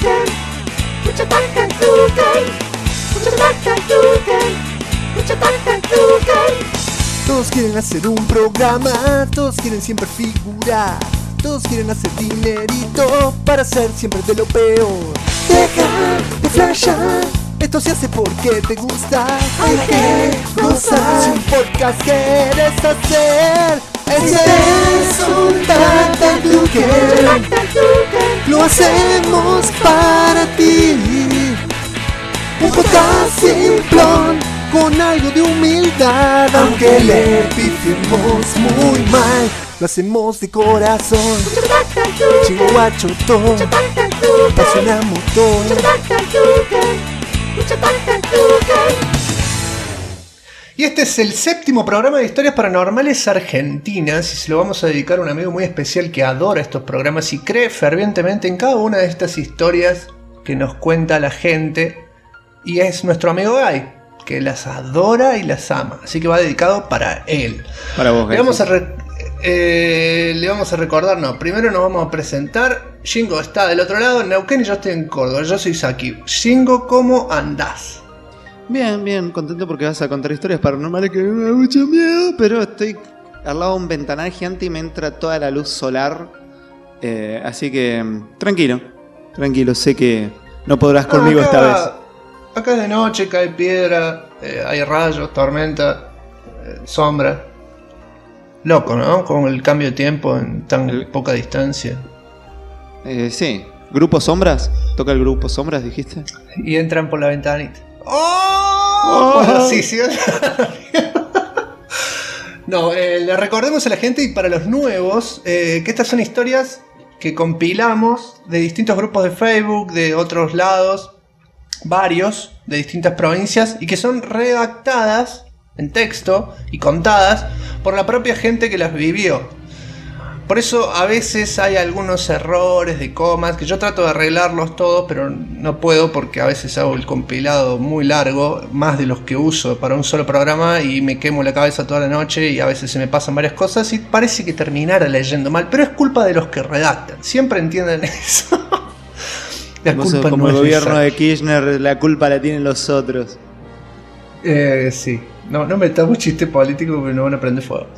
Todos quieren hacer un programa, todos quieren siempre figurar, todos quieren hacer dinerito para ser siempre de lo peor. Deja de flashar, esto se hace porque te gusta, hay que gozar. Si un podcast quieres hacer, ese es un Tactacluken. Lo hacemos para ti. Un podcast simplón, con algo de humildad. Aunque le pifiemos muy mal, lo hacemos de corazón. Chihuachotón, apasiona motor. Y este es el 7º programa de historias paranormales argentinas, y se lo vamos a dedicar a un amigo muy especial que adora estos programas y cree fervientemente en cada una de estas historias que nos cuenta la gente, y es nuestro amigo Guy, que las adora y las ama, así que va dedicado para él. Para vos, le vamos a recordar, no, primero nos vamos a presentar. Jingo está del otro lado, en Neuquén, y yo estoy en Córdoba. Yo soy Saki. Jingo, ¿cómo andás? Bien, bien, contento porque vas a contar historias paranormales que me da mucho miedo, pero estoy al lado de un ventanal gigante y me entra toda la luz solar, así que tranquilo, sé que no podrás conmigo esta vez. Acá es de noche, cae piedra, hay rayos, tormenta, sombra. Loco, ¿no? Con el cambio de tiempo en tan poca distancia. Sí. ¿Grupo Sombras? ¿Toca el Grupo Sombras, dijiste? Y entran por la ventanita. ¡Oh! Bueno, sí. No, le recordemos a la gente, y para los nuevos, que estas son historias que compilamos de distintos grupos de Facebook, de otros lados, varios, de distintas provincias, y que son redactadas en texto y contadas por la propia gente que las vivió. Por eso a veces hay algunos errores de comas que yo trato de arreglarlos todos, pero no puedo porque a veces hago el compilado muy largo, más de los que uso para un solo programa, y me quemo la cabeza toda la noche y a veces se me pasan varias cosas y parece que terminara leyendo mal, pero es culpa de los que redactan. Siempre entienden eso. La culpa como no el gobierno de Kirchner, la culpa la tienen los otros. Sí. No metamos chiste político porque no van a prender fuego.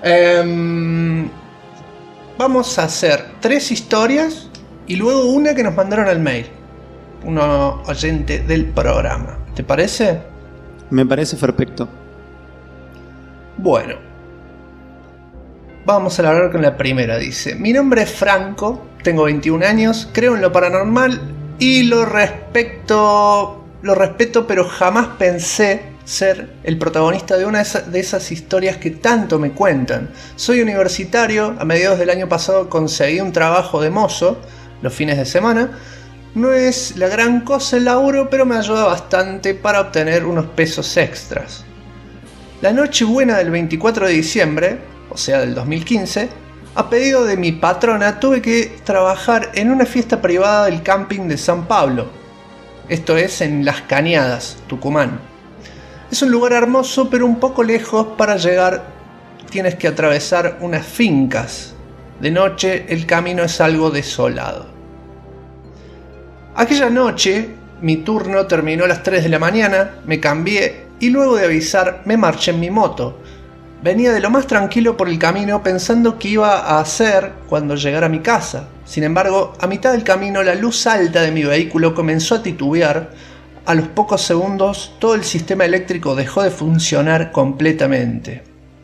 Vamos a hacer 3 historias y luego una que nos mandaron al mail, un oyente del programa. ¿Te parece? Me parece perfecto. Bueno, vamos a hablar con la primera. Dice: mi nombre es Franco, tengo 21 años, creo en lo paranormal y lo respeto, pero jamás pensé ser el protagonista de una de esas historias que tanto me cuentan. Soy universitario, a mediados del año pasado conseguí un trabajo de mozo los fines de semana. No es la gran cosa el laburo, pero me ayuda bastante para obtener unos pesos extras. La noche buena del 24 de diciembre, o sea del 2015, a pedido de mi patrona tuve que trabajar en una fiesta privada del camping de San Pablo. Esto es en Las Cañadas, Tucumán. Es un lugar hermoso, pero un poco lejos. Para llegar tienes que atravesar unas fincas. De noche el camino es algo desolado. Aquella noche mi turno terminó a las 3 de la mañana, me cambié y luego de avisar me marché en mi moto. Venía de lo más tranquilo por el camino pensando qué iba a hacer cuando llegara a mi casa. Sin embargo, a mitad del camino la luz alta de mi vehículo comenzó a titubear. A los pocos segundos todo el sistema eléctrico dejó de funcionar completamente.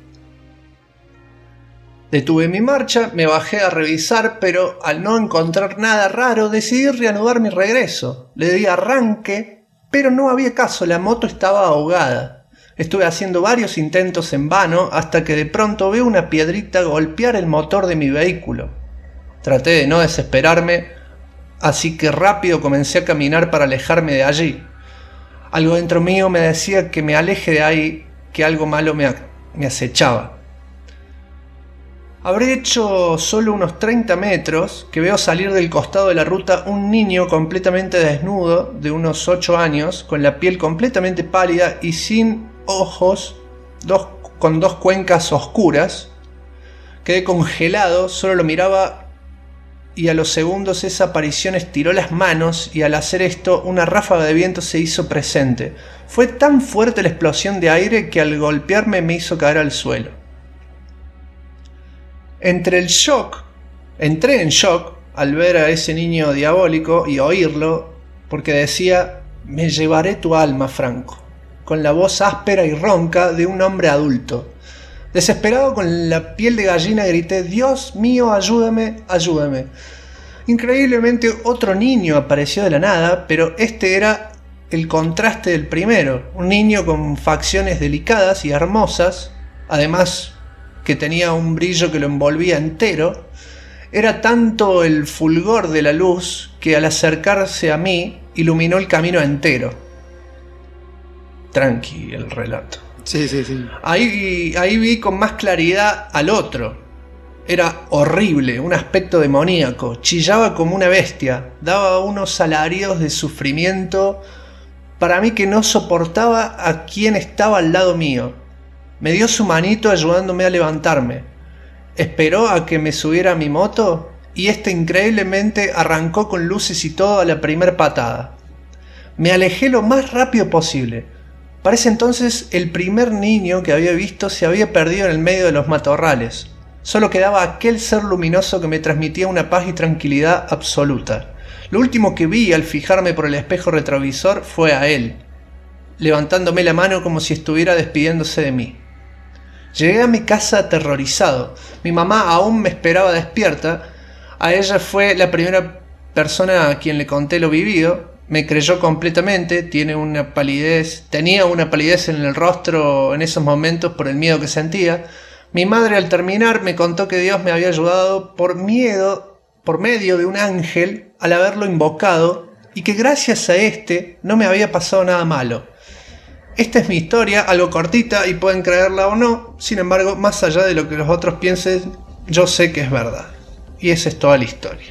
Detuve mi marcha, me bajé a revisar, pero al no encontrar nada raro decidí reanudar mi regreso. Le di arranque, pero no había caso, la moto estaba ahogada. Estuve haciendo varios intentos en vano hasta que de pronto veo una piedrita golpear el motor de mi vehículo. Traté de no desesperarme, así que rápido comencé a caminar para alejarme de allí. Algo dentro mío me decía que me aleje de ahí, que algo malo me acechaba. Habré hecho solo unos 30 metros que veo salir del costado de la ruta un niño completamente desnudo, de unos 8 años, con la piel completamente pálida y sin ojos, con 2 cuencas oscuras. Quedé congelado, solo lo miraba y a los segundos esa aparición estiró las manos y al hacer esto una ráfaga de viento se hizo presente. Fue tan fuerte la explosión de aire que al golpearme me hizo caer al suelo. Entré en shock al ver a ese niño diabólico y oírlo, porque decía: me llevaré tu alma, Franco, con la voz áspera y ronca de un hombre adulto. Desesperado, con la piel de gallina, grité: Dios mío, ayúdame, ayúdame. Increíblemente otro niño apareció de la nada, pero este era el contraste del primero, un niño con facciones delicadas y hermosas, además que tenía un brillo que lo envolvía entero. Era tanto el fulgor de la luz que al acercarse a mí iluminó el camino entero. Tranqui el relato. Sí. Ahí vi con más claridad al otro. Era horrible, un aspecto demoníaco, chillaba como una bestia, daba unos alaridos de sufrimiento para mí que no soportaba a quien estaba al lado mío. Me dio su manito ayudándome a levantarme. Esperó a que me subiera a mi moto y este increíblemente arrancó con luces y todo a la primer patada. Me alejé lo más rápido posible. Para ese entonces el primer niño que había visto se había perdido en el medio de los matorrales. Solo quedaba aquel ser luminoso que me transmitía una paz y tranquilidad absoluta. Lo último que vi al fijarme por el espejo retrovisor fue a él, levantándome la mano como si estuviera despidiéndose de mí. Llegué a mi casa aterrorizado. Mi mamá aún me esperaba despierta. A ella fue la primera persona a quien le conté lo vivido. Me creyó completamente. Tenía una palidez en el rostro en esos momentos por el miedo que sentía. Mi madre, al terminar, me contó que Dios me había ayudado por medio de un ángel al haberlo invocado y que gracias a este no me había pasado nada malo. Esta es mi historia, algo cortita y pueden creerla o no. Sin embargo, más allá de lo que los otros piensen, yo sé que es verdad. Y esa es toda la historia.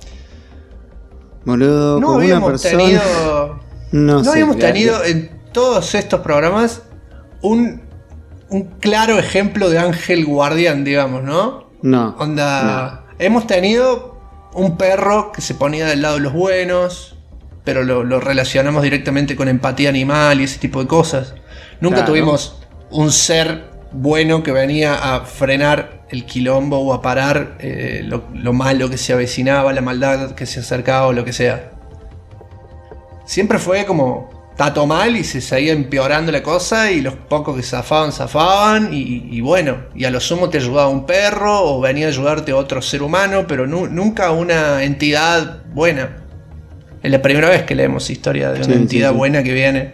Boludo, No como habíamos una persona... tenido... No sé, habíamos claro. tenido en todos estos programas un claro ejemplo de ángel guardián, digamos, ¿no? No. Onda, hemos tenido un perro que se ponía del lado de los buenos, pero lo relacionamos directamente con empatía animal y ese tipo de cosas. Nunca Claro. tuvimos un ser bueno que venía a frenar el quilombo o a parar lo malo que se avecinaba, la maldad que se acercaba o lo que sea. Siempre fue como... Tato mal y se seguía empeorando la cosa y los pocos que zafaban y bueno, y a lo sumo te ayudaba un perro o venía a ayudarte otro ser humano, pero nunca una entidad buena. Es la primera vez que leemos historia de una entidad buena que viene.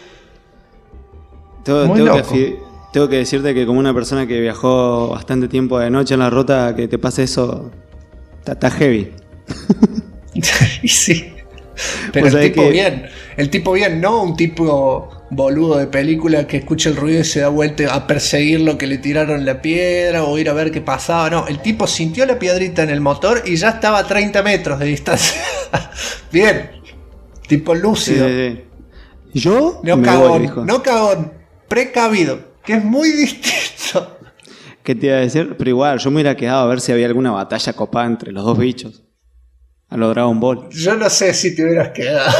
Tengo que decirte que como una persona que viajó bastante tiempo de noche en la ruta, que te pase eso, está heavy. Y sí. Pero Pues el tipo bien, no un tipo boludo de película que escucha el ruido y se da vuelta a perseguir lo que le tiraron la piedra o ir a ver qué pasaba. No, el tipo sintió la piedrita en el motor y ya estaba a 30 metros de distancia. Bien, tipo lúcido. Yo No cagón, no cagón, precavido, que es muy distinto. ¿Qué te iba a decir? Pero igual, yo me hubiera quedado a ver si había alguna batalla copada entre los dos bichos. A lo Dragon Ball. Yo no sé si te hubieras quedado.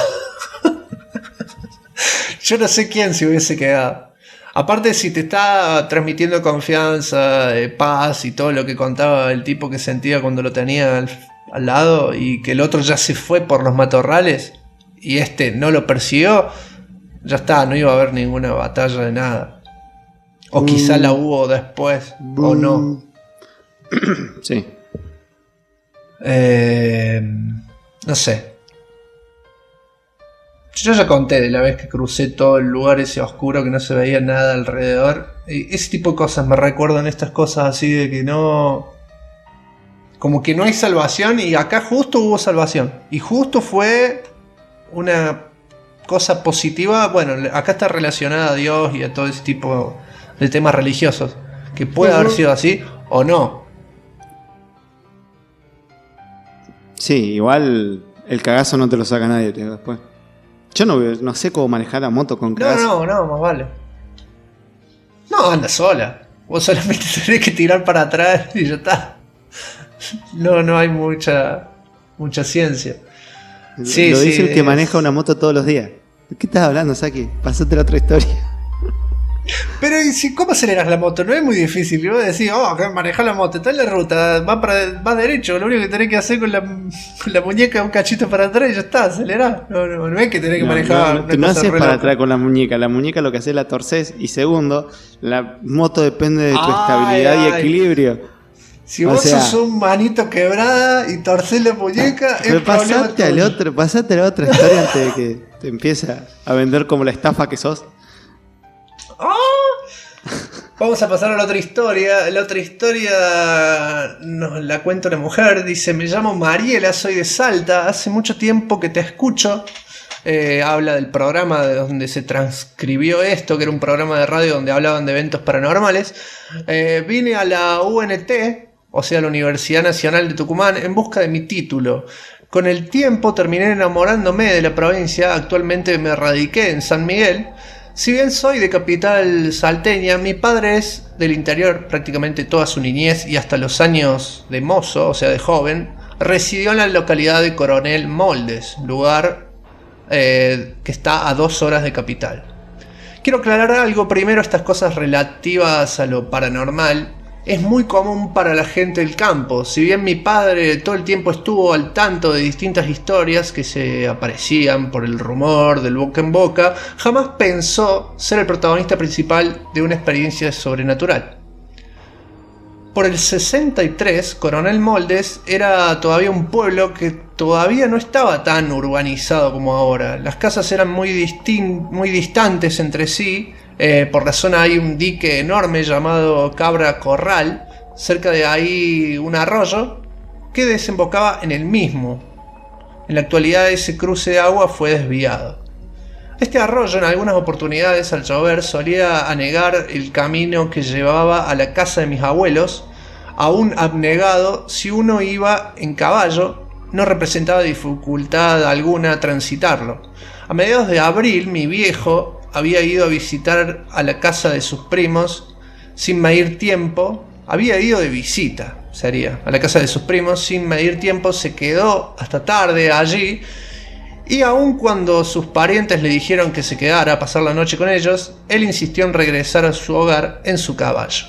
Yo no sé quién se hubiese quedado. Aparte, si te está transmitiendo confianza, paz y todo lo que contaba el tipo que sentía cuando lo tenía al lado y que el otro ya se fue por los matorrales y este no lo persiguió, ya está, no iba a haber ninguna batalla de nada. O quizá la hubo después, o no. Sí. No sé. Yo ya conté de la vez que crucé todo el lugar ese oscuro que no se veía nada alrededor. Y ese tipo de cosas me recuerdan estas cosas así de que no... Como que no hay salvación y acá justo hubo salvación. Y justo fue una cosa positiva. Bueno, acá está relacionada a Dios y a todo ese tipo de temas religiosos. Que puede haber sido así o no. Sí, igual el cagazo no te lo saca nadie después. Yo no sé cómo manejar la moto con cagazo. No, más vale. No, anda sola. Vos solamente tenés que tirar para atrás y ya está. No hay mucha mucha ciencia. Lo dice el que maneja una moto todos los días. ¿De qué estás hablando, Saki? Pasate la otra historia. Pero ¿cómo aceleras la moto? No es muy difícil. Y vos decís, manejar la moto, está en la ruta, va derecho. Lo único que tenés que hacer con la muñeca un cachito para atrás y ya está, acelerás. No es que tenés que manejar. No haces para atrás con la muñeca. La muñeca lo que haces es la torcés. Y segundo, la moto depende de tu estabilidad y equilibrio. Si vos sos un manito quebrada y torcés la muñeca, pasate a la otra historia antes de que te empiece a vender como la estafa que sos. Vamos a pasar a la otra historia. La otra historia nos la cuenta una mujer. Dice: me llamo Mariela, soy de Salta. Hace mucho tiempo que te escucho. Habla del programa de donde se transcribió esto, que era un programa de radio donde hablaban de eventos paranormales. Vine a la UNT, o sea, la Universidad Nacional de Tucumán, en busca de mi título. Con el tiempo terminé enamorándome de la provincia. Actualmente me radiqué en San Miguel. Si bien soy de capital salteña, mi padre es del interior. Prácticamente toda su niñez y hasta los años de mozo, o sea de joven, residió en la localidad de Coronel Moldes, lugar que está a 2 horas de capital. Quiero aclarar algo primero. Estas cosas relativas a lo paranormal es muy común para la gente del campo. Si bien mi padre todo el tiempo estuvo al tanto de distintas historias que se aparecían por el rumor del boca en boca, jamás pensó ser el protagonista principal de una experiencia sobrenatural. Por el 63, Coronel Moldes era todavía un pueblo que todavía no estaba tan urbanizado como ahora. Las casas eran muy distantes entre sí. Por la zona hay un dique enorme llamado Cabra Corral. Cerca de ahí un arroyo que desembocaba en el mismo. En la actualidad ese cruce de agua fue desviado. Este arroyo en algunas oportunidades al llover solía anegar el camino que llevaba a la casa de mis abuelos. Aún abnegado, si uno iba en caballo no representaba dificultad alguna transitarlo. A mediados de abril mi viejo había ido a visitar a la casa de sus primos sin medir tiempo. Había ido de visita, a la casa de sus primos sin medir tiempo. Se quedó hasta tarde allí y aun cuando sus parientes le dijeron que se quedara a pasar la noche con ellos, él insistió en regresar a su hogar en su caballo.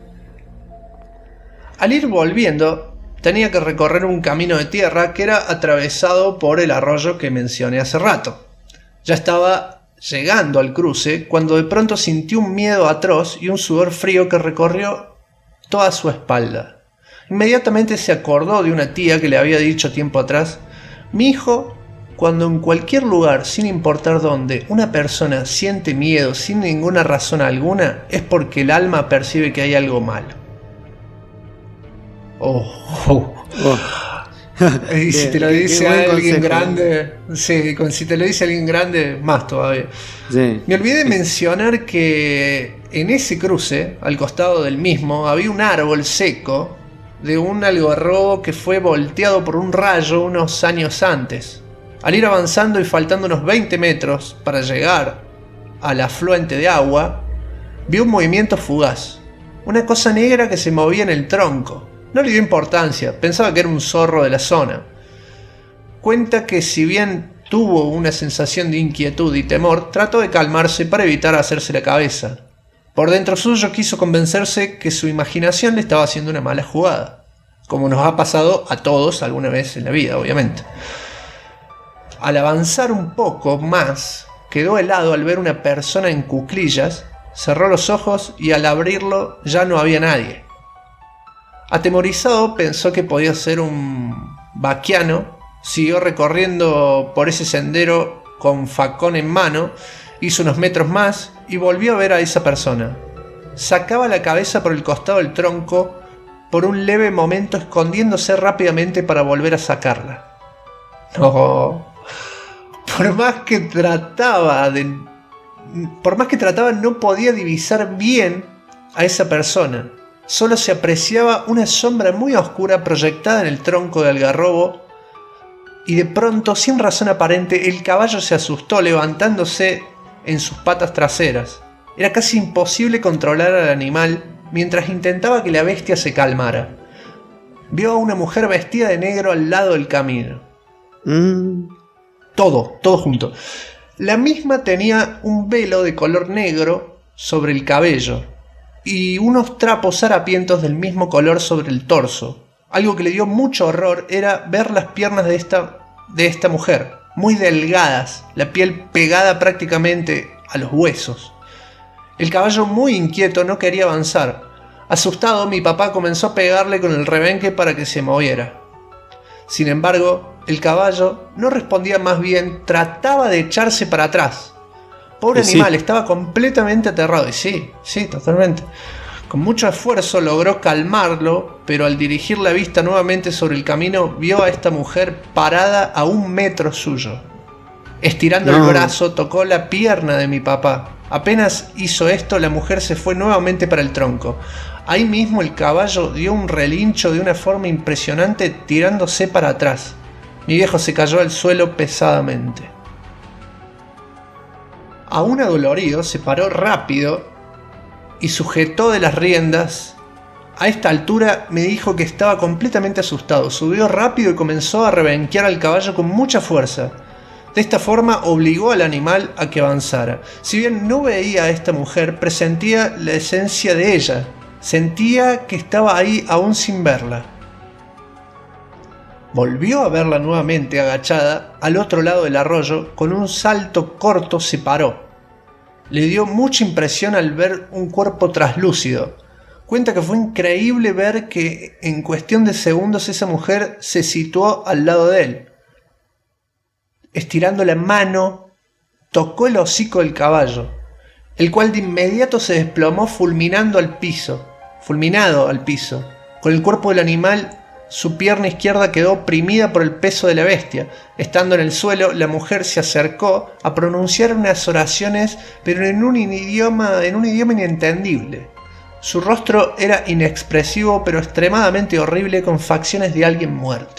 Al ir volviendo, tenía que recorrer un camino de tierra que era atravesado por el arroyo que mencioné hace rato. Ya estaba llegando al cruce cuando de pronto sintió un miedo atroz y un sudor frío que recorrió toda su espalda. Inmediatamente se acordó de una tía que le había dicho tiempo atrás: mi hijo, cuando en cualquier lugar, sin importar dónde, una persona siente miedo sin ninguna razón alguna, es porque el alma percibe que hay algo malo. Y si te lo dice alguien grande, sí, si te lo dice alguien grande, más todavía. Sí. Me olvidé de mencionar que en ese cruce, al costado del mismo, había un árbol seco de un algarrobo que fue volteado por un rayo unos años antes. Al ir avanzando y faltando unos 20 metros para llegar al afluente de agua, vio un movimiento fugaz, una cosa negra que se movía en el tronco. No le dio importancia, pensaba que era un zorro de la zona. Cuenta que si bien tuvo una sensación de inquietud y temor, trató de calmarse para evitar hacerse la cabeza. Por dentro suyo quiso convencerse que su imaginación le estaba haciendo una mala jugada, como nos ha pasado a todos alguna vez en la vida, obviamente. Al avanzar un poco más, quedó helado al ver una persona en cuclillas, cerró los ojos y al abrirlo ya no había nadie. Atemorizado pensó que podía ser un vaquiano, siguió recorriendo por ese sendero con facón en mano, hizo unos metros más y volvió a ver a esa persona. Sacaba la cabeza por el costado del tronco por un leve momento, escondiéndose rápidamente para volver a sacarla. No, por más que trataba no podía divisar bien a esa persona. Solo se apreciaba una sombra muy oscura proyectada en el tronco de algarrobo y de pronto, sin razón aparente, el caballo se asustó levantándose en sus patas traseras. Era casi imposible controlar al animal mientras intentaba que la bestia se calmara. vio a una mujer vestida de negro al lado del camino. Todo junto. La misma tenía un velo de color negro sobre el cabello y unos trapos harapientos del mismo color sobre el torso. Algo que le dio mucho horror era ver las piernas de esta mujer, muy delgadas, la piel pegada prácticamente a los huesos. El caballo, muy inquieto, no quería avanzar. Asustado, mi papá comenzó a pegarle con el rebenque para que se moviera. Sin embargo, el caballo no respondía, más bien trataba de echarse para atrás. Pobre animal, estaba completamente aterrado. Y sí, totalmente. Con mucho esfuerzo logró calmarlo, pero al dirigir la vista nuevamente sobre el camino, vio a esta mujer parada a 1 metro suyo. Estirando el brazo, tocó la pierna de mi papá. Apenas hizo esto, la mujer se fue nuevamente para el tronco. Ahí mismo el caballo dio un relincho de una forma impresionante, tirándose para atrás. Mi viejo se cayó al suelo pesadamente. Aún adolorido, se paró rápido y sujetó de las riendas. A esta altura me dijo que estaba completamente asustado. Subió rápido y comenzó a rebenquear al caballo con mucha fuerza. De esta forma obligó al animal a que avanzara. Si bien no veía a esta mujer, presentía la esencia de ella. Sentía que estaba ahí aún sin verla. Volvió a verla nuevamente agachada al otro lado del arroyo. Con un salto corto se paró. Le dio mucha impresión al ver un cuerpo traslúcido. Cuenta que fue increíble ver que en cuestión de segundos esa mujer se situó al lado de él. Estirando la mano, tocó el hocico del caballo, el cual de inmediato se desplomó fulminado al piso. Con el cuerpo del animal, su pierna izquierda quedó oprimida por el peso de la bestia. Estando en el suelo, la mujer se acercó a pronunciar unas oraciones, pero en un idioma inentendible. Su rostro era inexpresivo, pero extremadamente horrible, con facciones de alguien muerto.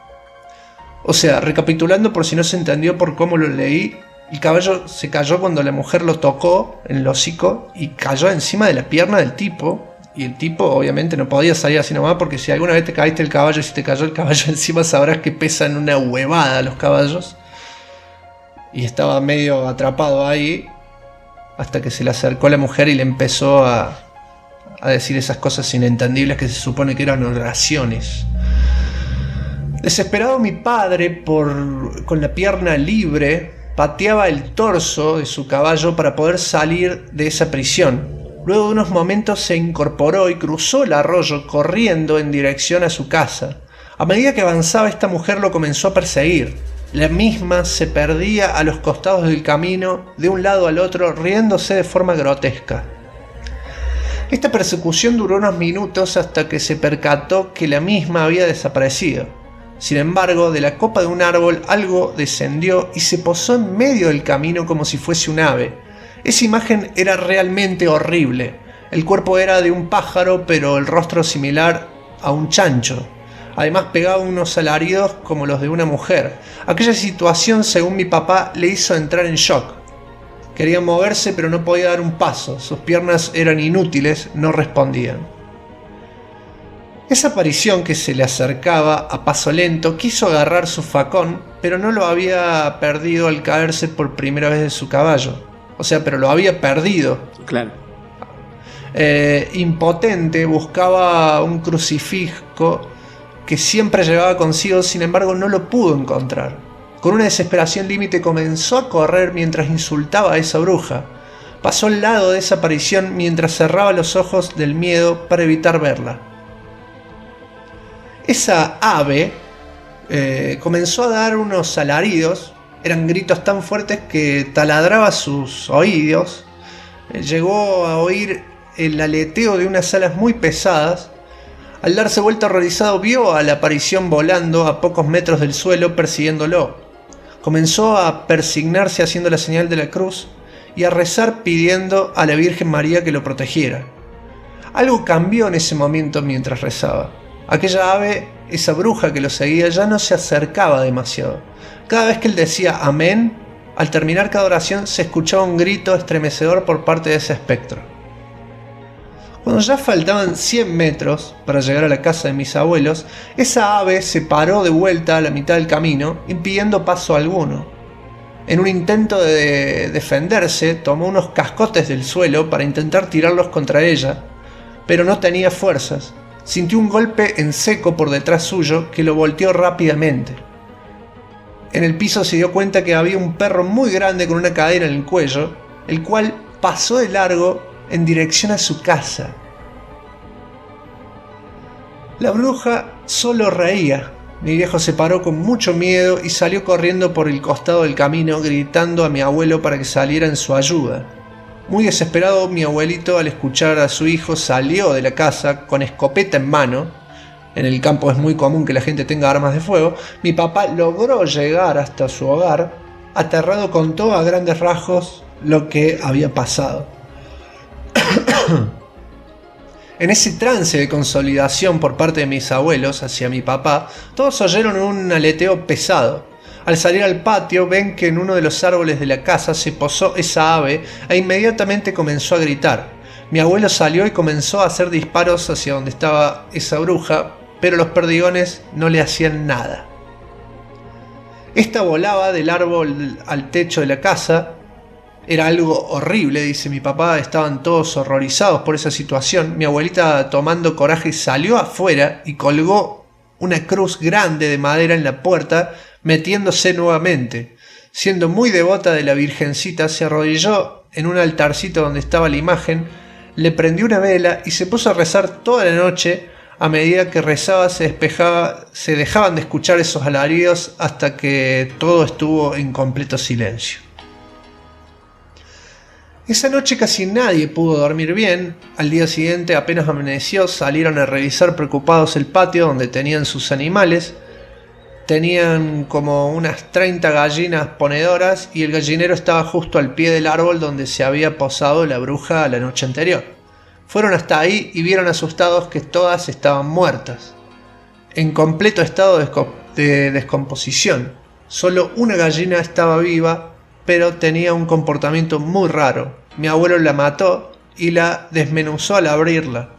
O sea, recapitulando por si no se entendió por cómo lo leí, el caballo se cayó cuando la mujer lo tocó en el hocico y cayó encima de la pierna del tipo. Y el tipo obviamente no podía salir así nomás, porque si alguna vez te caíste el caballo y si te cayó el caballo encima, sabrás que pesan una huevada los caballos. Y estaba medio atrapado ahí hasta que se le acercó la mujer y le empezó a decir esas cosas inentendibles que se supone que eran oraciones. Desesperado, mi padre, con la pierna libre, pateaba el torso de su caballo para poder salir de esa prisión. Luego de unos momentos se incorporó y cruzó el arroyo corriendo en dirección a su casa. A medida que avanzaba, esta mujer lo comenzó a perseguir. La misma se perdía a los costados del camino, de un lado al otro, riéndose de forma grotesca. Esta persecución duró unos minutos hasta que se percató que la misma había desaparecido. Sin embargo, de la copa de un árbol algo descendió y se posó en medio del camino como si fuese un ave. Esa imagen era realmente horrible. El cuerpo era de un pájaro, pero el rostro similar a un chancho. Además pegaba unos alaridos como los de una mujer. Aquella situación, según mi papá, le hizo entrar en shock. Quería moverse, pero no podía dar un paso. Sus piernas eran inútiles, no respondían. Esa aparición que se le acercaba a paso lento quiso agarrar su facón, pero no lo había perdido al caerse por primera vez de su caballo. O sea, pero lo había perdido. Claro. Impotente, buscaba un crucifijo que siempre llevaba consigo, sin embargo no lo pudo encontrar. Con una desesperación límite comenzó a correr mientras insultaba a esa bruja. Pasó al lado de esa aparición mientras cerraba los ojos del miedo para evitar verla. Esa ave comenzó a dar unos alaridos. Eran gritos tan fuertes que taladraba sus oídos. Llegó a oír el aleteo de unas alas muy pesadas. Al darse vuelta horrorizado, vio a la aparición volando a pocos metros del suelo, persiguiéndolo. Comenzó a persignarse haciendo la señal de la cruz y a rezar pidiendo a la Virgen María que lo protegiera. Algo cambió en ese momento mientras rezaba. Aquella ave, esa bruja que lo seguía, ya no se acercaba demasiado. Cada vez que él decía amén, al terminar cada oración se escuchaba un grito estremecedor por parte de ese espectro. Cuando ya faltaban 100 metros para llegar a la casa de mis abuelos, esa ave se paró de vuelta a la mitad del camino, impidiendo paso alguno. En un intento de defenderse, tomó unos cascotes del suelo para intentar tirarlos contra ella, pero no tenía fuerzas. Sintió un golpe en seco por detrás suyo que lo volteó rápidamente. En el piso se dio cuenta que había un perro muy grande con una cadena en el cuello, el cual pasó de largo en dirección a su casa. La bruja solo reía. Mi viejo se paró con mucho miedo y salió corriendo por el costado del camino, gritando a mi abuelo para que saliera en su ayuda. Muy desesperado, mi abuelito, al escuchar a su hijo, salió de la casa con escopeta en mano. En el campo es muy común que la gente tenga armas de fuego. Mi papá logró llegar hasta su hogar. Aterrado, contó a grandes rasgos lo que había pasado. En ese trance de consolidación por parte de mis abuelos hacia mi papá, todos oyeron un aleteo pesado. Al salir al patio ven que en uno de los árboles de la casa se posó esa ave e inmediatamente comenzó a gritar. Mi abuelo salió y comenzó a hacer disparos hacia donde estaba esa bruja, pero los perdigones no le hacían nada. Esta volaba del árbol al techo de la casa. Era algo horrible, dice mi papá, estaban todos horrorizados por esa situación. Mi abuelita, tomando coraje, salió afuera y colgó una cruz grande de madera en la puerta, metiéndose nuevamente. Siendo muy devota de la Virgencita, se arrodilló en un altarcito donde estaba la imagen, le prendió una vela y se puso a rezar toda la noche. A medida que rezaba se dejaban de escuchar esos alaridos hasta que todo estuvo en completo silencio. Esa noche casi nadie pudo dormir bien. Al día siguiente, apenas amaneció, salieron a revisar preocupados el patio donde tenían sus animales. Tenían como unas 30 gallinas ponedoras y el gallinero estaba justo al pie del árbol donde se había posado la bruja la noche anterior. Fueron hasta ahí y vieron asustados que todas estaban muertas, en completo estado de descomposición. Solo una gallina estaba viva, pero tenía un comportamiento muy raro. Mi abuelo la mató y la desmenuzó al abrirla.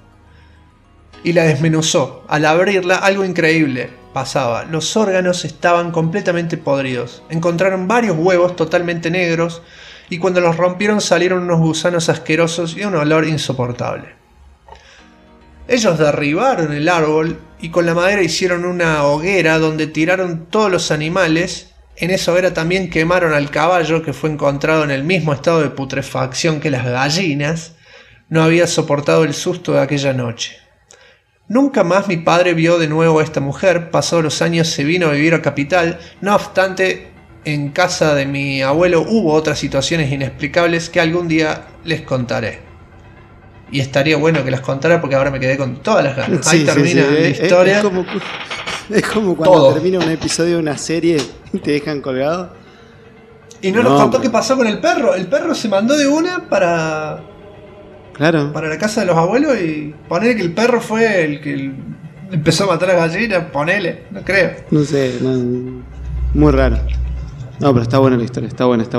Al abrirla, algo increíble pasaba. Los órganos estaban completamente podridos. Encontraron varios huevos totalmente negros y cuando los rompieron salieron unos gusanos asquerosos y un olor insoportable. Ellos derribaron el árbol y con la madera hicieron una hoguera donde tiraron todos los animales. En esa hoguera también quemaron al caballo, que fue encontrado en el mismo estado de putrefacción que las gallinas. No había soportado el susto de aquella noche. Nunca más mi padre vio de nuevo a esta mujer. Pasados los años se vino a vivir a Capital. No obstante, en casa de mi abuelo hubo otras situaciones inexplicables que algún día les contaré. Y estaría bueno que las contara porque ahora me quedé con todas las ganas. Ahí termina la historia. Es como cuando termina un episodio de una serie y te dejan colgado. Y no nos contó qué pasó con el perro. El perro se mandó de una para la casa de los abuelos y poner que el perro fue el que empezó a matar a las gallinas. Ponele, no creo. No sé, muy raro. No, pero está buena la historia, está buena.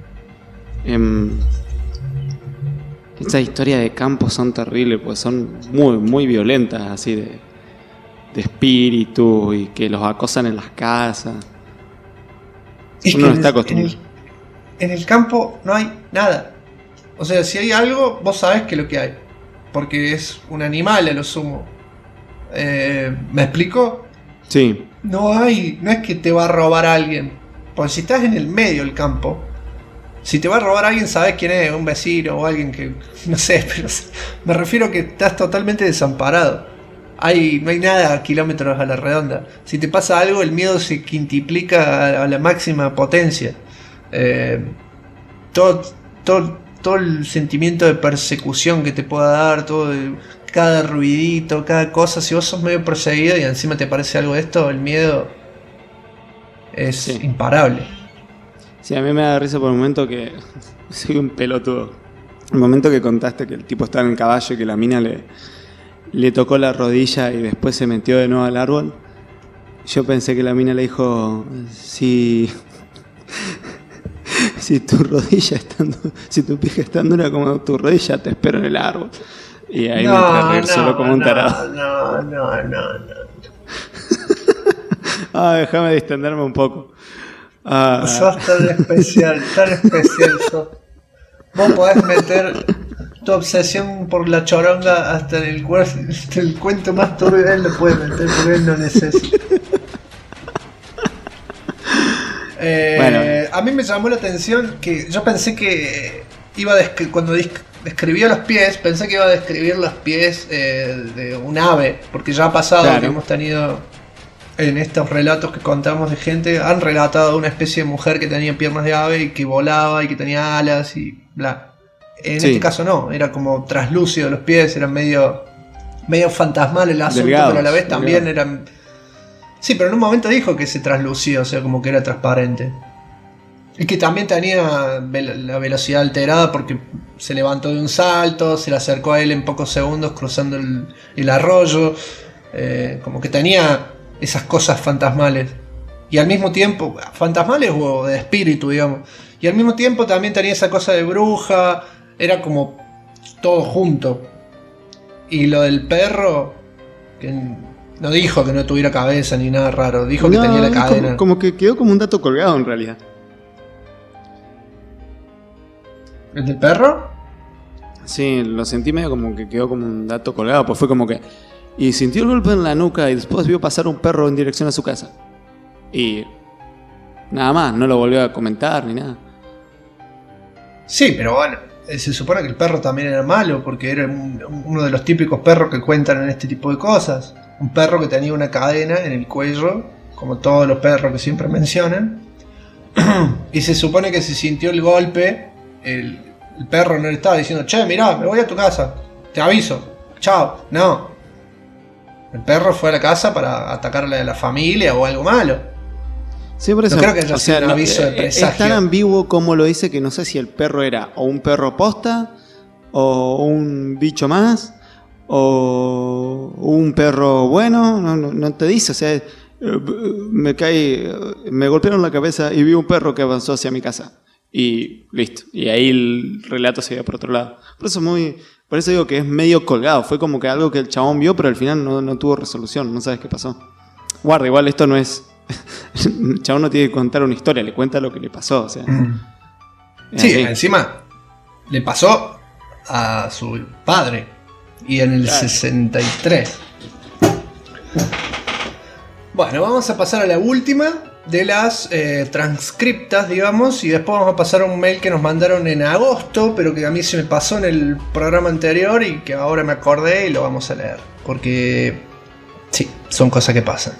Estas historias de campo son terribles, pues son muy, muy violentas, así de espíritu y que los acosan en las casas. Uno no está acostumbrado. En el campo no hay nada. O sea, si hay algo, vos sabés que es lo que hay. Porque es un animal a lo sumo. ¿Me explico? Sí. No es que te va a robar alguien. Porque si estás en el medio del campo, si te va a robar alguien, sabés quién es, un vecino o alguien que, no sé, pero me refiero a que estás totalmente desamparado. No hay nada a kilómetros a la redonda. Si te pasa algo, el miedo se quintuplica a la máxima potencia. Todo el sentimiento de persecución que te pueda dar, cada ruidito, cada cosa. Si vos sos medio perseguido y encima te parece algo de esto, el miedo es imparable. Sí, a mí me da risa por el momento que soy un pelotudo. El momento que contaste que el tipo estaba en el caballo y que la mina le tocó la rodilla y después se metió de nuevo al árbol. Yo pensé que la mina le dijo, si tu rodilla si tu pija es tan dura como tu rodilla, te espero en el árbol. Y ahí me entré a reír solo como un tarado. No. Déjame distenderme un poco. Sos tan especial sos. Vos podés meter tu obsesión por la choronga hasta en el cuento más turbio. Él lo puede meter porque él no necesita. Bueno. A mí me llamó la atención que yo pensé que iba cuando describía los pies, pensé que iba a describir los pies de un ave, porque ya ha pasado que hemos tenido en estos relatos que contamos de gente, han relatado una especie de mujer que tenía piernas de ave y que volaba y que tenía alas y bla. En este caso no, era como traslúcido los pies, eran medio fantasmal el asunto, delgados, pero a la vez también eran... Sí, pero en un momento dijo que se traslucía, o sea, como que era transparente. Y que también tenía la velocidad alterada porque se levantó de un salto, se le acercó a él en pocos segundos cruzando el arroyo. Como que tenía esas cosas fantasmales. Y al mismo tiempo, fantasmales o de espíritu, digamos. Y al mismo tiempo también tenía esa cosa de bruja. Era como todo junto. Y lo del perro, que no dijo que no tuviera cabeza ni nada raro. Dijo que tenía la cadena. Como que quedó como un dato colgado en realidad. ¿El del perro? Sí, lo sentí medio como que quedó como un dato colgado. Pues fue como que... Y sintió el golpe en la nuca y después vio pasar un perro en dirección a su casa. Y... nada más, no lo volvió a comentar ni nada. Sí, pero bueno, se supone que el perro también era malo porque era uno de los típicos perros que cuentan en este tipo de cosas. Un perro que tenía una cadena en el cuello, como todos los perros que siempre mencionan. Y se supone que se sintió el golpe. El perro no le estaba diciendo, che, mirá, me voy a tu casa, te aviso, chao. No, el perro fue a la casa para atacarle a la familia o algo malo. Sí, por eso, no creo que haya sido un aviso de presagio. Es tan ambiguo como lo dice que no sé si el perro era o un perro posta o un bicho más o un perro bueno, no te dice, o sea, me golpearon la cabeza y vi un perro que avanzó hacia mi casa. Y listo. Y ahí el relato se iba por otro lado. Por eso digo que es medio colgado. Fue como que algo que el chabón vio, pero al final no tuvo resolución. No sabes qué pasó. Guarda, igual esto no es... El chabón no tiene que contar una historia, le cuenta lo que le pasó. O sea, sí, encima le pasó a su padre. Y en el 63. Bueno, vamos a pasar a la última de las transcriptas, digamos, y después vamos a pasar a un mail que nos mandaron en agosto, pero que a mí se me pasó en el programa anterior y que ahora me acordé y lo vamos a leer, porque sí, son cosas que pasan.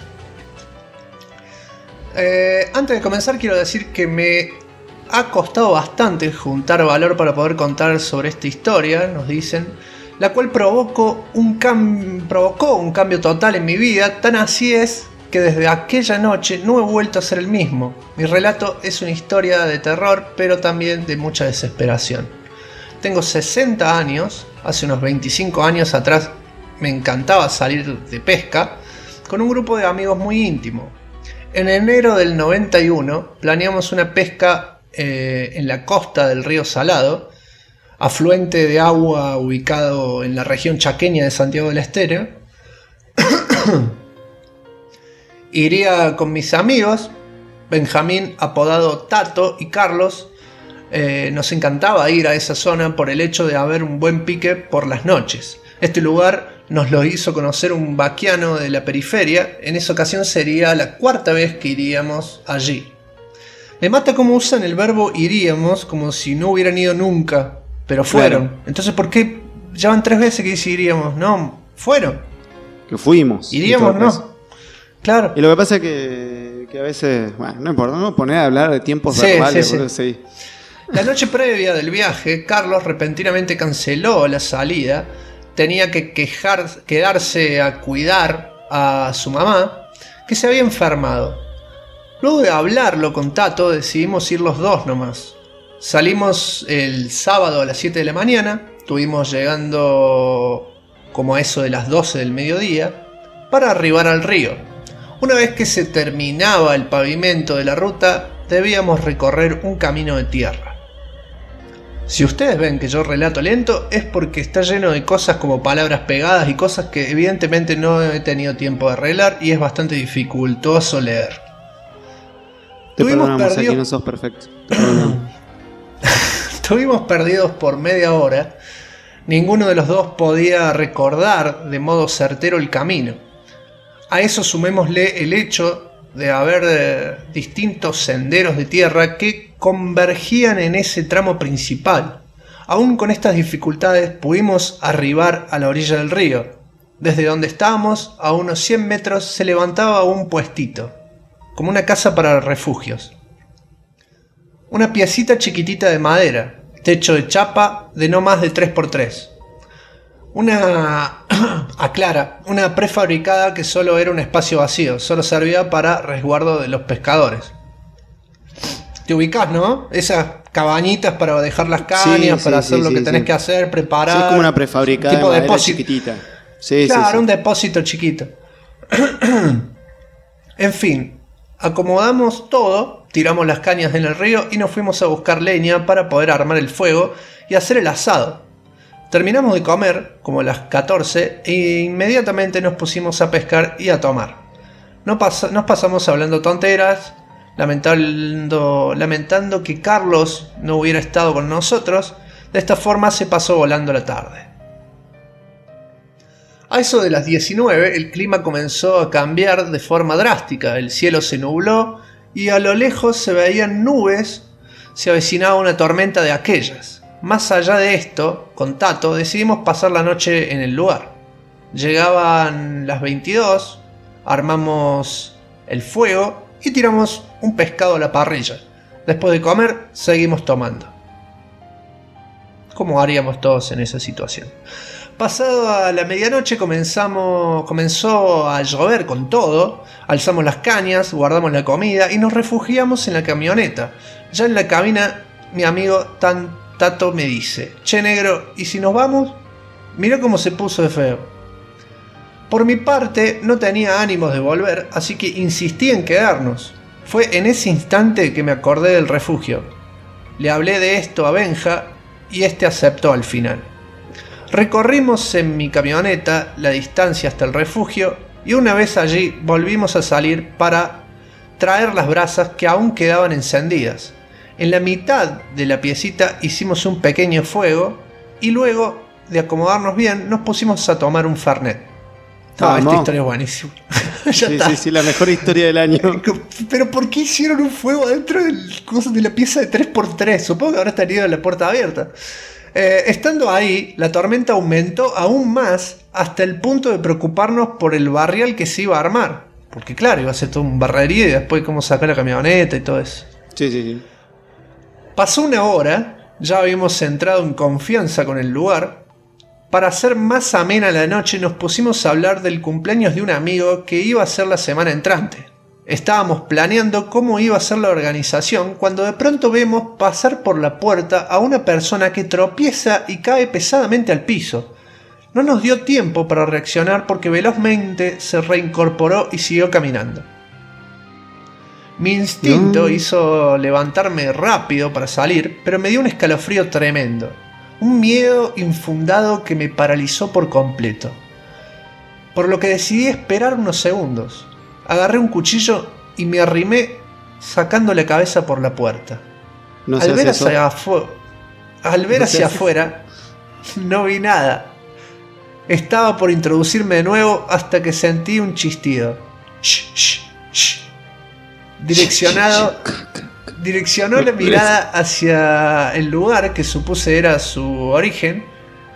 Antes de comenzar quiero decir que me ha costado bastante juntar valor para poder contar sobre esta historia, nos dicen, la cual provocó un cambio total en mi vida, tan así es que desde aquella noche no he vuelto a ser el mismo. Mi relato es una historia de terror, pero también de mucha desesperación. Tengo 60 años, hace unos 25 años atrás me encantaba salir de pesca con un grupo de amigos muy íntimo. En enero del 91 planeamos una pesca en la costa del río Salado, afluente de agua ubicado en la región chaqueña de Santiago del Estero. Iría con mis amigos, Benjamín, apodado Tato, y Carlos. Nos encantaba ir a esa zona por el hecho de haber un buen pique por las noches. Este lugar nos lo hizo conocer un vaquiano de la periferia. En esa ocasión sería la cuarta vez que iríamos allí. Me mata cómo usan el verbo iríamos como si no hubieran ido nunca, pero fueron. Claro. Entonces, ¿por qué ya van 3 veces que dice iríamos? No, fueron. Que fuimos. Iríamos, no. Claro. Y lo que pasa es que a veces, bueno, no importa, no poner a hablar de tiempos verbales. Sí. La noche previa del viaje, Carlos repentinamente canceló la salida. Tenía que quedarse a cuidar a su mamá, que se había enfermado. Luego de hablarlo con Tato, decidimos ir los dos nomás. Salimos el sábado a las 7 de la mañana, estuvimos llegando como a eso de las 12 del mediodía, para arribar al río. Una vez que se terminaba el pavimento de la ruta, debíamos recorrer un camino de tierra. Si ustedes ven que yo relato lento es porque está lleno de cosas como palabras pegadas y cosas que evidentemente no he tenido tiempo de arreglar y es bastante dificultoso leer. Te perdonamos, aquí no sos perfecto. Estuvimos perdidos por media hora. Ninguno de los dos podía recordar de modo certero el camino. A eso sumémosle el hecho de haber distintos senderos de tierra que convergían en ese tramo principal. Aún con estas dificultades pudimos arribar a la orilla del río. Desde donde estábamos, a unos 100 metros, se levantaba un puestito, como una casa para refugios. Una piecita chiquitita de madera, techo de chapa de no más de 3x3. Una prefabricada que solo era un espacio vacío, solo servía para resguardo de los pescadores. Te ubicás, ¿no? Esas cabañitas para dejar las cañas, para hacer lo que tenés que hacer, preparar. Sí, es como una prefabricada tipo de madera depósito chiquitita. Claro, un depósito chiquito. En fin, acomodamos todo, tiramos las cañas en el río y nos fuimos a buscar leña para poder armar el fuego y hacer el asado. Terminamos de comer, como a las 14, e inmediatamente nos pusimos a pescar y a tomar. Nos pasamos hablando tonteras, lamentando que Carlos no hubiera estado con nosotros. De esta forma se pasó volando la tarde. A eso de las 19, el clima comenzó a cambiar de forma drástica. El cielo se nubló y a lo lejos se veían nubes. Se avecinaba una tormenta de aquellas. Más allá de esto, con Tato decidimos pasar la noche en el lugar. Llegaban las 22, armamos el fuego y tiramos un pescado a la parrilla. Después de comer, seguimos tomando. Como haríamos todos en esa situación. Pasado a la medianoche comenzó a llover con todo. Alzamos las cañas, guardamos la comida y nos refugiamos en la camioneta. Ya en la cabina, mi amigo Tato me dice: che, negro, ¿y si nos vamos? Mira cómo se puso de feo. Por mi parte, no tenía ánimos de volver, así que insistí en quedarnos. Fue en ese instante que me acordé del refugio. Le hablé de esto a Benja y este aceptó al final. Recorrimos en mi camioneta la distancia hasta el refugio y una vez allí volvimos a salir para traer las brasas que aún quedaban encendidas. En la mitad de la piecita hicimos un pequeño fuego y luego de acomodarnos bien nos pusimos a tomar un fernet. Esta historia es buenísima. Sí, la mejor historia del año. Pero ¿por qué hicieron un fuego dentro de la pieza de 3x3? Supongo que habrá tenido la puerta abierta. Estando ahí, la tormenta aumentó aún más hasta el punto de preocuparnos por el barrial que se iba a armar. Porque claro, iba a ser todo un barrerío y después cómo sacar la camioneta y todo eso. Sí. Pasó una hora, ya habíamos entrado en confianza con el lugar. Para hacer más amena la noche nos pusimos a hablar del cumpleaños de un amigo que iba a ser la semana entrante. Estábamos planeando cómo iba a ser la organización cuando de pronto vemos pasar por la puerta a una persona que tropieza y cae pesadamente al piso. No nos dio tiempo para reaccionar porque velozmente se reincorporó y siguió caminando. Mi instinto hizo levantarme rápido para salir, pero me dio un escalofrío tremendo. Un miedo infundado que me paralizó por completo. Por lo que decidí esperar unos segundos. Agarré un cuchillo y me arrimé sacando la cabeza por la puerta. Al ver hacia afuera, no vi nada. Estaba por introducirme de nuevo hasta que sentí un chistido. Direccionó la mirada hacia el lugar que supuse era su origen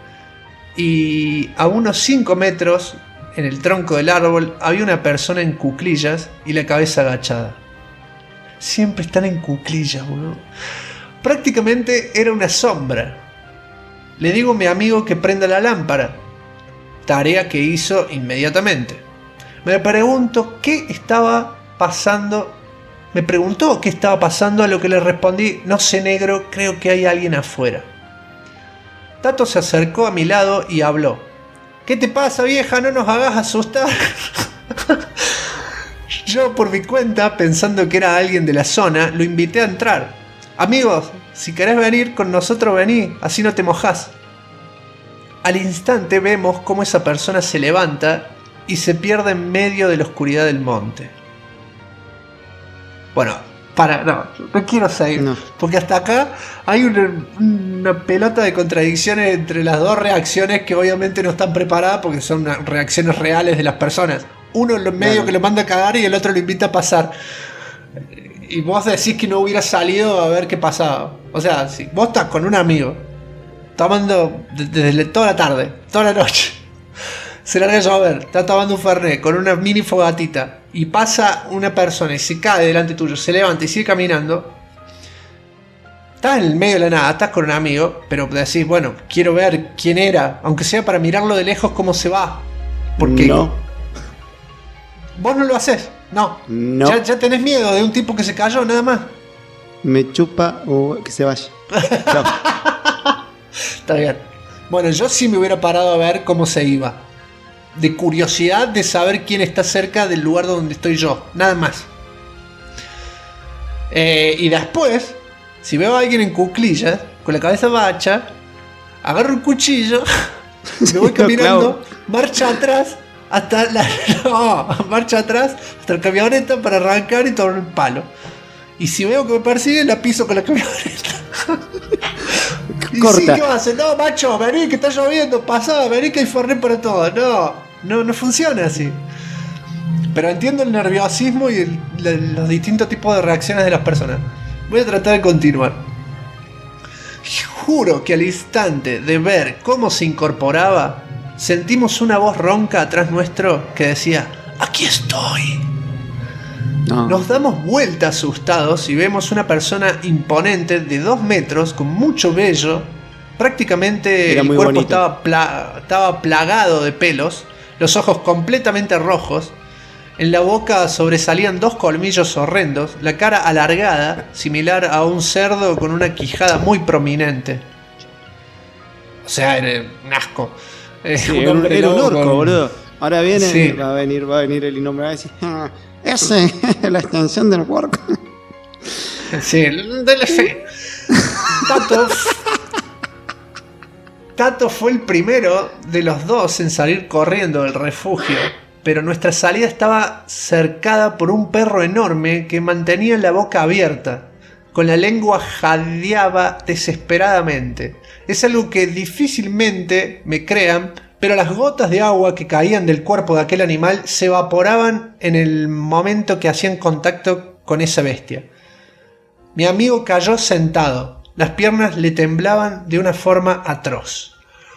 y a unos 5 metros en el tronco del árbol había una persona en cuclillas y la cabeza agachada. Siempre están en cuclillas, boludo. Prácticamente era una sombra. Le digo a mi amigo que prenda la lámpara, tarea que hizo inmediatamente. Me preguntó qué estaba pasando, a lo que le respondí: no sé, negro, creo que hay alguien afuera. Tato se acercó a mi lado y habló: ¿qué te pasa, vieja? No nos hagas asustar. Yo por mi cuenta, pensando que era alguien de la zona, lo invité a entrar. Amigos, si querés venir con nosotros, vení, así no te mojás. Al instante vemos cómo esa persona se levanta y se pierde en medio de la oscuridad del monte. Bueno, no quiero seguir, no. Porque hasta acá hay una pelota de contradicciones entre las dos reacciones que obviamente no están preparadas porque son reacciones reales de las personas. Uno en medio que lo manda a cagar y el otro lo invita a pasar. Y vos decís que no hubiera salido a ver qué pasaba. O sea, si vos estás con un amigo tomando desde toda la tarde, toda la noche, se larga a llover, está tomando un fernet con una mini fogatita y pasa una persona y se cae delante tuyo, se levanta y sigue caminando. Estás en el medio de la nada, estás con un amigo, pero decís, bueno, quiero ver quién era, aunque sea para mirarlo de lejos cómo se va. Porque no. Vos no lo haces, no. Ya tenés miedo de un tipo que se cayó, nada más. Me chupa o que se vaya. No. Está bien. Bueno, yo sí me hubiera parado a ver cómo se iba. De curiosidad de saber quién está cerca del lugar donde estoy yo. Nada más. Y después, si veo a alguien en cuclillas, con la cabeza bacha, agarro un cuchillo, me voy caminando, marcha atrás hasta marcha atrás hasta la camioneta para arrancar y tomar el palo. Y si veo que me persigue, la piso con la camioneta. Y corta. Sí, ¿qué vas a hacer? No, macho, vení que está lloviendo, pasá, vení que hay fernet para todo. No funciona así. Pero entiendo el nerviosismo y los distintos tipos de reacciones de las personas. Voy a tratar de continuar. Juro que al instante de ver cómo se incorporaba, sentimos una voz ronca atrás nuestro que decía: ¡aquí estoy! No. Nos damos vuelta asustados y vemos una persona imponente de 2 metros con mucho vello. Prácticamente el cuerpo estaba plagado de pelos, los ojos completamente rojos, en la boca sobresalían 2 colmillos horrendos, la cara alargada, similar a un cerdo con una quijada muy prominente. O sea, era un asco. Sí, era un orco, boludo. Ahora viene, sí. va a venir el innombrable va a decir: esa es la extensión del work. Sí, dele fe. Tato fue el primero de los dos en salir corriendo del refugio, pero nuestra salida estaba cercada por un perro enorme que mantenía la boca abierta. Con la lengua jadeaba desesperadamente. Es algo que difícilmente me crean, pero las gotas de agua que caían del cuerpo de aquel animal se evaporaban en el momento que hacían contacto con esa bestia. Mi amigo cayó sentado. Las piernas le temblaban de una forma atroz.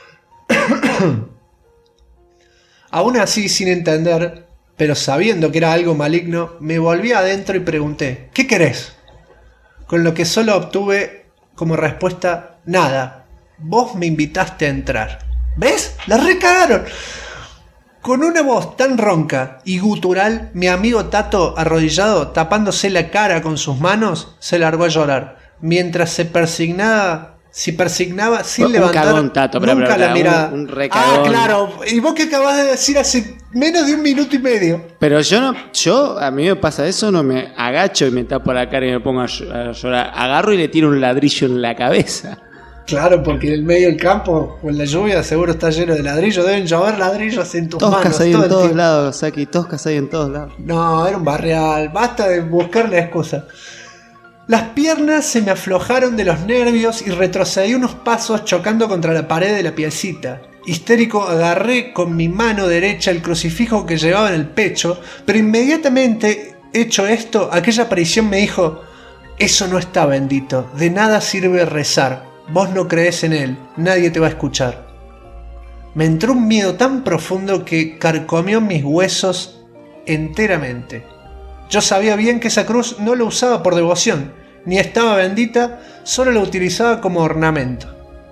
Aún así, sin entender, pero sabiendo que era algo maligno, me volví adentro y pregunté: ¿qué querés? Con lo que solo obtuve como respuesta: nada. Vos me invitaste a entrar. ¿Ves? ¡La recagaron! Con una voz tan ronca y gutural, mi amigo Tato, arrodillado, tapándose la cara con sus manos, se largó a llorar, mientras se persignaba sin levantar cagón, Tato, nunca la mirada. Un recagón. Claro, y vos que acabás de decir hace menos de 1 minuto y medio. Pero a mí me pasa eso, no me agacho y me tapo la cara y me pongo a llorar. Agarro y le tiro un ladrillo en la cabeza. Claro, porque en el medio del campo o en la lluvia seguro está lleno de ladrillos. Deben llover ladrillos en tus manos. Toscas hay en todos lados, Saki. Toscas hay en todos lados. No, era un barrial. Basta de buscar la excusa. Las piernas se me aflojaron de los nervios y retrocedí unos pasos chocando contra la pared de la piecita. Histérico agarré con mi mano derecha el crucifijo que llevaba en el pecho, pero inmediatamente hecho esto, aquella aparición me dijo: eso no está bendito, de nada sirve rezar. Vos no creés en él, nadie te va a escuchar. Me entró un miedo tan profundo que carcomió mis huesos enteramente. Yo sabía bien que esa cruz no la usaba por devoción, ni estaba bendita, solo la utilizaba como ornamento.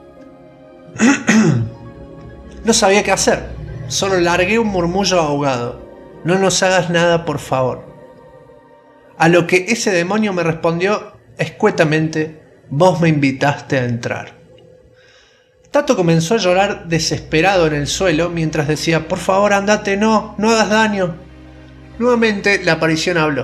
No sabía qué hacer, solo largué un murmullo ahogado: no nos hagas nada, por favor. A lo que ese demonio me respondió escuetamente: vos me invitaste a entrar. Tato comenzó a llorar desesperado en el suelo mientras decía: por favor, andate, no hagas daño. Nuevamente la aparición habló: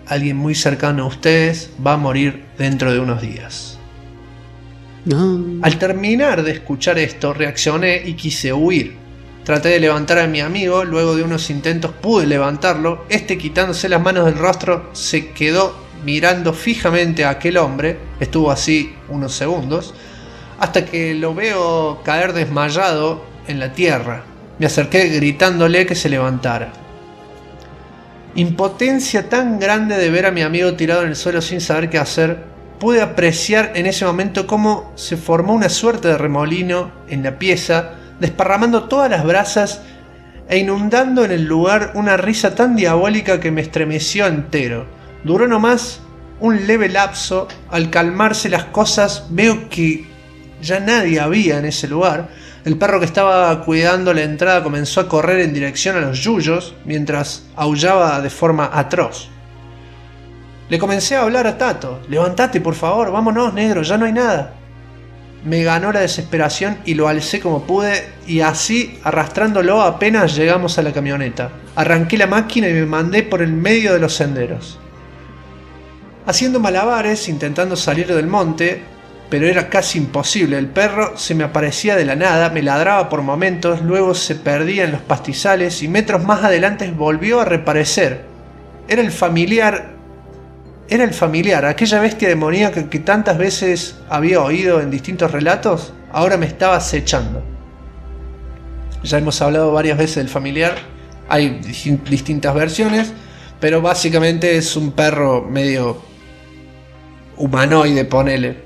alguien muy cercano a ustedes va a morir dentro de unos días. No. Al terminar de escuchar esto, reaccioné y quise huir. Traté de levantar a mi amigo, luego de unos intentos pude levantarlo. Este, quitándose las manos del rostro, se quedó mirando fijamente a aquel hombre. Estuvo así unos segundos, hasta que lo veo caer desmayado en la tierra. Me acerqué gritándole que se levantara. Impotencia tan grande de ver a mi amigo tirado en el suelo sin saber qué hacer. Pude apreciar en ese momento cómo se formó una suerte de remolino en la pieza, desparramando todas las brasas e inundando en el lugar una risa tan diabólica que me estremeció entero. Duró nomás un leve lapso. Al calmarse las cosas, veo que ya nadie había en ese lugar. El perro que estaba cuidando la entrada comenzó a correr en dirección a los yuyos, mientras aullaba de forma atroz. Le comencé a hablar a Tato. «Levantate, por favor, vámonos, negro, ya no hay nada». Me ganó la desesperación y lo alcé como pude, y así, arrastrándolo, apenas llegamos a la camioneta. Arranqué la máquina y me mandé por el medio de los senderos, haciendo malabares, intentando salir del monte, pero era casi imposible. El perro se me aparecía de la nada, me ladraba por momentos, luego se perdía en los pastizales y metros más adelante volvió a reaparecer. Era el familiar, aquella bestia demoníaca que tantas veces había oído en distintos relatos, ahora me estaba acechando. Ya hemos hablado varias veces del familiar, hay distintas versiones, pero básicamente es un perro medio humanoide, ponele.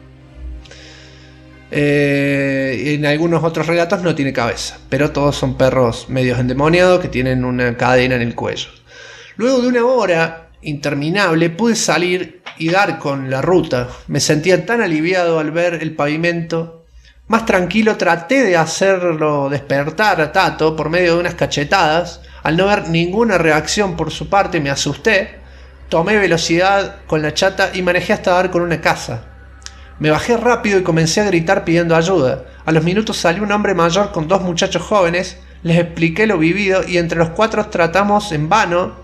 En algunos otros relatos no tiene cabeza, pero todos son perros medios endemoniados que tienen una cadena en el cuello. Luego de una hora interminable pude salir y dar con la ruta. Me sentía tan aliviado al ver el pavimento. Más tranquilo traté de hacerlo despertar a Tato por medio de unas cachetadas. Al no ver ninguna reacción por su parte me asusté. Tomé velocidad con la chata y manejé hasta dar con una casa. Me bajé rápido y comencé a gritar pidiendo ayuda. A los minutos salió un hombre mayor con dos muchachos jóvenes. Les expliqué lo vivido y entre los cuatro tratamos en vano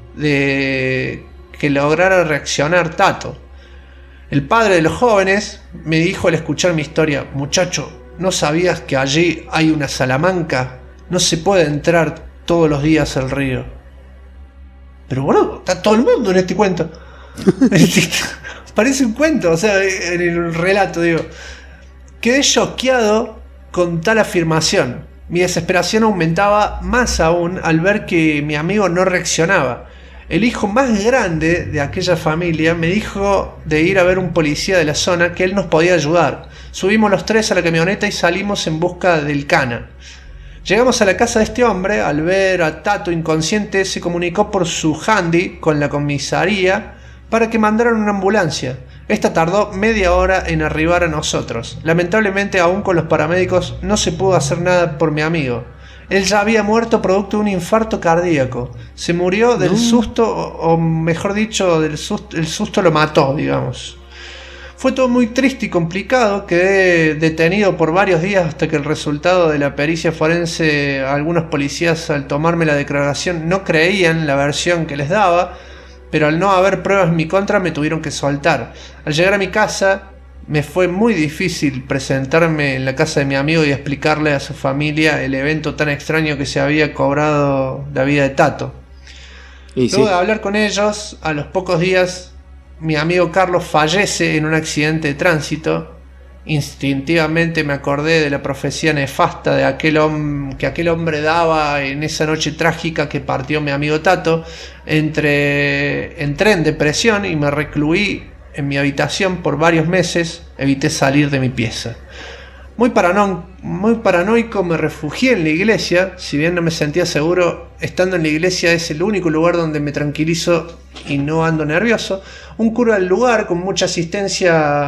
de que lograra reaccionar Tato. El padre de los jóvenes me dijo al escuchar mi historia: «Muchacho, ¿no sabías que allí hay una salamanca? No se puede entrar todos los días al río». Pero bueno, está todo el mundo en este cuento. Parece un cuento, o sea, en el relato, digo. Quedé choqueado con tal afirmación. Mi desesperación aumentaba más aún al ver que mi amigo no reaccionaba. El hijo más grande de aquella familia me dijo de ir a ver un policía de la zona, que él nos podía ayudar. Subimos los tres a la camioneta y salimos en busca del cana. Llegamos a la casa de este hombre. Al ver a Tato inconsciente, se comunicó por su handy con la comisaría para que mandaran una ambulancia. Esta tardó media hora en arribar a nosotros. Lamentablemente, aún con los paramédicos, no se pudo hacer nada por mi amigo. Él ya había muerto producto de un infarto cardíaco. Se murió del susto, o mejor dicho, el susto lo mató, digamos. Fue todo muy triste y complicado. Quedé detenido por varios días hasta que el resultado de la pericia forense, algunos policías al tomarme la declaración no creían la versión que les daba, pero al no haber pruebas en mi contra me tuvieron que soltar. Al llegar a mi casa me fue muy difícil presentarme en la casa de mi amigo y explicarle a su familia el evento tan extraño que se había cobrado la vida de Tato. Luego de hablar con ellos, a los pocos días mi amigo Carlos fallece en un accidente de tránsito. Instintivamente me acordé de la profecía nefasta de que aquel hombre daba en esa noche trágica que partió mi amigo Tato. Entré en depresión y me recluí en mi habitación por varios meses. Evité salir de mi pieza. Muy paranoico me refugié en la iglesia. Si bien no me sentía seguro, estando en la iglesia es el único lugar donde me tranquilizo y no ando nervioso. Un cura del lugar con mucha asistencia,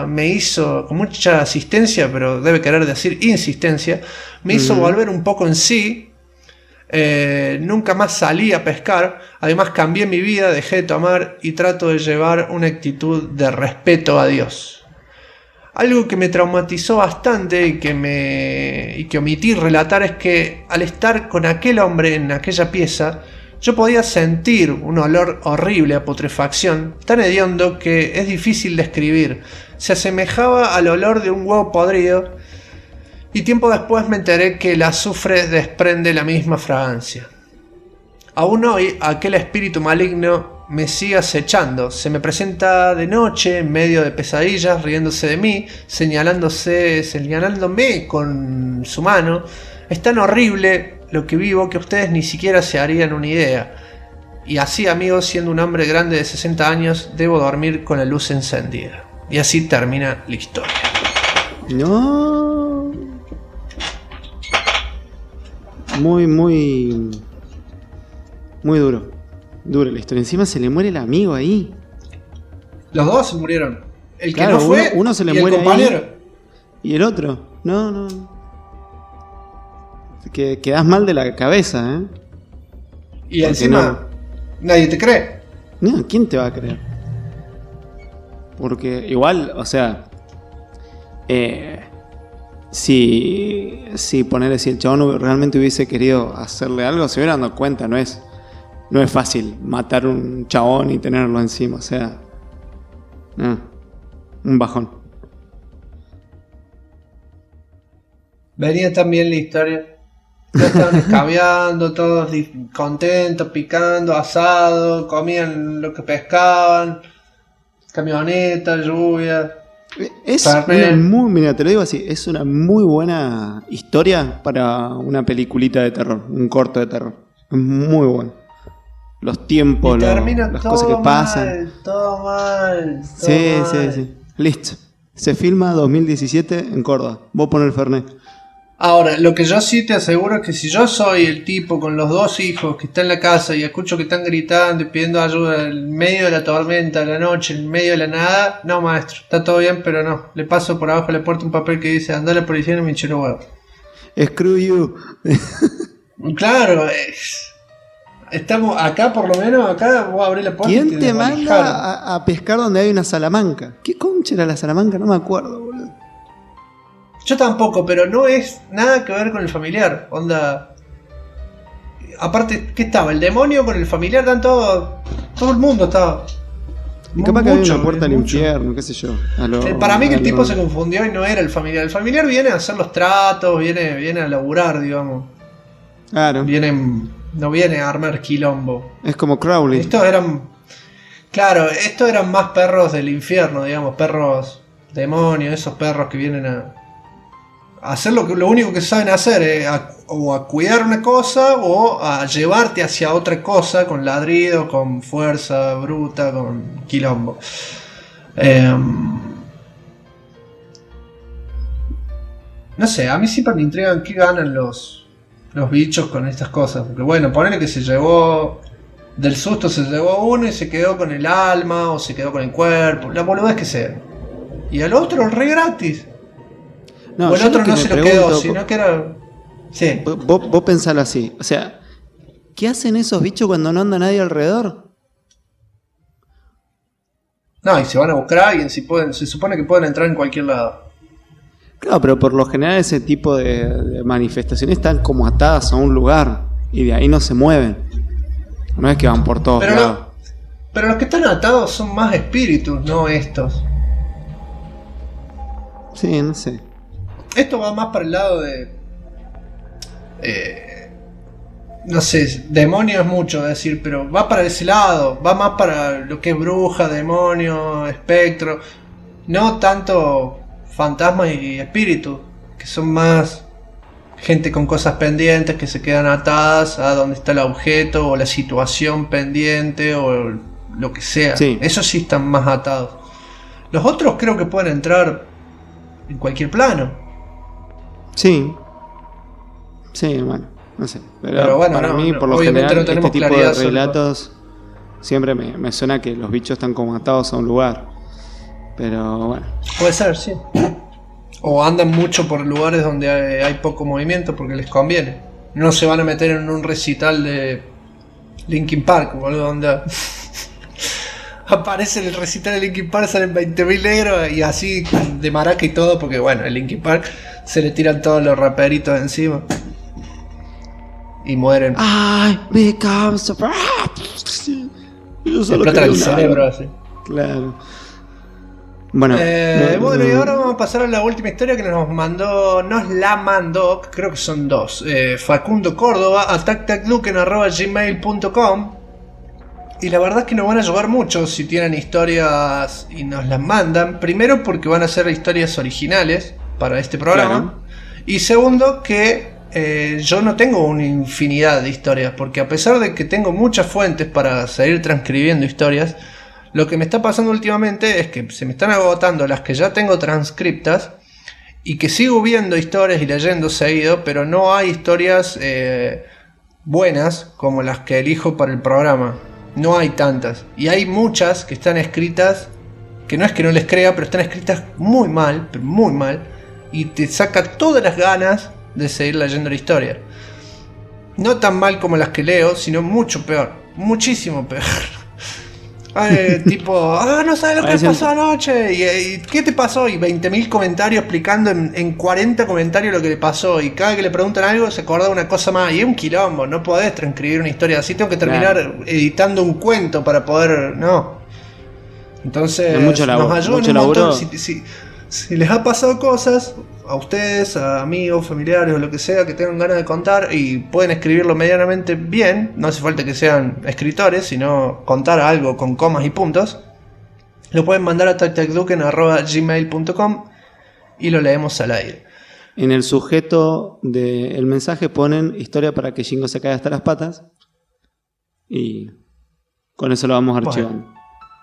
pero debe querer decir insistencia, me hizo volver un poco en sí. Nunca más salí a pescar. Además cambié mi vida, dejé de tomar y trato de llevar una actitud de respeto a Dios. Algo que me traumatizó bastante y que omití relatar es que al estar con aquel hombre en aquella pieza, Yo podía sentir un olor horrible a putrefacción, tan hediondo que es difícil describir. Se asemejaba al olor de un huevo podrido, y tiempo después me enteré que el azufre desprende la misma fragancia. Aún hoy aquel espíritu maligno me sigue acechando. Se me presenta de noche en medio de pesadillas, riéndose de mí, señalándome con su mano. Es tan horrible lo que vivo que ustedes ni siquiera se harían una idea. Y así, amigos, siendo un hombre grande de 60 años, debo dormir con la luz encendida. Y así termina la historia. No. Muy duro. Duro la historia. Encima se le muere el amigo ahí. Los dos se murieron. El que claro, no fue uno se le y muere el compañero. ahí, y el otro. No. Que quedás mal de la cabeza, ¿eh? Y encima nadie te cree. No, ¿quién te va a creer? Porque igual, o sea, si ponerle, si el chabón realmente hubiese querido hacerle algo, se hubieran dado cuenta, no es fácil matar un chabón y tenerlo encima, o sea, un bajón. Venía también la historia. Ya estaban escabeando, todos contentos, picando, asado, comían lo que pescaban, camioneta, lluvia. Es mira, te lo digo así, es una muy buena historia para una peliculita de terror, un corto de terror. Es muy bueno. Los tiempos, las cosas que pasan. Todo mal. Sí. Listo. Se filma 2017 en Córdoba. Vos ponés el Fernet. Ahora, lo que yo sí te aseguro es que si yo soy el tipo con los dos hijos que está en la casa y escucho que están gritando y pidiendo ayuda en medio de la tormenta, de la noche, en medio de la nada, no, maestro, está todo bien, pero no. Le paso por abajo de la puerta un papel que dice: andá a la policía y me hinché los huevos. Screw you. Claro, estamos acá, por lo menos acá, vos abrís la puerta. ¿Quién te manda a pescar donde hay una salamanca? ¿Qué concha era la salamanca? No me acuerdo, boludo. Yo tampoco, pero no es nada que ver con el familiar. Onda. Aparte, ¿qué estaba? ¿El demonio con el familiar? Todo el mundo estaba. Capaz que había una puerta al infierno, qué sé yo. Para mí que el tipo se confundió y no era el familiar. El familiar viene a hacer los tratos, viene a laburar, digamos. Claro. No viene a armar quilombo. Es como Crowley. Estos eran más perros del infierno, digamos, perros demonios, esos perros que vienen a hacer lo único que saben hacer, o a cuidar una cosa o a llevarte hacia otra cosa con ladrido, con fuerza bruta, con quilombo. No sé, a mí siempre me intrigan qué ganan los bichos con estas cosas. Porque bueno, ponele que del susto se llevó uno y se quedó con el alma o se quedó con el cuerpo, la boludez que sea. Y al otro re gratis. No, o el otro no se lo quedó, sino que era... Sí. Vos pensalo así. O sea, ¿qué hacen esos bichos cuando no anda nadie alrededor? No, y se van a buscar a alguien. Se supone que pueden entrar en cualquier lado. Claro, pero por lo general ese tipo de manifestaciones están como atadas a un lugar y de ahí no se mueven. No es que van por todos lados. Pero los que están atados son más espíritus, no estos. Sí, no sé. Esto va más para el lado de... no sé, demonio es mucho decir, pero va para ese lado. Va más para lo que es bruja, demonio, espectro. No tanto fantasmas y espíritus, que son más gente con cosas pendientes que se quedan atadas a donde está el objeto o la situación pendiente o lo que sea. Sí. Esos sí están más atados. Los otros creo que pueden entrar en cualquier plano. Sí, bueno, no sé. Pero bueno, para mí, por lo general, no este tipo de relatos siempre me suena que los bichos están como atados a un lugar. Pero bueno. Puede ser, sí. O andan mucho por lugares donde hay poco movimiento porque les conviene. No se van a meter en un recital de Linkin Park, boludo, donde aparece en el recital de Linkin Park, salen 20.000 negros y así de maraca y todo, porque bueno, el Linkin Park se le tiran todos los raperitos encima. y mueren. ¡Ay! Become super. Yo solo Explota el cerebro así. Claro. Bueno, y ahora vamos a pasar a la última historia que nos la mandó, creo que son dos. Facundo Córdoba a tactacluken@gmail.com. Y la verdad es que nos van a ayudar mucho si tienen historias y nos las mandan. Primero porque van a ser historias originales para este programa. Claro. Y segundo que yo no tengo una infinidad de historias. Porque a pesar de que tengo muchas fuentes para seguir transcribiendo historias, lo que me está pasando últimamente es que se me están agotando las que ya tengo transcriptas. Y que sigo viendo historias y leyendo seguido, pero no hay historias buenas como las que elijo para el programa. No hay tantas. Y hay muchas que están escritas, que no es que no les crea, pero están escritas muy mal, pero muy mal. Y te saca todas las ganas de seguir leyendo la historia. No tan mal como las que leo, sino mucho peor. Muchísimo peor. Tipo, no sabes lo que pasó anoche. ¿Y qué te pasó? Y 20.000 comentarios explicando en 40 comentarios lo que le pasó. Y cada vez que le preguntan algo se acuerda de una cosa más. Y es un quilombo, no podés transcribir una historia así. Tengo que terminar editando un cuento para poder. No. Entonces, nos ayudan un montón. Si les ha pasado cosas a ustedes, a amigos, familiares o lo que sea que tengan ganas de contar y pueden escribirlo medianamente bien, no hace falta que sean escritores, sino contar algo con comas y puntos, lo pueden mandar a tactacduken@gmail.com y lo leemos al aire. En el sujeto del mensaje ponen historia para que Jingo se caiga hasta las patas y con eso lo vamos archivando. Bueno.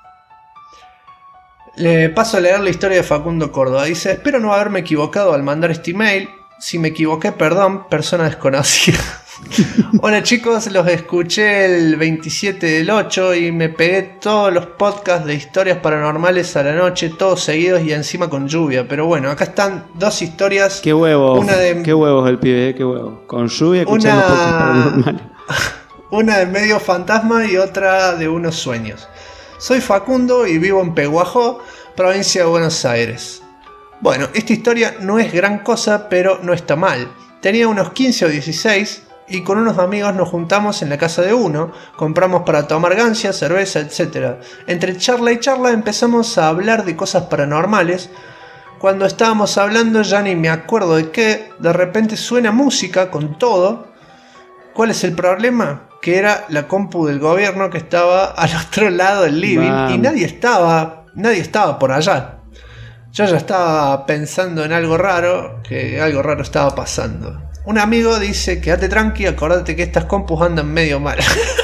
Le paso a leer la historia de Facundo Córdoba. Dice: espero no haberme equivocado al mandar este email. Si me equivoqué, perdón, persona desconocida. Hola chicos, los escuché el 27 del 8 y me pegué todos los podcasts de historias paranormales a la noche, todos seguidos y encima con lluvia. Pero bueno, acá están dos historias. Qué huevos, qué huevos el pibe, qué huevos. Con lluvia escuchando podcasts paranormales. Una de medio fantasma y otra de unos sueños. Soy Facundo y vivo en Peguajó, provincia de Buenos Aires. Bueno, esta historia no es gran cosa, pero no está mal. Tenía unos 15 o 16 y con unos amigos nos juntamos en la casa de uno, compramos para tomar gancia, cerveza, etc. Entre charla y charla empezamos a hablar de cosas paranormales. Cuando estábamos hablando ya ni me acuerdo de qué, de repente suena música con todo. ¿Cuál es el problema? Que era la compu del gobierno que estaba al otro lado del living y nadie estaba por allá. Yo ya estaba pensando en algo raro, que algo raro estaba pasando. Un amigo dice: quédate tranqui, acordate que estas compus andan medio mal.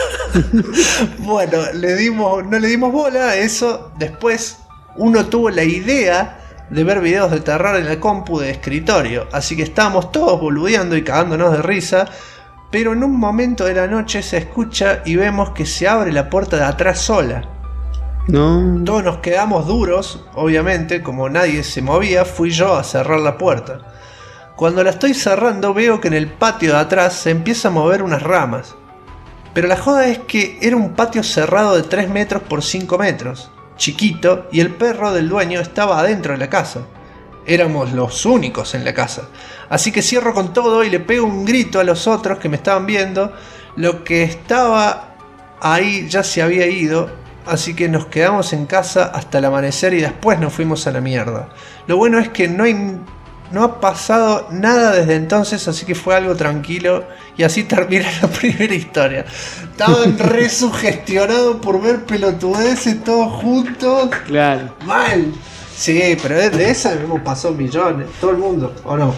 Bueno, no le dimos bola a eso. Después uno tuvo la idea de ver videos de terror en la compu de escritorio, así que estábamos todos boludeando y cagándonos de risa. Pero en un momento de la noche se escucha y vemos que se abre la puerta de atrás sola. No. Todos nos quedamos duros, obviamente, como nadie se movía, fui yo a cerrar la puerta. Cuando la estoy cerrando veo que en el patio de atrás se empieza a mover unas ramas. Pero la joda es que era un patio cerrado de 3 metros por 5 metros, chiquito, y el perro del dueño estaba adentro de la casa. Éramos los únicos en la casa. Así que cierro con todo y le pego un grito a los otros que me estaban viendo. Lo que estaba ahí ya se había ido, así que nos quedamos en casa hasta el amanecer y después nos fuimos a la mierda. Lo bueno es que no ha pasado nada desde entonces, así que fue algo tranquilo y así termina la primera historia. Estaban re sugestionados por ver pelotudeces todos juntos. Claro. Mal. Sí, pero de esa hemos pasado millones, todo el mundo, ¿o no?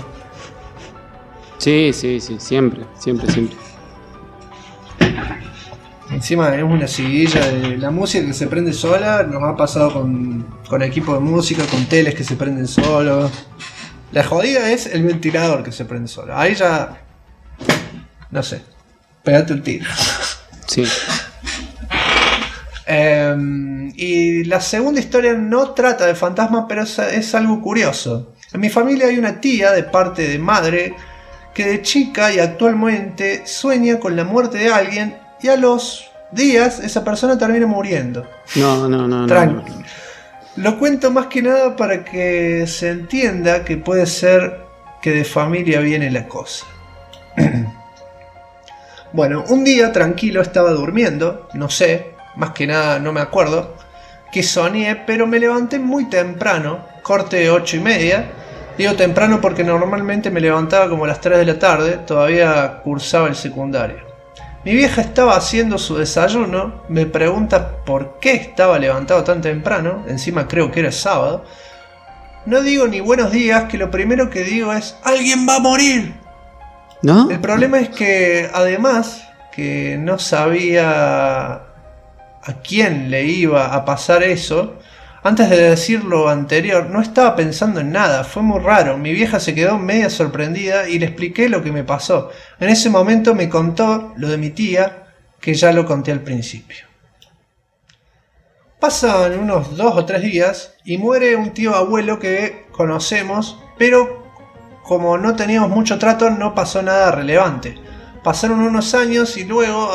Sí, siempre. Encima es una seguidilla de la música que se prende sola. Nos ha pasado con equipo de música, con teles que se prenden solos. La jodida es el ventilador que se prende solo. Ahí ya, no sé, pegate un tiro. Sí. Y la segunda historia no trata de fantasmas, pero es algo curioso. En mi familia hay una tía de parte de madre que de chica y actualmente sueña con la muerte de alguien y a los días esa persona termina muriendo. No. Tranqui. Lo cuento más que nada para que se entienda que puede ser que de familia viene la cosa. Bueno, un día tranquilo estaba durmiendo, no sé, más que nada no me acuerdo que soñé, pero me levanté muy temprano, corte 8:30. Digo temprano porque normalmente me levantaba como a las 3 de la tarde, todavía cursaba el secundario. Mi vieja estaba haciendo su desayuno, me pregunta por qué estaba levantado tan temprano, encima creo que era sábado. No digo ni buenos días, que lo primero que digo es ¡alguien va a morir! ¿No? El problema es que además que no sabía a quién le iba a pasar eso, antes de decir lo anterior no estaba pensando en nada, fue muy raro. Mi vieja se quedó media sorprendida y le expliqué lo que me pasó. En ese momento me contó lo de mi tía, que ya lo conté al principio. Pasan unos 2 o 3 días y muere un tío abuelo que conocemos, pero como no teníamos mucho trato no pasó nada relevante. Pasaron unos años y luego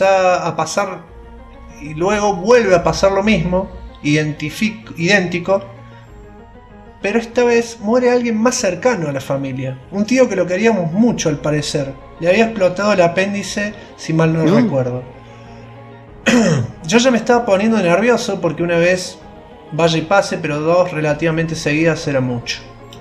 luego vuelve a pasar lo mismo, idéntico, pero esta vez muere alguien más cercano a la familia, un tío que lo queríamos mucho al parecer, le había explotado el apéndice si mal no recuerdo. Yo ya me estaba poniendo nervioso porque una vez vaya y pase, pero 2 relativamente seguidas era mucho.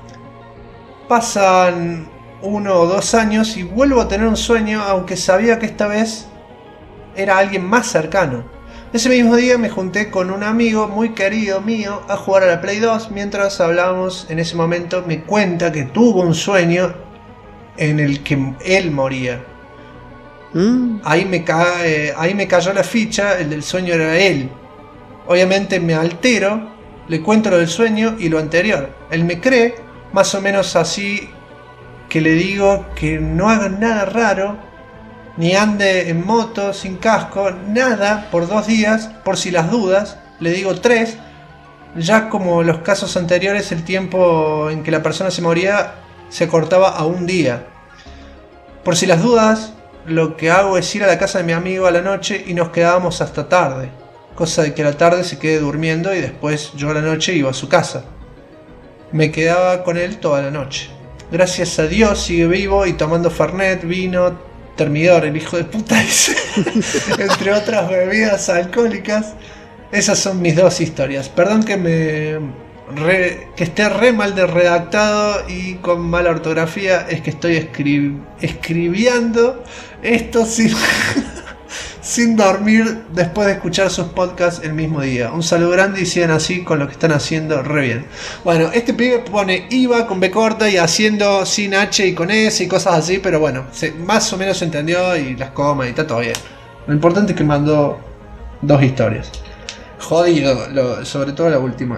Pasan 1 o 2 años y vuelvo a tener un sueño, aunque sabía que esta vez era alguien más cercano. Ese mismo día me junté con un amigo muy querido mío a jugar a la Play 2. Mientras hablábamos en ese momento me cuenta que tuvo un sueño en el que él moría. Ahí me cayó la ficha, el del sueño era él. Obviamente me altero, le cuento lo del sueño y lo anterior. Él me cree, más o menos así que le digo que no haga nada raro, ni ande en moto, sin casco, nada por 2 días, por si las dudas. Le digo 3, ya como los casos anteriores el tiempo en que la persona se moría se cortaba a 1 día. Por si las dudas, lo que hago es ir a la casa de mi amigo a la noche y nos quedábamos hasta tarde, cosa de que a la tarde se quede durmiendo y después yo a la noche iba a su casa. Me quedaba con él toda la noche. Gracias a Dios sigue vivo y tomando Fernet, vino, termidor, el hijo de puta ese, entre otras bebidas alcohólicas. Esas son mis 2 historias. Perdón que esté re mal de redactado y con mala ortografía, es que estoy escribiendo esto sin dormir después de escuchar sus podcasts el mismo día. Un saludo grande y sigan así con lo que están haciendo re bien. Bueno, este pibe pone IVA con B corta y haciendo sin H y con S y cosas así, pero bueno, más o menos se entendió y las comas y está todo bien. Lo importante es que mandó 2 historias. Jodido, sobre todo la última.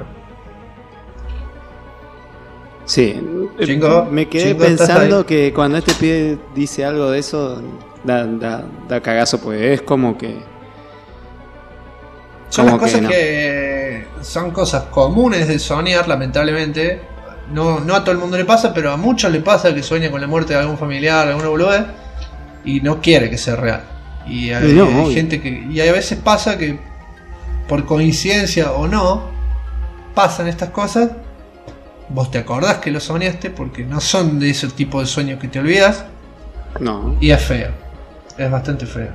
Sí, Chingo, me quedé pensando que cuando este pibe dice algo de eso, da cagazo, pues es como que... Son las cosas que son cosas comunes de soñar, lamentablemente. No a todo el mundo le pasa, pero a muchos le pasa que sueña con la muerte de algún familiar, alguna boludez, y no quiere que sea real. Y hay gente y a veces pasa que por coincidencia o no pasan estas cosas. Vos te acordás que lo soñaste porque no son de ese tipo de sueños que te olvidas. No. Y es feo. Es bastante feo.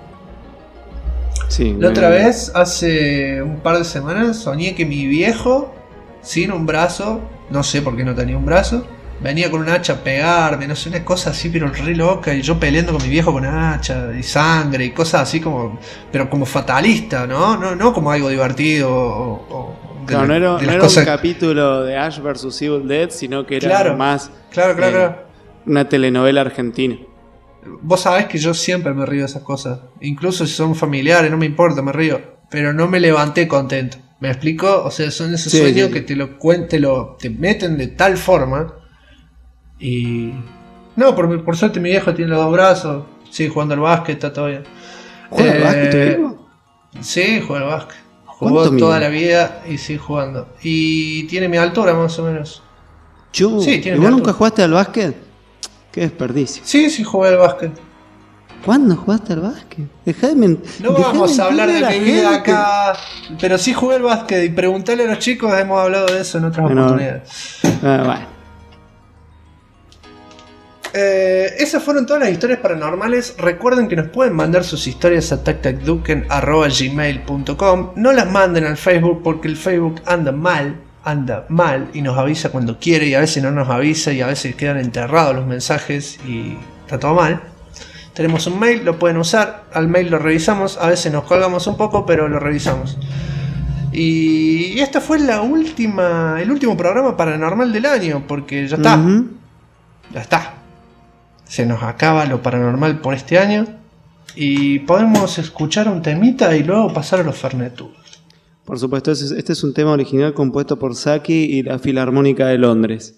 Sí, la otra vez, hace un par de semanas, soñé que mi viejo, sin un brazo, no sé por qué no tenía un brazo, venía con un hacha a pegarme, no sé, una cosa así, pero re loca, y yo peleando con mi viejo con hacha y sangre y cosas así como, pero como fatalista, ¿no? No como algo divertido no era un capítulo de Ash vs Evil Dead, sino que era más claro. Una telenovela argentina. Vos sabés que yo siempre me río de esas cosas, incluso si son familiares, no me importa, me río, pero no me levanté contento. ¿Me explico? O sea, son esos sueños que te meten de tal forma. Y no, por suerte mi viejo tiene los 2 brazos, sigue jugando al básquet, está todo bien. ¿Juega al básquet tu viejo? Sí, juega al básquet. Jugó toda la vida y sigue jugando. Y tiene mi altura más o menos. ¿Y vos nunca jugaste al básquet? Qué desperdicio. Sí, jugué al básquet. ¿Cuándo jugaste al básquet? No vamos a hablar de mi vida acá. Pero sí jugué al básquet y preguntarle a los chicos, hemos hablado de eso en otras oportunidades. Bueno. Esas fueron todas las historias paranormales. Recuerden que nos pueden mandar sus historias a tactacduken@gmail.com. No las manden al Facebook porque el Facebook anda mal y nos avisa cuando quiere y a veces no nos avisa y a veces quedan enterrados los mensajes y está todo mal. Tenemos un mail, lo pueden usar, al mail lo revisamos, a veces nos colgamos un poco pero lo revisamos. Y esta fue el último programa paranormal del año porque ya está. Ya está. Se nos acaba lo paranormal por este año y podemos escuchar un temita y luego pasar a los Fernetudos. Por supuesto, este es un tema original compuesto por Saki y la Filarmónica de Londres.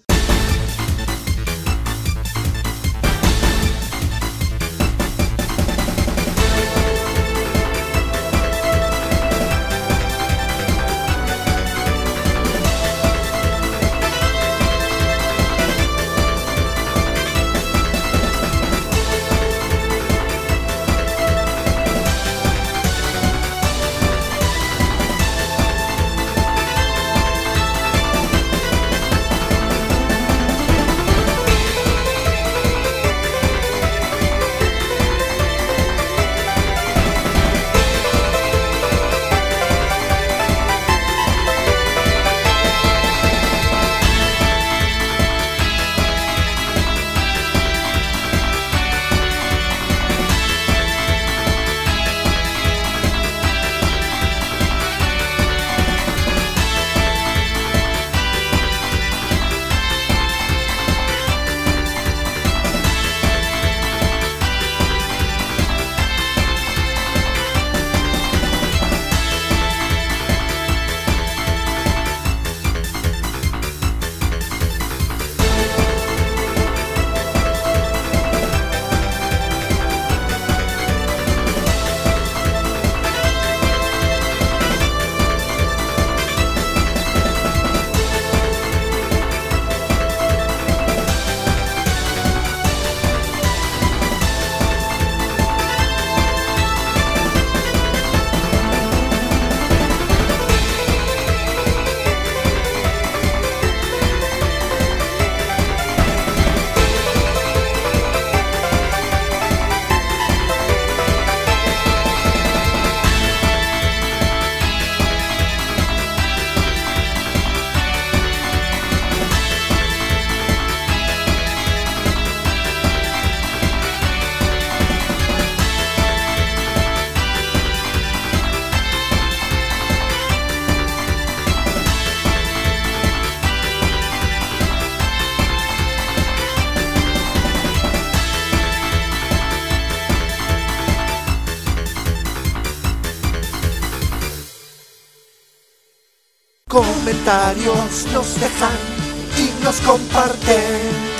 Comentarios nos dejan y nos comparten.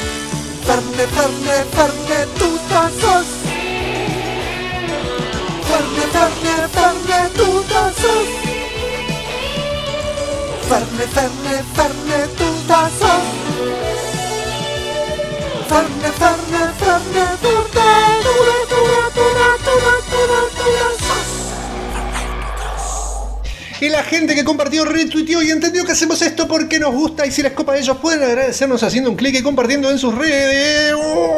Ferne, tutazos. Ferne, tutazos. Ferne, tutazos. Ferne, Y la gente que compartió, retuiteó y entendió que hacemos esto porque nos gusta y si les copa a ellos pueden agradecernos haciendo un clic y compartiendo en sus redes.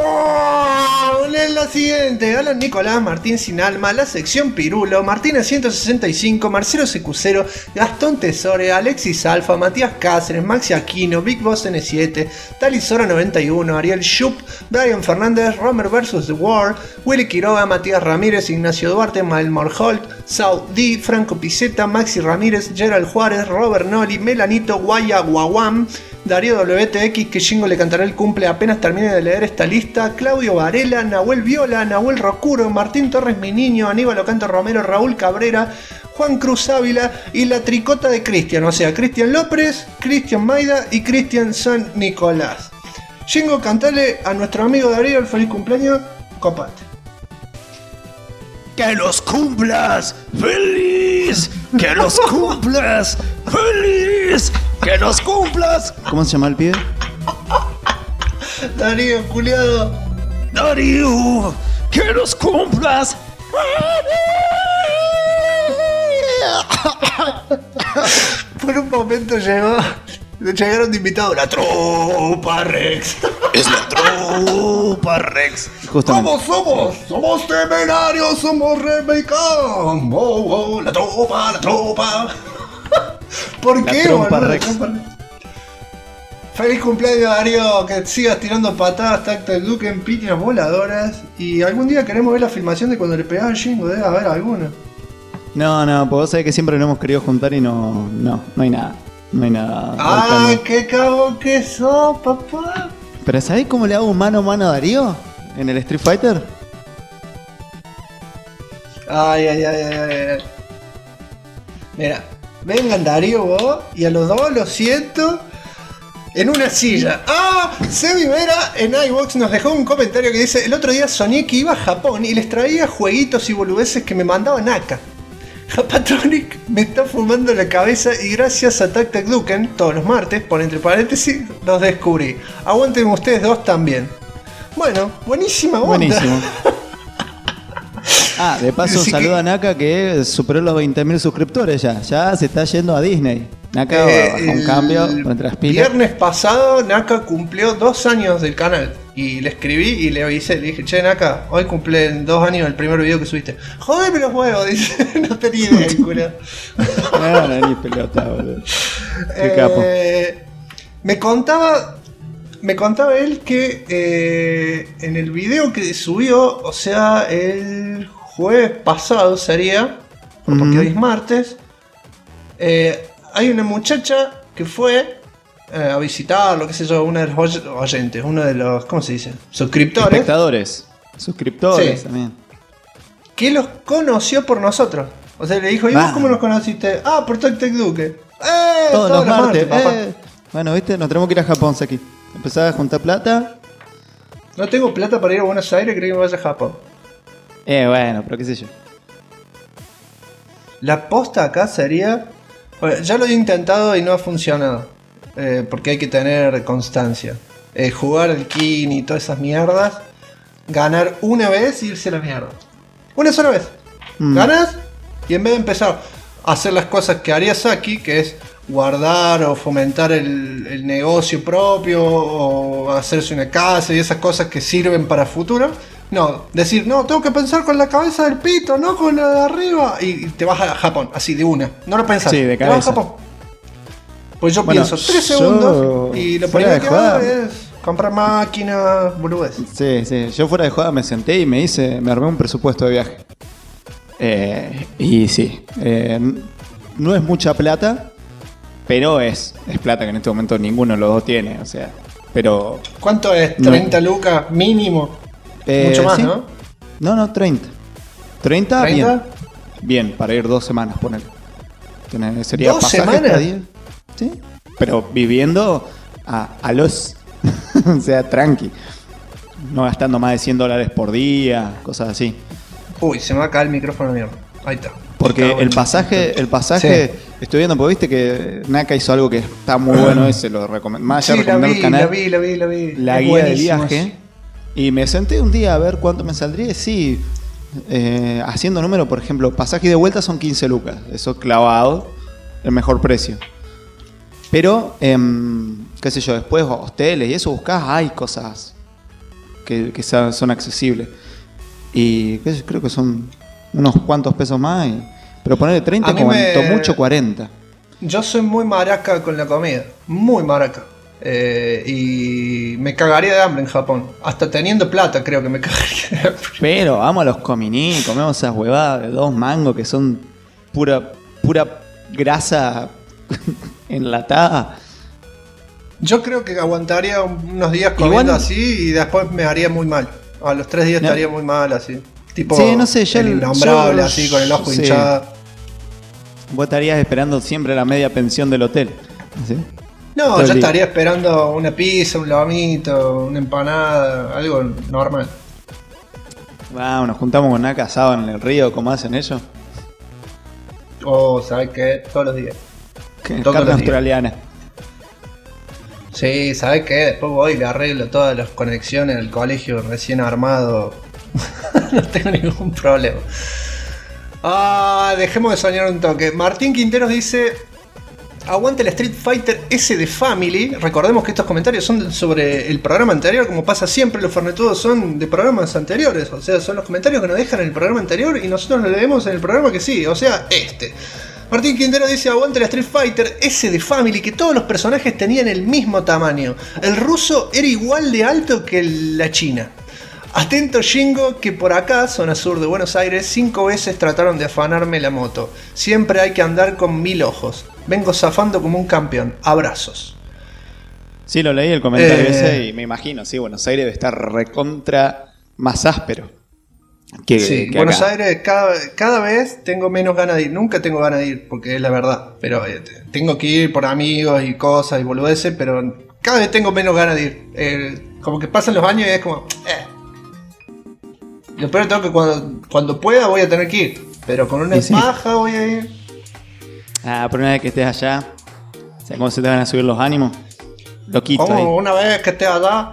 En la siguiente: Alan Nicolás, Martín Sin Alma, La Sección Pirulo, Martínez 165, Marcelo Secucero, Gastón Tesore, Alexis Alfa, Matías Cáceres, Maxi Aquino, Big Boss N7, Talisora 91, Ariel Schupp, Brian Fernández, Romer vs. The War, Willy Quiroga, Matías Ramírez, Ignacio Duarte, Malmor Holt, Sau D, Franco Piceta, Maxi Ramírez, Gerald Juárez, Robert Noli, Melanito, Guaya Guaguam, Darío WTX, que Jingo le cantará el cumple apenas termine de leer esta lista, Claudio Varela, Nahuel Viola, Nahuel Rocuro, Martín Torres Mi Niño, Aníbal Ocanto Romero, Raúl Cabrera, Juan Cruz Ávila y la tricota de Cristian, o sea, Cristian López, Cristian Maida y Cristian San Nicolás. Jingo, cantale a nuestro amigo Darío el feliz cumpleaños, copate. ¡Que los cumplas feliz! ¡Que los cumplas feliz! ¡Que los cumplas! ¿Cómo se llama el pibe? Darío, culiado. Darío, que los cumplas. Por un momento llegaron de invitado la tropa Rex. Es la tropa Rex. Justamente. ¿Cómo somos? Somos temerarios, somos republicanos. La tropa, la tropa. ¿Por La qué, trompa boludo? Rex. Feliz cumpleaños, Darío. Que sigas tirando patadas, Tacta Duke en piñas voladoras. Y algún día queremos ver la filmación de cuando le pegaba el Jingo. Debe haber alguna. No, porque vos sabés que siempre nos hemos querido juntar y no hay nada. No hay nada. ¡Ah, qué cago que sos, papá! Pero ¿sabés cómo le hago un mano a mano a Darío? ¿En el Street Fighter? Ay. Mira, vengan Darío vos y a los dos lo siento en una silla. ¡Ah! Sebi Vera en iVoox nos dejó un comentario que dice: el otro día soñé que iba a Japón y les traía jueguitos y boludeces que me mandaba Naka. Japatronic me está fumando la cabeza y gracias a Tac Tac Duken, todos los martes, por entre paréntesis, los descubrí. Aguanten ustedes dos también. Bueno, buenísima onda. Buenísimo. De paso, un Así saludo que- a Naka que superó los 20.000 suscriptores ya. Ya se está yendo a Disney. Naka bajó un cambio con las pilas. Viernes pasado Naka cumplió 2 años del canal. Y le escribí y le avisé, le dije: che Naka, hoy cumplen 2 años el primer video que subiste. Jodeme los huevos, dice. No tenía idea, culo. No, ni pelota, boludo. Qué capo. Me contaba él que en el video que subió, o sea, el jueves pasado sería, porque hoy es martes, hay una muchacha que fue a visitarlo, qué sé yo, uno de los oyentes, uno de los, ¿cómo se dice? Suscriptores, Espectadores. Suscriptores Sí. también. que los conoció por nosotros. O sea, le dijo: ¿y vos Ah. cómo los conociste? Ah, por Tac Tac Duke. Todos los martes. papá. Bueno, viste, nos tenemos que ir a Japón, Saki. Empezás a juntar plata. No tengo plata para ir a Buenos Aires, creo que me vaya a Japón. Bueno, pero qué sé yo. La posta acá sería... Bueno, ya lo he intentado y no ha funcionado. Porque hay que tener constancia. Jugar el kin y todas esas mierdas. Ganar una vez y irse a la mierda. Una sola vez. Ganas y en vez de empezar a hacer las cosas que haría Saki, que es guardar o fomentar el negocio propio o hacerse una casa y esas cosas que sirven para futuro. No, decir: no, tengo que pensar con la cabeza del pito, no con la de arriba. Y te vas a Japón, así de una. No lo pensás. Sí, de te vas a cabeza. Japón. Pues yo Bueno, pienso 3 yo, segundos y lo fuera primero de que hago joda, es comprar máquinas, boludeces. Sí. Yo fuera de joda me senté y me armé un presupuesto de viaje. Y sí, no es mucha plata, pero es plata que en este momento ninguno de los dos tiene, o sea, pero... ¿Cuánto es? No. ¿30 lucas mínimo? Mucho más, sí. ¿no? No, 30. 30, ¿30? Bien, para ir 2 semanas, poner. Sería ¿2 pasaje semanas? estadía. Sí, pero viviendo a los... o sea, tranqui. No gastando más de $100 por día, cosas así. Uy, se me va a caer el micrófono, mierda. Ahí está. Porque Está el bueno. pasaje, estoy viendo, porque viste que Naka hizo algo que está muy bueno, ese lo recomiendo. Más allá Sí, de la recomendar el vi, canal, la vi. la Es guía de buenísimo viaje. eso. Y me senté un día a ver cuánto me saldría. Sí, haciendo número, por ejemplo, pasaje y de vuelta son 15 lucas. Eso clavado, el mejor precio. Pero, qué sé yo, después hosteles y eso buscás, hay cosas que son accesibles. Y qué sé yo, creo que son unos cuantos pesos más. Pero ponerle 30 A mí como me- mucho 40. Yo soy muy maraca con la comida. Muy maraca. Y me cagaría de hambre en Japón. Hasta teniendo plata creo que me cagaría de hambre. Pero vamos a los comini, comemos esas huevadas de 2 mangos que son pura grasa enlatada. Yo creo que aguantaría unos días comiendo Igual- así y después me haría muy mal. A los 3 días No. estaría muy mal así. Tipo Sí, no sé, yo el el- innombrable yo- así con el ojo sí. hinchado. Vos estarías esperando siempre la media pensión del hotel. ¿Sí? No, Todo el yo día. estaría esperando una pizza, un lomito, una empanada, algo normal. Wow, nos juntamos con Naka asado en el río, como hacen ellos. O, ¿sabes qué? Todos los días. Carne Todos los días. australiana. Sí, ¿sabes qué? Después voy y le arreglo todas las conexiones al colegio recién armado. No tengo ningún problema. Dejemos de soñar un toque. Martín Quinteros dice: Aguante el Street Fighter S de Family. Recordemos que estos comentarios son sobre el programa anterior. Como pasa siempre, los fornetudos son de programas anteriores. O sea, son los comentarios que nos dejan en el programa anterior y nosotros los leemos en el programa que sigue. O sea, este. Martín Quintero dice: aguante el Street Fighter S de Family, que todos los personajes tenían el mismo tamaño. El ruso era igual de alto que la china. Atento Shingo, que por acá, zona sur de Buenos Aires, 5 veces trataron de afanarme la moto. Siempre hay que andar con 1000 ojos. Vengo zafando como un campeón. Abrazos. Sí, lo leí el comentario ese y me imagino, sí, Buenos Aires debe estar recontra más áspero. Sí, que Buenos Aires cada vez tengo menos ganas de ir. Nunca tengo ganas de ir, porque es la verdad. Pero tengo que ir por amigos y cosas y boludeces, pero cada vez tengo menos ganas de ir. Como que pasan los años y es como... Lo peor de todo es que cuando pueda voy a tener que ir. Pero con una paja voy a ir. Pero una vez que estés allá, ¿sabes cómo se te van a subir los ánimos? Loquito ahí. Una vez que estés allá,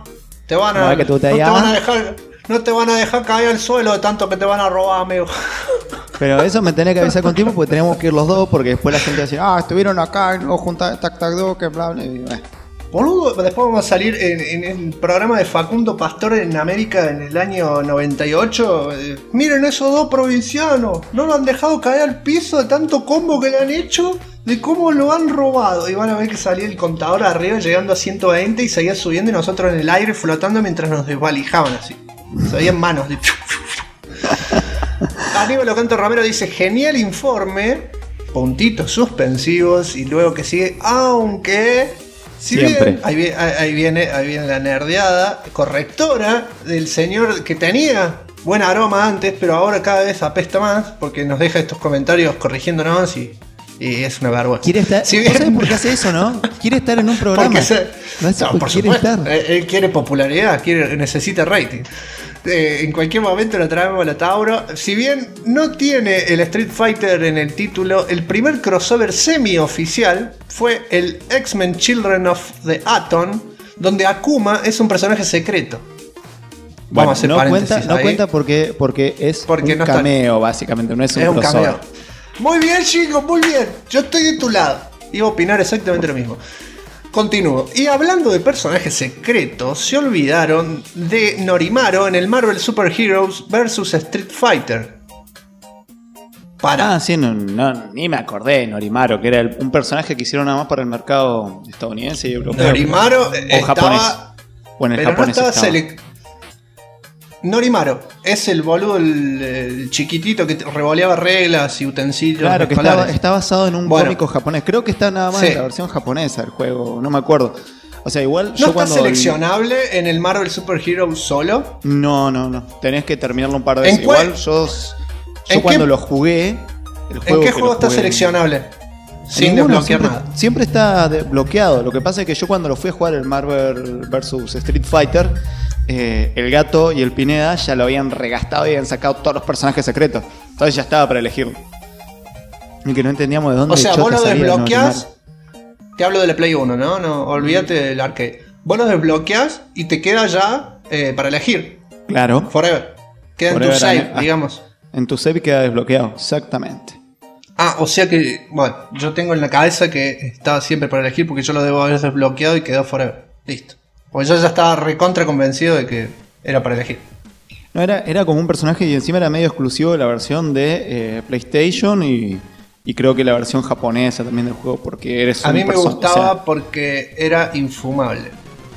no te van a dejar caer al suelo de tanto que te van a robar, amigo. Pero eso me tenés que avisar con tiempo porque tenemos que ir los dos, porque después la gente va a decir, estuvieron acá y luego juntaron tac tac do, que bla bla. Boludo, después vamos a salir en el programa de Facundo Pastor en América en el año 98. Miren esos dos provincianos, no lo han dejado caer al piso de tanto combo que le han hecho, de cómo lo han robado. Y van a ver que salía el contador arriba llegando a 120 y seguía subiendo y nosotros en el aire flotando mientras nos desvalijaban así. Se veían manos. Aníbal Ocanto Romero dice: genial informe, puntitos suspensivos, y luego que sigue, aunque... Si bien, ahí viene la nerdeada correctora del señor que tenía buen aroma antes, pero ahora cada vez apesta más porque nos deja estos comentarios corrigiéndonos y es una vergüenza. Quiere estar, ¿no sabes por qué hace eso, no? Quiere estar en un programa. Por supuesto, él quiere popularidad, necesita rating. En cualquier momento lo traemos a la Tauro. Si bien no tiene el Street Fighter en el título, el primer crossover semi-oficial fue el X-Men Children of the Atom, donde Akuma es un personaje secreto. Vamos a hacer paréntesis. No cuenta porque es un cameo, básicamente, no es un crossover. Cameo. Muy bien, chicos, muy bien. Yo estoy de tu lado. Iba a opinar exactamente lo mismo. Continúo. Y hablando de personajes secretos, se olvidaron de Norimaro en el Marvel Super Heroes vs Street Fighter. Sí, ni me acordé de Norimaro, que era un personaje que hicieron nada más para el mercado estadounidense y europeo. Norimaro o japonés. O en el japonés no estaba. Norimaro es el boludo, el chiquitito que revoleaba reglas y utensilios. Claro, que está basado en un cómico japonés. Creo que está nada más en la versión japonesa del juego, no me acuerdo. O sea, igual ¿No está seleccionable en el Marvel Super Heroes solo? No. Tenés que terminarlo un par de veces. Igual yo cuando lo jugué... ¿En qué juego está seleccionable? Sin desbloquear nada. Siempre está bloqueado. Lo que pasa es que yo cuando lo fui a jugar el Marvel vs Street Fighter, el Gato y el Pineda ya lo habían regastado y habían sacado todos los personajes secretos. Entonces ya estaba para elegirlo. Y que no entendíamos de dónde. O sea, vos lo desbloqueás. Te hablo de la Play 1, ¿no? No, olvídate del arcade. Vos lo desbloqueás y te queda ya para elegir. Claro. Forever. Queda en tu save, digamos. En tu save queda desbloqueado, exactamente. O sea que, bueno, yo tengo en la cabeza que estaba siempre para elegir porque yo lo debo haber desbloqueado y quedó forever. Listo. Porque yo ya estaba recontra convencido de que era para elegir. No, era como un personaje y encima era medio exclusivo de la versión de PlayStation y creo que la versión japonesa también del juego, porque eres a mí me gustaba porque era infumable.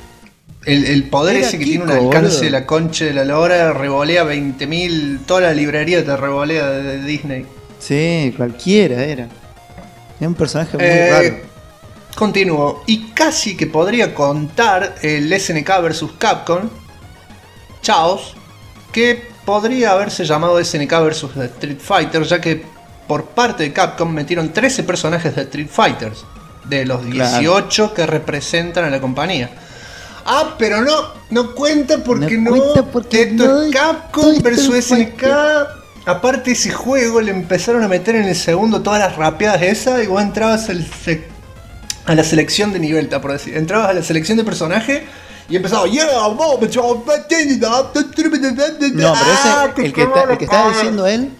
El poder ese que tiene un alcance de la concha de la lora, revolea 20.000, toda la librería te revolea de Disney. Sí, cualquiera era. Era un personaje muy raro. Continúo. Y casi que podría contar el SNK vs Capcom Chaos, que podría haberse llamado SNK vs Street Fighter, ya que por parte de Capcom metieron 13 personajes de Street Fighters, de los 18 que representan a la compañía. Pero no cuenta porque esto es Capcom vs SNK. Aparte, ese juego le empezaron a meter en el segundo todas las rapeadas esas y vos entrabas a la selección de nivel, por decir. Entrabas a la selección de personaje y empezaba No, pero ese, el que estaba diciendo él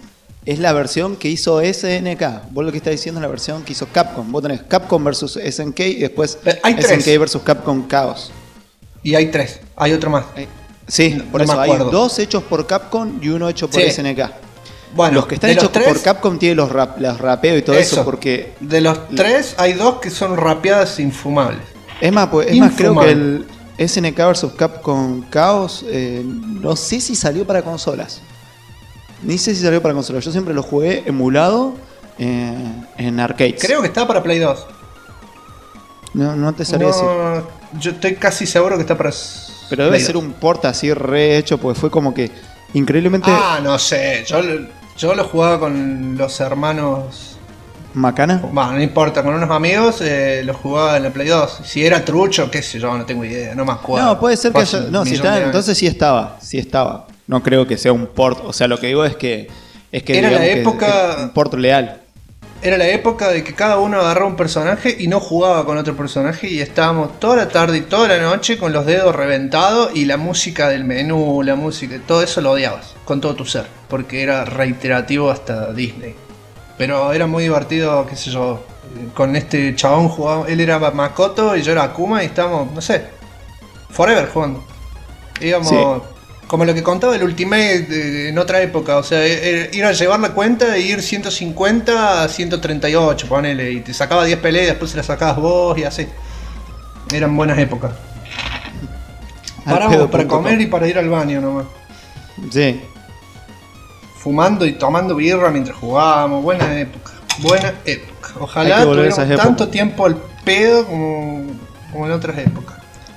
es la versión que hizo SNK. Vos lo que estás diciendo es la versión que hizo Capcom. Vos tenés Capcom versus SNK y después hay SNK 3. versus Capcom Chaos. Y hay 3. Hay otro más. Sí, No, por no eso me hay acuerdo. 2 hechos por Capcom y 1 hecho por Sí. SNK. Bueno, los que están de los hechos 3, por Capcom tienen los rapeos y todo eso porque... De los 3 hay 2 que son rapeadas infumables. Es más, creo Infumable. que el SNK vs Capcom Chaos, no sé si salió para consolas. Ni sé si salió para consolas. Yo siempre lo jugué emulado en arcades. Creo que está para Play 2. No te sabría decir. Yo estoy casi seguro que está para Pero debe Play ser 2. un port así re hecho, porque fue como que increíblemente No sé. Yo lo jugaba con los hermanos. macana. Bueno, no importa, con unos amigos lo jugaba en la Play 2. Si era trucho, qué sé yo, no tengo idea, no me acuerdo. No, puede ser que Fue haya... hace No, un si millón está, de años. entonces sí estaba. No creo que sea un port. O sea, lo que digo es que Era la digamos que época- es un port leal. Era la época de que cada uno agarraba un personaje y no jugaba con otro personaje y estábamos toda la tarde y toda la noche con los dedos reventados y la música del menú, la música, todo eso lo odiabas con todo tu ser, porque era reiterativo hasta Disney. Pero era muy divertido, qué sé yo, con este chabón jugaba, él era Makoto y yo era Akuma y estábamos, no sé, forever jugando. Íbamos... Sí. Como lo que contaba el Ultimate en otra época, o sea, ir a llevar la cuenta e ir 150 a 138, ponele, y te sacaba 10 peleas, después se las sacabas vos y así. Eran buenas épocas. Parábamos para comer y para ir al baño nomás. Sí. Fumando y tomando birra mientras jugábamos, buena época. Buena época. Hay Ojalá que volver a tuviéramos esas tanto épocas. tiempo al pedo como en otras épocas.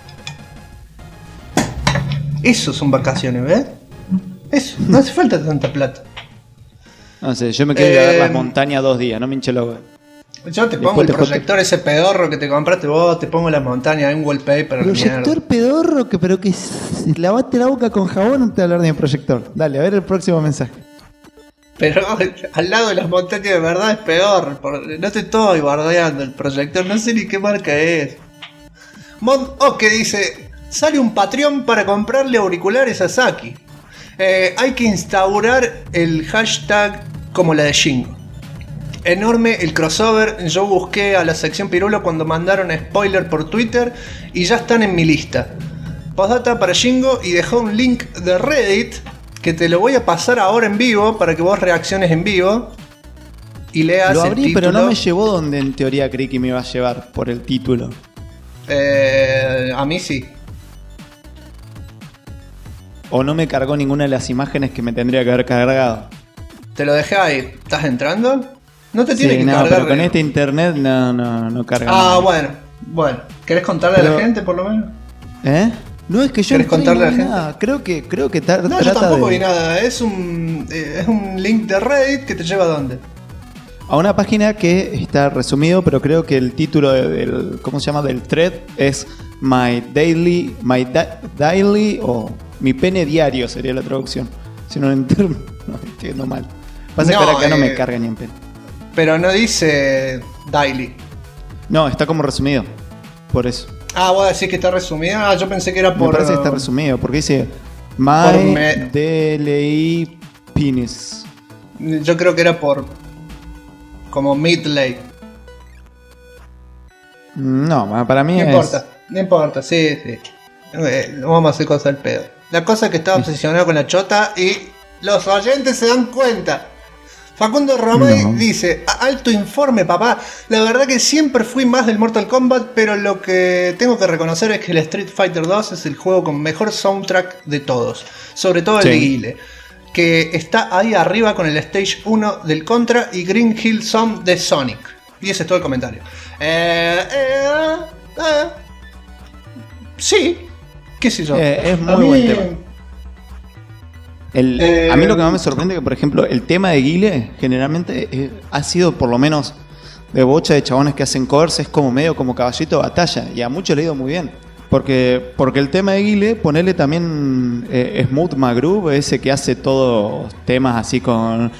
Eso son vacaciones, ¿ves? Eso, no hace falta tanta plata. No sé, yo me quiero ir a ver las Eh, montañas 2 días, no me hinche loco. Yo te Después pongo el te proyector ese pedorro que te compraste vos, te pongo las montañas, hay un wallpaper. mierda. pedorro, pero que lavate la boca con jabón antes de hablar de un proyector. Dale, a ver el próximo mensaje. Pero al lado de las montañas de verdad es peor. No te estoy bardeando el proyector, no sé ni qué marca es. que dice, sale un Patreon para comprarle auriculares a Saki. Hay que instaurar el hashtag como la de Shingo. Enorme el crossover, yo busqué a la sección Pirulo cuando mandaron spoiler por Twitter y ya están en mi lista. Postdata para Shingo y dejó un link de Reddit que te lo voy a pasar ahora en vivo para que vos reacciones en vivo y leas Lo el abrí, título. pero no me llevó donde en teoría creí que me iba a llevar por el título. A mí sí. O no me cargó ninguna de las imágenes que me tendría que haber cargado. Te lo dejé ahí. ¿Estás entrando? No te tiene Sí, que no, cargar. pero con este internet no carga nada. Bueno. ¿Querés contarle a Pero- la gente por lo menos? ¿Eh? No, es que yo ¿Querés entré y contarle no a vi la gente? nada. Creo que No, yo trata tampoco de vi nada. Es un link de Reddit que te lleva a dónde. a una página que está resumido, pero creo que el título del ¿cómo se llama? Del thread es My Daily o Mi Pene Diario sería la traducción. Si no lo entiendo mal. Pasa que No, acá no me carga ni en pene. Pero no dice Daily. No, está como resumido. Por eso. Vos decís que está resumida. Yo pensé que era Me por. parece que está resumido, porque dice Por My me- DLI Penis. Yo creo que era por. Como Midley. No, para mí No importa, sí. No vamos a hacer cosas al pedo. La cosa es que estaba obsesionado con la chota y los oyentes se dan cuenta. Facundo Romay No. dice, alto informe papá, la verdad que siempre fui más del Mortal Kombat, pero lo que tengo que reconocer es que el Street Fighter 2 es el juego con mejor soundtrack de todos, sobre todo el Sí. de Guile, que está ahí arriba con el Stage 1 del Contra y Green Hill Zone de Sonic. Y ese es todo el comentario. Sí, qué sé yo. Es muy A mí- buen tema. A mí lo que más me sorprende es que, por ejemplo, el tema de Guile generalmente ha sido, por lo menos de bocha de chabones que hacen covers, es como medio como caballito de batalla. Y a muchos le ha ido muy bien. Porque el tema de Guile, ponerle también Smooth McGroove, ese que hace todos temas así con...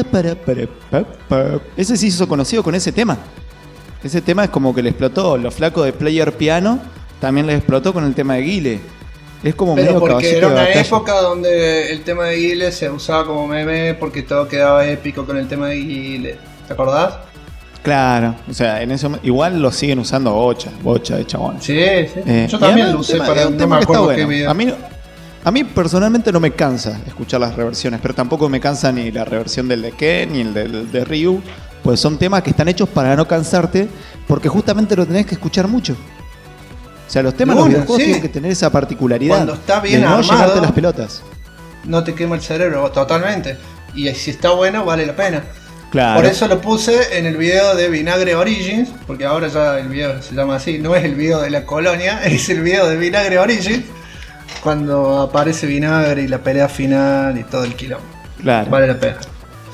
Ese sí se hizo conocido con ese tema. Ese tema es como que le explotó. Los flacos de Player Piano también les explotó con el tema de Guile. Es como Pero medio porque caballito era de una batalla. época donde el tema de Guile se usaba como meme porque todo quedaba épico con el tema de Guile. ¿Te acordás? Claro, o sea, en eso igual lo siguen usando bocha de chabones. Sí, sí. Yo Y también además lo un usé tema- para es un no tema me que está acuerdo qué bueno. video. A mí personalmente no me cansa escuchar las reversiones, pero tampoco me cansa ni la reversión del de Ken ni el del de Ryu, pues son temas que están hechos para no cansarte, porque justamente lo tenés que escuchar mucho. O sea, los temas de los Bueno, videojuegos sí. tienen que tener esa particularidad Cuando está bien de no armado. llenarte las pelotas. No te quema el cerebro totalmente. Y si está bueno, vale la pena. Claro. Por eso lo puse en el video de Vinagre Origins, porque ahora ya el video se llama así, no es el video de la colonia, es el video de Vinagre Origins, cuando aparece Vinagre y la pelea final y todo el quilombo. Claro. Vale la pena.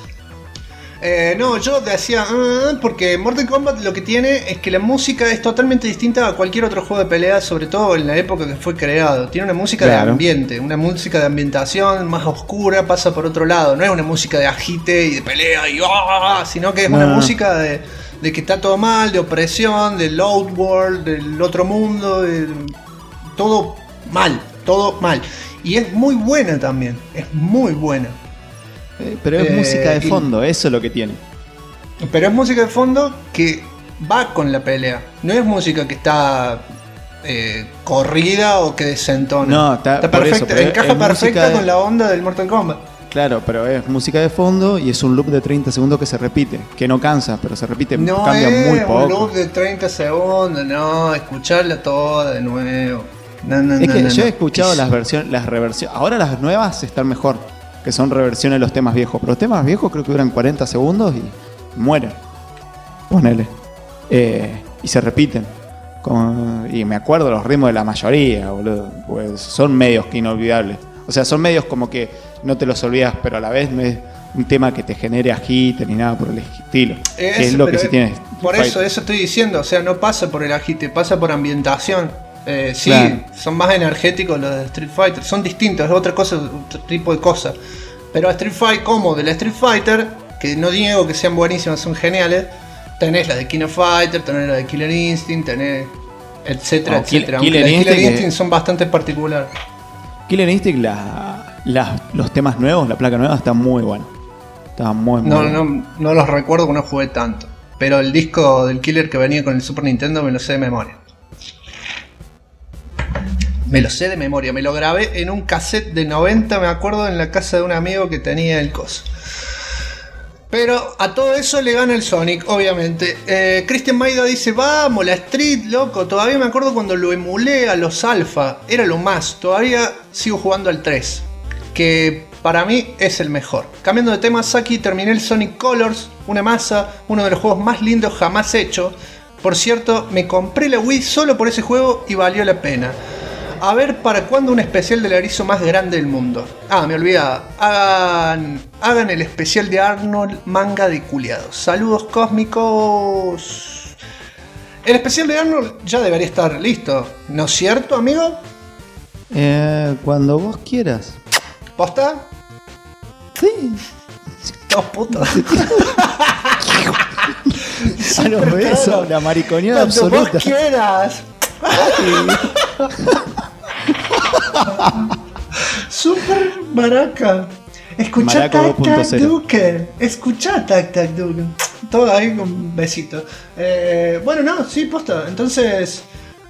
No, yo decía, porque Mortal Kombat lo que tiene es que la música es totalmente distinta a cualquier otro juego de pelea, sobre todo en la época que fue creado. Tiene una música de Claro. ambiente, una música de ambientación más oscura, pasa por otro lado. No es una música de agite y de pelea y sino que es una No. música de que está todo mal, de opresión, del Outworld, del otro mundo, todo mal, todo mal. Y es muy buena también, es muy buena. Pero es música de y- fondo, eso es lo que tiene. Pero es música de fondo que va con la pelea. No es música que está corrida o que desentona. No, está por perfecta, eso, pero encaja es perfecta música de- con la onda del Mortal Kombat. Claro, pero es música de fondo y es un loop de 30 segundos que se repite, que no cansa, pero se repite, No cambia es muy un poco. loop de 30 segundos, no, escucharla toda de nuevo. No, Es que no, yo no. he escuchado las versiones, las reversiones. Ahora las nuevas están mejor, que son reversiones de los temas viejos. Pero los temas viejos creo que duran 40 segundos y mueren. Ponele. Y se repiten. Y me acuerdo los ritmos de la mayoría, boludo. Pues son medios que inolvidables. O sea, son medios como que no te los olvidas, pero a la vez no es un tema que te genere agite ni nada por el estilo. Que es lo que pero sí tiene. Por Street Fighter. eso estoy diciendo, o sea, no pasa por el agite, pasa por ambientación. Sí, Claro. son más energéticos los de Street Fighter, son distintos, es otra cosa, otro tipo de cosa. Pero a Street Fighter, como de la Street Fighter, que no digo que sean buenísimas, son geniales, tenés la de King of Fighter, tenés la de Killer Instinct, tenés etcétera, No, etcétera. Aunque Killer las de Killer Instinct, Instinct son bastante particulares. Killer Instinct, los temas nuevos, la placa nueva está muy buena. Está muy No, buena. no los recuerdo porque no jugué tanto. Pero el disco del Killer que venía con el Super Nintendo me lo sé de memoria. Me lo sé de memoria, me lo grabé en un cassette de 90, me acuerdo, en la casa de un amigo que tenía el coso. Pero a todo eso le gana el Sonic, obviamente. Christian Maida dice, vamos, la Street, loco. Todavía me acuerdo cuando lo emulé a los Alpha. Era lo más. Todavía sigo jugando al 3. Que para mí es el mejor. Cambiando de tema, Saki, terminé el Sonic Colors. Una masa. Uno de los juegos más lindos jamás hecho. Por cierto, me compré la Wii solo por ese juego y valió la pena. A ver para cuándo un especial del erizo más grande del mundo. Ah, me olvidaba. Hagan el especial de Arnold, manga de culiados. Saludos cósmicos. El especial de Arnold ya debería estar listo, ¿no es cierto, amigo? Cuando vos quieras. ¿Posta? Sí. Dos putos. A los besos, la mariconeada Cuando vos absoluta. quieras. Super maraca. Escuchá Maraco Tac Tac 2.0. Duke. Escuchá Tac Tac Duke. Todo ahí con un besito. Bueno, no, sí, posta. Entonces,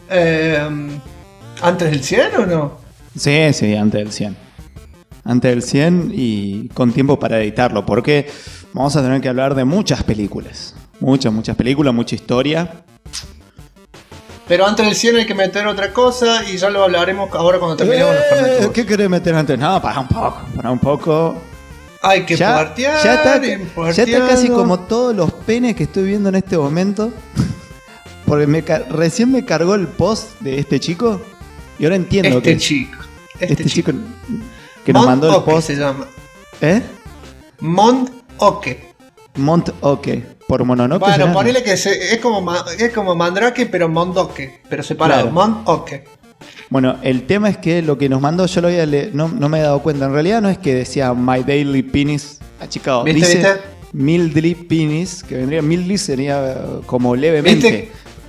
¿antes del 100 o no? Sí, sí, antes del 100. Antes del 100 y con tiempo para editarlo, porque vamos a tener que hablar de muchas películas. Muchas películas, mucha historia. Pero antes del 100 hay que meter otra cosa y ya lo hablaremos ahora cuando terminemos los Fernet. ¿Qué querés meter antes? No, para un poco. Hay que puertear, ya está casi como todos los penes que estoy viendo en este momento. Porque recién me cargó el post de este chico y ahora entiendo que este chico que nos mandó el post se llama. ¿Eh? Mont Oke. Mont Oke. Por Mononoke. Bueno, ¿será? ponele que es como Mandrake, pero Mondoke, pero separado. Claro. Mont Oke. Bueno, el tema es que lo que nos mandó yo lo había no me he dado cuenta. En realidad no es que decía My Daily Penis achicado. ¿Viste, Dice viste? Mildly Penis, que vendría Mildly sería como levemente. ¿Viste?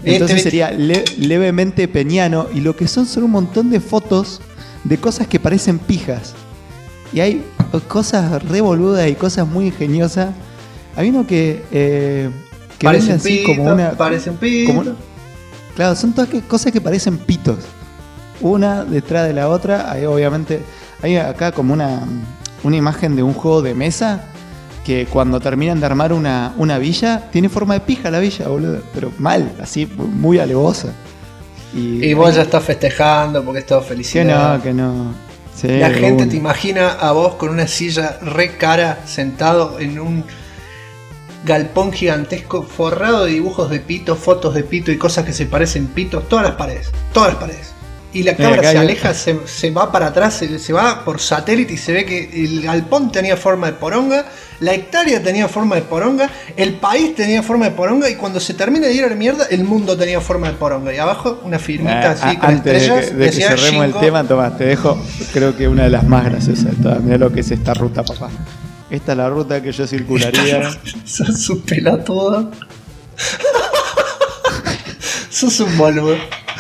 Entonces sería levemente peñano. Y lo que son un montón de fotos de cosas que parecen pijas. Y hay cosas re boludas y cosas muy ingeniosas. Hay uno que Parecen así pitos, como una... parecen pitos. Claro, son todas cosas que parecen pitos. Una detrás de la otra. Hay, obviamente, hay acá como una imagen de un juego de mesa que cuando terminan de armar una villa, tiene forma de pija la villa, boludo. Pero mal, así, muy alevosa. Y vos ya estás festejando porque es todo felicidad. Que no. Sí, la gente te imagina a vos con una silla re cara, sentado en un galpón gigantesco forrado de dibujos de pito, fotos de pito y cosas que se parecen pitos, todas las paredes. Y la cámara se aleja, se va para atrás, se va por satélite y se ve que el galpón tenía forma de poronga, la hectárea tenía forma de poronga, el país tenía forma de poronga y cuando se termina de ir a la mierda, el mundo tenía forma de poronga. Y abajo una firmita así con estrellas. De que cerremos el tema, Tomás, te dejo, creo que una de las más graciosas de todas. Mirá lo que es esta ruta, papá. Esta es la ruta que yo circularía. Sos un pelotudo. Sos un boludo.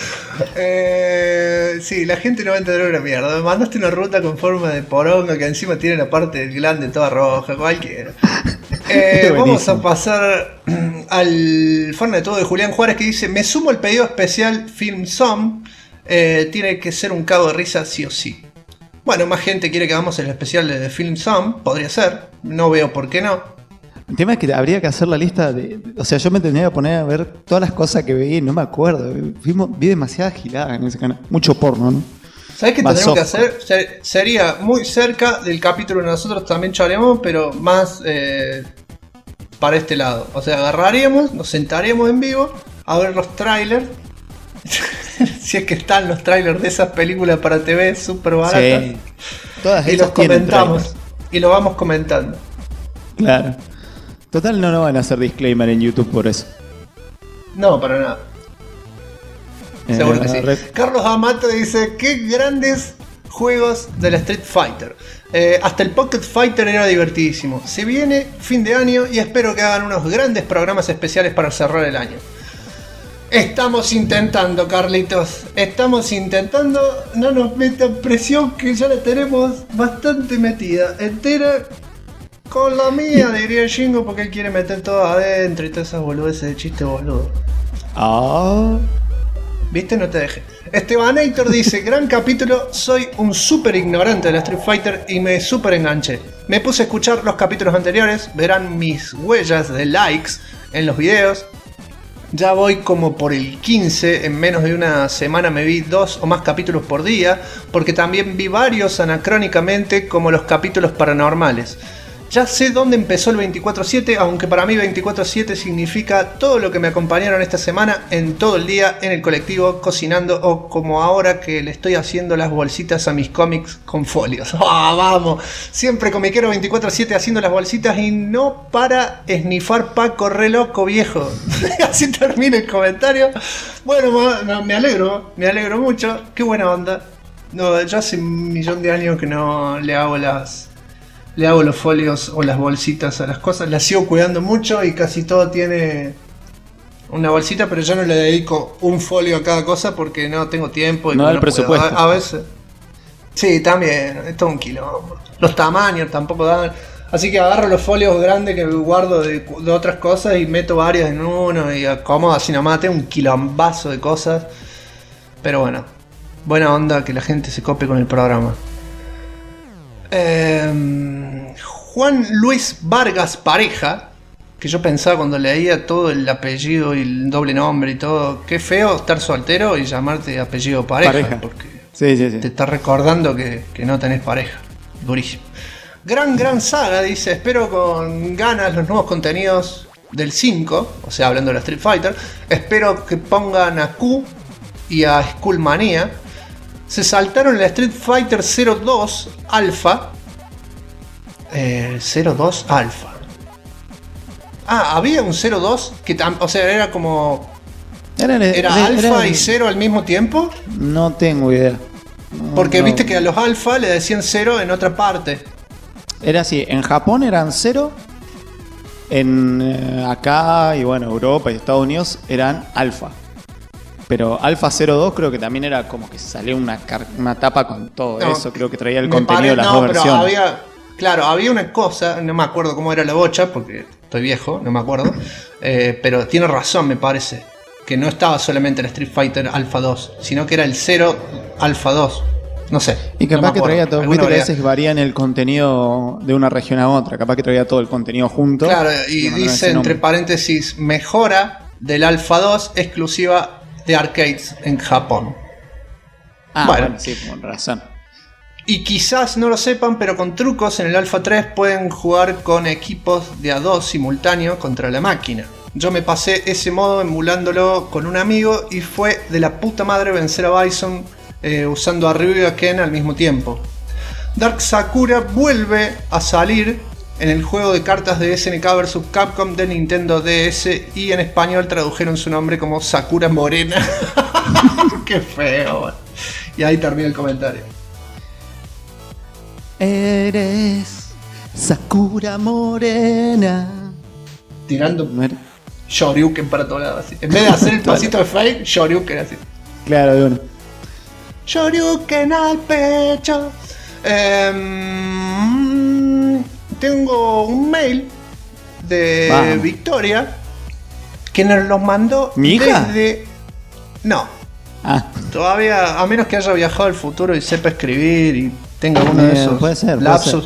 Sí, la gente no va a entender una mierda. Me mandaste una ruta con forma de poronga que encima tiene la parte del glande toda roja, cualquiera. Vamos a pasar al Fernet de Julián Juárez, que dice: me sumo al pedido especial Film Som. Tiene que ser un cago de risa sí o sí. Bueno, más gente quiere que hagamos el especial de Film Som. Podría ser, no veo por qué no. El tema es que habría que hacer la lista de... O sea, yo me tendría que poner a ver todas las cosas que veía y no me acuerdo. Vi demasiadas giladas en ese canal. Mucho porno, ¿no? ¿Sabés qué tendríamos que hacer? Sería muy cerca del capítulo que nosotros también charlemos, pero más para este lado. O sea, agarraríamos, nos sentaríamos en vivo a ver los trailers. Si es que están los trailers de esas películas para TV súper baratas. Sí. Todas y los comentamos. Y lo vamos comentando. Claro. Total, no van a hacer disclaimer en YouTube por eso. No, para nada. Seguro que sí. Carlos Amato dice: qué grandes juegos de la Street Fighter. Hasta el Pocket Fighter era divertidísimo. Se viene fin de año y espero que hagan unos grandes programas especiales para cerrar el año. Estamos intentando, Carlitos. Estamos intentando. No nos metan presión, que ya la tenemos bastante metida. Entera. Con la mía, diría Shingo, porque él quiere meter todo adentro y todas esas boludeces de chiste boludo. ¿Viste? No te dejes. Estebanator dice: gran capítulo, soy un súper ignorante de la Street Fighter y me súper enganché. Me puse a escuchar los capítulos anteriores, verán mis huellas de likes en los videos. Ya voy como por el 15, en menos de una semana me vi 2 o más capítulos por día, porque también vi varios anacrónicamente como los capítulos paranormales. Ya sé dónde empezó el 24/7, aunque para mí 24/7 significa todo lo que me acompañaron esta semana en todo el día, en el colectivo, cocinando o como ahora que le estoy haciendo las bolsitas a mis cómics con folios. ¡Ah, vamos! Siempre comiquero 24/7 haciendo las bolsitas y no para esnifar Paco, re loco viejo. Así termina el comentario. Bueno, me alegro mucho. Qué buena onda. No, ya hace 1.000.000 de años que no le hago los folios o las bolsitas a las cosas. Las sigo cuidando mucho y casi todo tiene una bolsita, pero yo no le dedico un folio a cada cosa porque no tengo tiempo. Y no el presupuesto. A veces. Sí, también. Es todo un quilombo. Los tamaños tampoco dan. Así que agarro los folios grandes que guardo de otras cosas y meto varios en uno y acomodo así nomás. Tengo un quilombazo de cosas. Pero bueno, buena onda que la gente se cope con el programa. Juan Luis Vargas Pareja, que yo pensaba cuando leía todo el apellido y el doble nombre y todo, qué feo estar soltero y llamarte apellido pareja. Porque sí. Te está recordando que no tenés pareja. Durísimo. Gran saga, dice: espero con ganas los nuevos contenidos del 5, o sea, hablando de la Street Fighter. Espero que pongan a Q y a Skullmania. Se saltaron la Street Fighter 02 Alpha. 02 Alpha. Había un 02 que o sea, era como... ¿Era Alpha y 0 al mismo tiempo? No tengo idea. Porque viste que a los Alpha le decían 0 en otra parte. Era así, en Japón eran 0. En acá y bueno, Europa y Estados Unidos eran Alpha. Pero Alpha 02 creo que también era como que salió una tapa con todo eso. Creo que traía el contenido de las dos versiones. Había una cosa, no me acuerdo cómo era la bocha, porque estoy viejo, no me acuerdo. Pero tiene razón, me parece. Que no estaba solamente el Street Fighter Alpha 2, sino que era el 0 Alpha 2. No sé. Y capaz no que traía todo. Viste que a veces varían el contenido de una región a otra. Capaz que traía todo el contenido junto. Claro, y dice entre paréntesis: mejora del Alpha 2 exclusiva de arcades en Japón. Bueno, sí, con razón. Y quizás no lo sepan, pero con trucos en el Alpha 3 pueden jugar con equipos de a 2 simultáneos contra la máquina. Yo me pasé ese modo emulándolo con un amigo y fue de la puta madre vencer a Bison usando a Ryu y a Ken al mismo tiempo. Dark Sakura vuelve a salir en el juego de cartas de SNK vs Capcom de Nintendo DS y en español tradujeron su nombre como Sakura Morena. Qué feo. Y ahí termina el comentario. Eres Sakura Morena. Tirando Shoryuken para todos lados así. En vez de hacer el pasito de Fake, Shoryuken así. Claro, de uno. Shoryuken al pecho. Tengo un mail de Victoria que nos los mandó ¿Mi hija? desde... No. Todavía, a menos que haya viajado al futuro y sepa escribir y tenga uno de esos lapsus.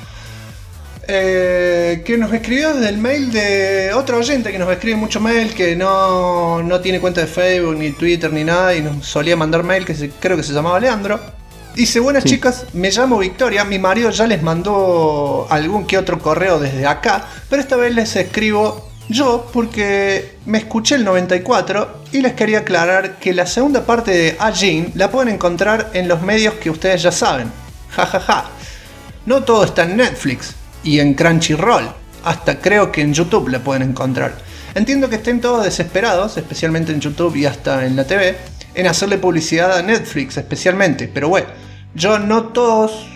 Que nos escribió desde el mail de otro oyente que nos escribe mucho mail, que no tiene cuenta de Facebook, ni Twitter, ni nada, y nos solía mandar mail, creo que se llamaba Leandro. Dice: buenas chicas, me llamo Victoria, mi marido ya les mandó algún que otro correo desde acá, pero esta vez les escribo yo porque me escuché el 94 y les quería aclarar que la segunda parte de Ajin la pueden encontrar en los medios que ustedes ya saben. Jajaja. No todo está en Netflix y en Crunchyroll, hasta creo que en YouTube la pueden encontrar. Entiendo que estén todos desesperados, especialmente en YouTube y hasta en la TV, en hacerle publicidad a Netflix especialmente, pero no todos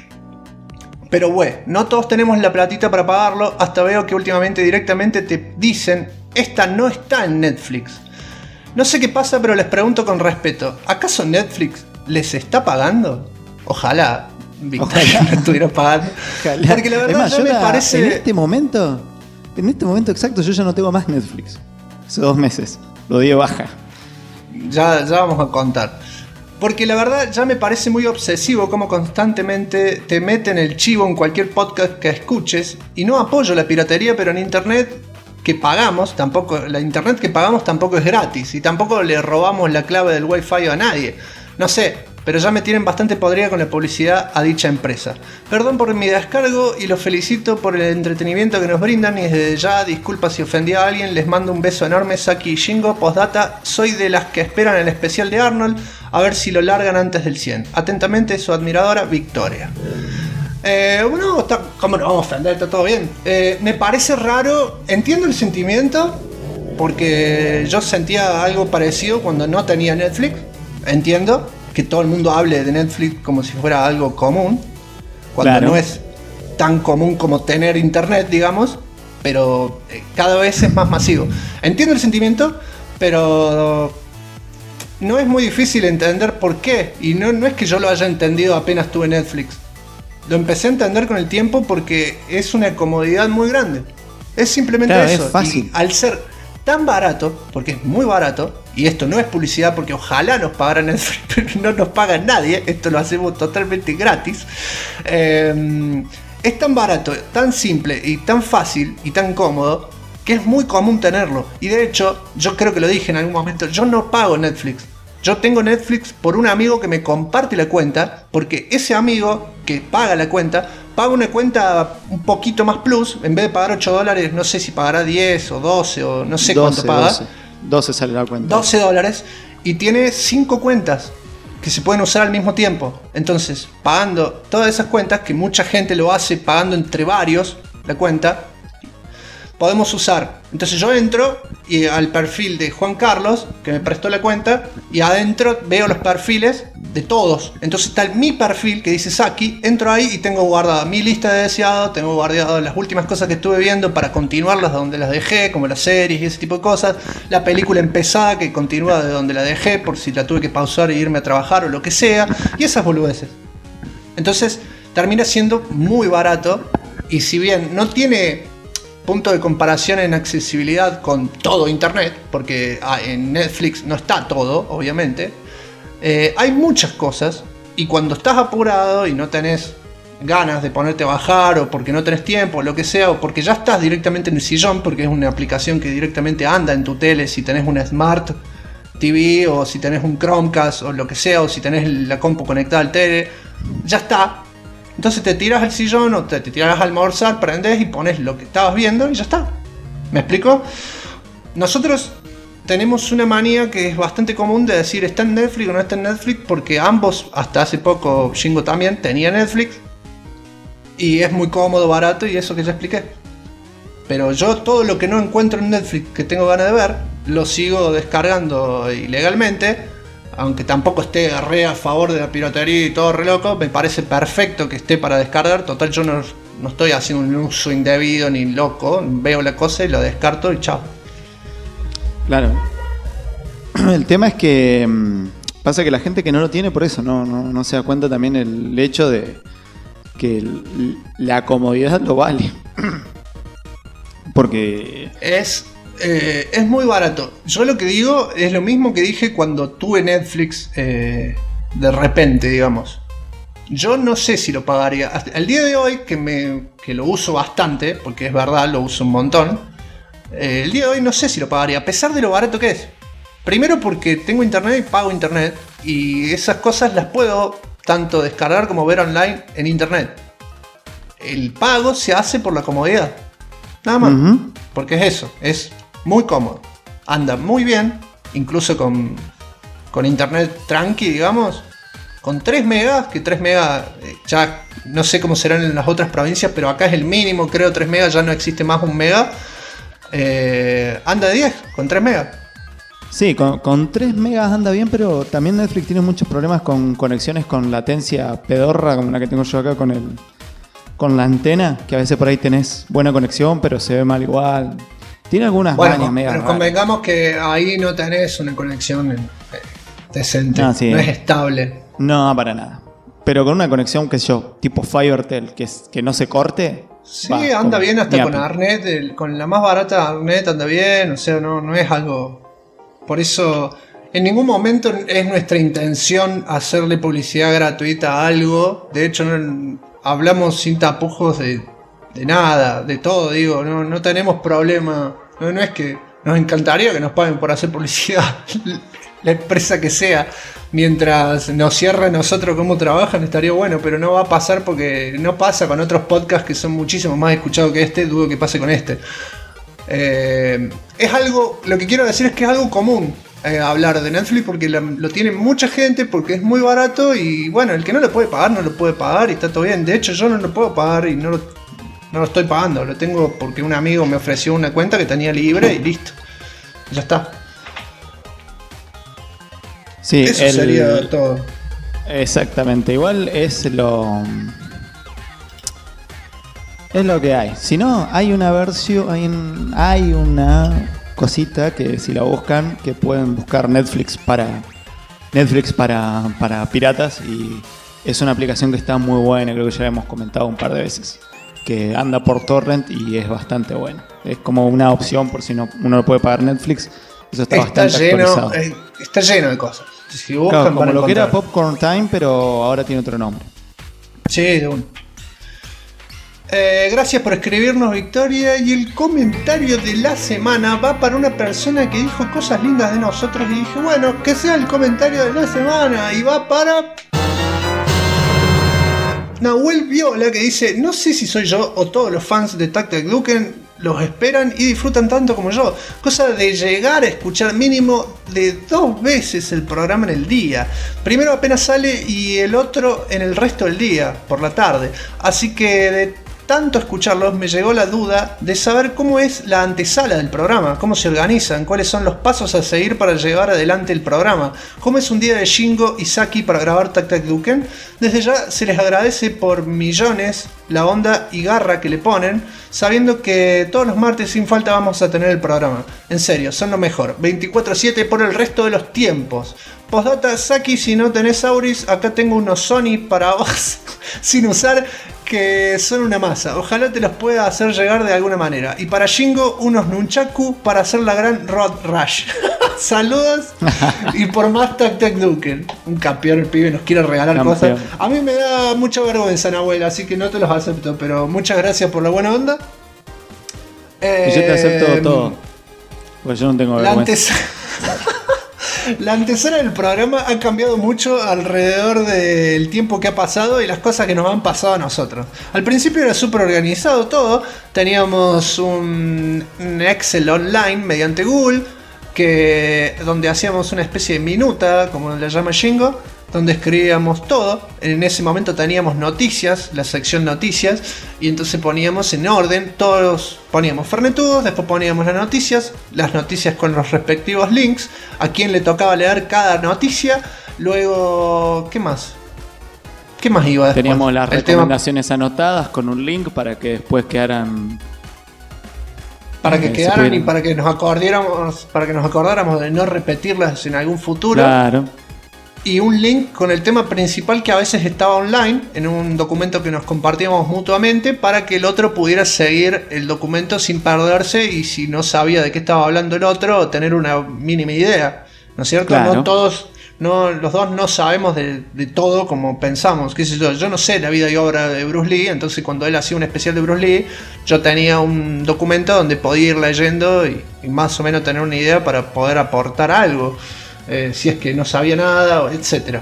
tenemos la platita para pagarlo, hasta veo que últimamente directamente te dicen: esta no está en Netflix. No sé qué pasa, pero les pregunto con respeto: ¿acaso Netflix les está pagando? Ojalá Victoria no estuviera pagando. Ojalá. Porque la verdad es más, me parece... En este momento exacto, yo ya no tengo más Netflix. Hace 2 meses. Lo di de baja. Ya vamos a contar. Porque la verdad ya me parece muy obsesivo cómo constantemente te meten el chivo en cualquier podcast que escuches. Y no apoyo la piratería, pero en internet que pagamos tampoco es gratis. Y tampoco le robamos la clave del wifi a nadie. No sé, pero ya me tienen bastante podrida con la publicidad a dicha empresa. Perdón por mi descargo y los felicito por el entretenimiento que nos brindan, y desde ya disculpa si ofendí a alguien. Les mando un beso enorme, Saki y Shingo. Postdata: soy de las que esperan el especial de Arnold, a ver si lo largan antes del 100. Atentamente, su admiradora Victoria. ¿Cómo no vamos a ofender? Está todo bien. Me parece raro, entiendo el sentimiento, porque yo sentía algo parecido cuando no tenía Netflix. Entiendo que todo el mundo hable de Netflix como si fuera algo común, cuando no es tan común como tener internet, digamos, pero cada vez es más masivo. Entiendo el sentimiento, pero no es muy difícil entender por qué. Y no es que yo lo haya entendido apenas tuve Netflix. Lo empecé a entender con el tiempo porque es una comodidad muy grande. Es simplemente eso. Es fácil. Y al ser tan barato, porque es muy barato, y esto no es publicidad porque ojalá nos pagaran Netflix, pero no nos paga nadie, esto lo hacemos totalmente gratis. Es tan barato, tan simple y tan fácil y tan cómodo que es muy común tenerlo. Y de hecho, yo creo que lo dije en algún momento, yo no pago Netflix. Yo tengo Netflix por un amigo que me comparte la cuenta, porque ese amigo que paga la cuenta, paga una cuenta un poquito más plus, en vez de pagar $8, no sé si pagará 10 o 12 o no sé cuánto paga. 12 sale la cuenta. $12 y tiene 5 cuentas que se pueden usar al mismo tiempo. Entonces, pagando todas esas cuentas, que mucha gente lo hace pagando entre varios la cuenta, podemos usar. Entonces yo entro al perfil de Juan Carlos, que me prestó la cuenta, y adentro veo los perfiles de todos. Entonces está mi perfil que dice Saki, entro ahí y tengo guardada mi lista de deseados, tengo guardado las últimas cosas que estuve viendo para continuarlas de donde las dejé, como las series y ese tipo de cosas, la película empezada que continúa de donde la dejé por si la tuve que pausar e irme a trabajar o lo que sea, y esas boludeces. Entonces termina siendo muy barato, y si bien no tiene punto de comparación en accesibilidad con todo internet, porque en Netflix no está todo, obviamente, hay muchas cosas, y cuando estás apurado y no tenés ganas de ponerte a bajar, o porque no tenés tiempo, o lo que sea, o porque ya estás directamente en el sillón, porque es una aplicación que directamente anda en tu tele, si tenés una Smart TV, o si tenés un Chromecast, o lo que sea, o si tenés la compu conectada al tele, ya está. Entonces te tiras al sillón o te tiras a almorzar, prendés y pones lo que estabas viendo y ya está. ¿Me explico? Nosotros tenemos una manía que es bastante común de decir está en Netflix o no está en Netflix, porque ambos, hasta hace poco, Shingo también tenía Netflix y es muy cómodo, barato y eso que ya expliqué. Pero yo todo lo que no encuentro en Netflix que tengo ganas de ver, lo sigo descargando ilegalmente. Aunque tampoco esté re a favor de la piratería y todo re loco, me parece perfecto que esté para descargar. Total, yo no estoy haciendo un uso indebido ni loco. Veo la cosa y lo descarto y chao. Claro. El tema es que pasa que la gente que no lo tiene por eso no se da cuenta también el hecho de que la comodidad lo vale. Porque es muy barato. Yo lo que digo es lo mismo que dije cuando tuve Netflix de repente, digamos. Yo no sé si lo pagaría. Hasta el día de hoy, que lo uso bastante, porque es verdad, lo uso un montón. El día de hoy no sé si lo pagaría, a pesar de lo barato que es. Primero porque tengo internet y pago internet. Y esas cosas las puedo tanto descargar como ver online en internet. El pago se hace por la comodidad. Nada más. Uh-huh. Porque es eso, es muy cómodo, anda muy bien, incluso con internet tranqui, digamos, con 3 megas, que 3 megas ya no sé cómo serán en las otras provincias, pero acá es el mínimo, creo, 3 megas, ya no existe más 1 mega, anda 10 con 3 megas. Sí, con 3 megas anda bien, pero también Netflix tiene muchos problemas con conexiones con latencia pedorra, como la que tengo yo acá con la antena, que a veces por ahí tenés buena conexión, pero se ve mal igual. Tiene algunas mañas megas. Pero convengamos que ahí no tenés una conexión decente. Sí. No es estable. No, para nada. Pero con una conexión, qué sé yo, tipo Fivertel, que no se corte. Sí, anda bien hasta con Arnet. Con la más barata Arnet anda bien. O sea, no es algo. Por eso, en ningún momento es nuestra intención hacerle publicidad gratuita a algo. De hecho, hablamos sin tapujos de nada, de todo, digo, no tenemos problema, no es que nos encantaría que nos paguen por hacer publicidad, la empresa que sea, mientras nos cierren nosotros cómo trabajan estaría bueno, pero no va a pasar porque no pasa con otros podcasts que son muchísimo más escuchados que este, dudo que pase con este. Es algo, lo que quiero decir es que es algo común. Hablar de Netflix porque lo tiene mucha gente, porque es muy barato y bueno, el que no lo puede pagar no lo puede pagar y está todo bien. De hecho yo no lo puedo pagar y no lo estoy pagando, lo tengo porque un amigo me ofreció una cuenta que tenía libre y listo, ya está. Sí, eso sería todo. Exactamente, igual es lo que hay. Si no, hay una versión, hay una cosita que si la buscan, que pueden buscar Netflix para piratas, y es una aplicación que está muy buena, creo que ya hemos comentado un par de veces, que anda por torrent y es bastante buena. Es como una opción por si uno no puede pagar Netflix. Eso está bastante actualizado. Está lleno de cosas. Si buscan, claro, como lo que era Popcorn Time, pero ahora tiene otro nombre. Sí, de uno. Gracias por escribirnos, Victoria. Y el comentario de la semana va para una persona que dijo cosas lindas de nosotros. Y dije, bueno, que sea el comentario de la semana. Y va para Nahuel Viola, que dice: no sé si soy yo o todos los fans de Tac Tac Duken los esperan y disfrutan tanto como yo. Cosa de llegar a escuchar mínimo de 2 veces el programa en el día. Primero apenas sale y el otro en el resto del día, por la tarde. Así que de tanto escucharlos, me llegó la duda de saber cómo es la antesala del programa, cómo se organizan, cuáles son los pasos a seguir para llevar adelante el programa, cómo es un día de Shingo y Saki para grabar Tac Tac Duken. Desde ya se les agradece por millones la onda y garra que le ponen, sabiendo que todos los martes sin falta vamos a tener el programa. En serio, son lo mejor, 24/7 por el resto de los tiempos. Postdata, Saki, si no tenés Auris, acá tengo unos Sony para vos sin usar, que son una masa. Ojalá te los pueda hacer llegar de alguna manera. Y para Shingo, unos Nunchaku para hacer la gran Road Rush. Saludos y por más Tac Tac Duken. Un campeón, el pibe nos quiere regalar Campeón. cosas. A mí me da mucha vergüenza, Nahuel, así que no te los acepto, pero muchas gracias por la buena onda. Y yo te acepto todo. Porque yo no tengo vergüenza. La antesala del programa ha cambiado mucho alrededor del tiempo que ha pasado y las cosas que nos han pasado a nosotros. Al principio era súper organizado todo. Teníamos un Excel online mediante Google, donde hacíamos una especie de minuta, como le llama Shingo, donde escribíamos todo. En ese momento teníamos noticias, la sección noticias, y entonces poníamos en orden, todos poníamos Fernetudos, después poníamos las noticias con los respectivos links, a quién le tocaba leer cada noticia, luego, ¿qué más? ¿Qué más iba después? Teníamos las recomendaciones anotadas con un link para que después quedaran... Para que quedaran y para que nos acordáramos de no repetirlas en algún futuro. Claro. Y un link con el tema principal que a veces estaba online en un documento que nos compartíamos mutuamente para que el otro pudiera seguir el documento sin perderse y si no sabía de qué estaba hablando el otro, tener una mínima idea, ¿no es cierto? Claro. Los dos no sabemos de todo como pensamos, qué sé yo no sé la vida y obra de Bruce Lee, entonces cuando él hacía un especial de Bruce Lee, yo tenía un documento donde podía ir leyendo y más o menos tener una idea para poder aportar algo. Si es que no sabía nada, etc.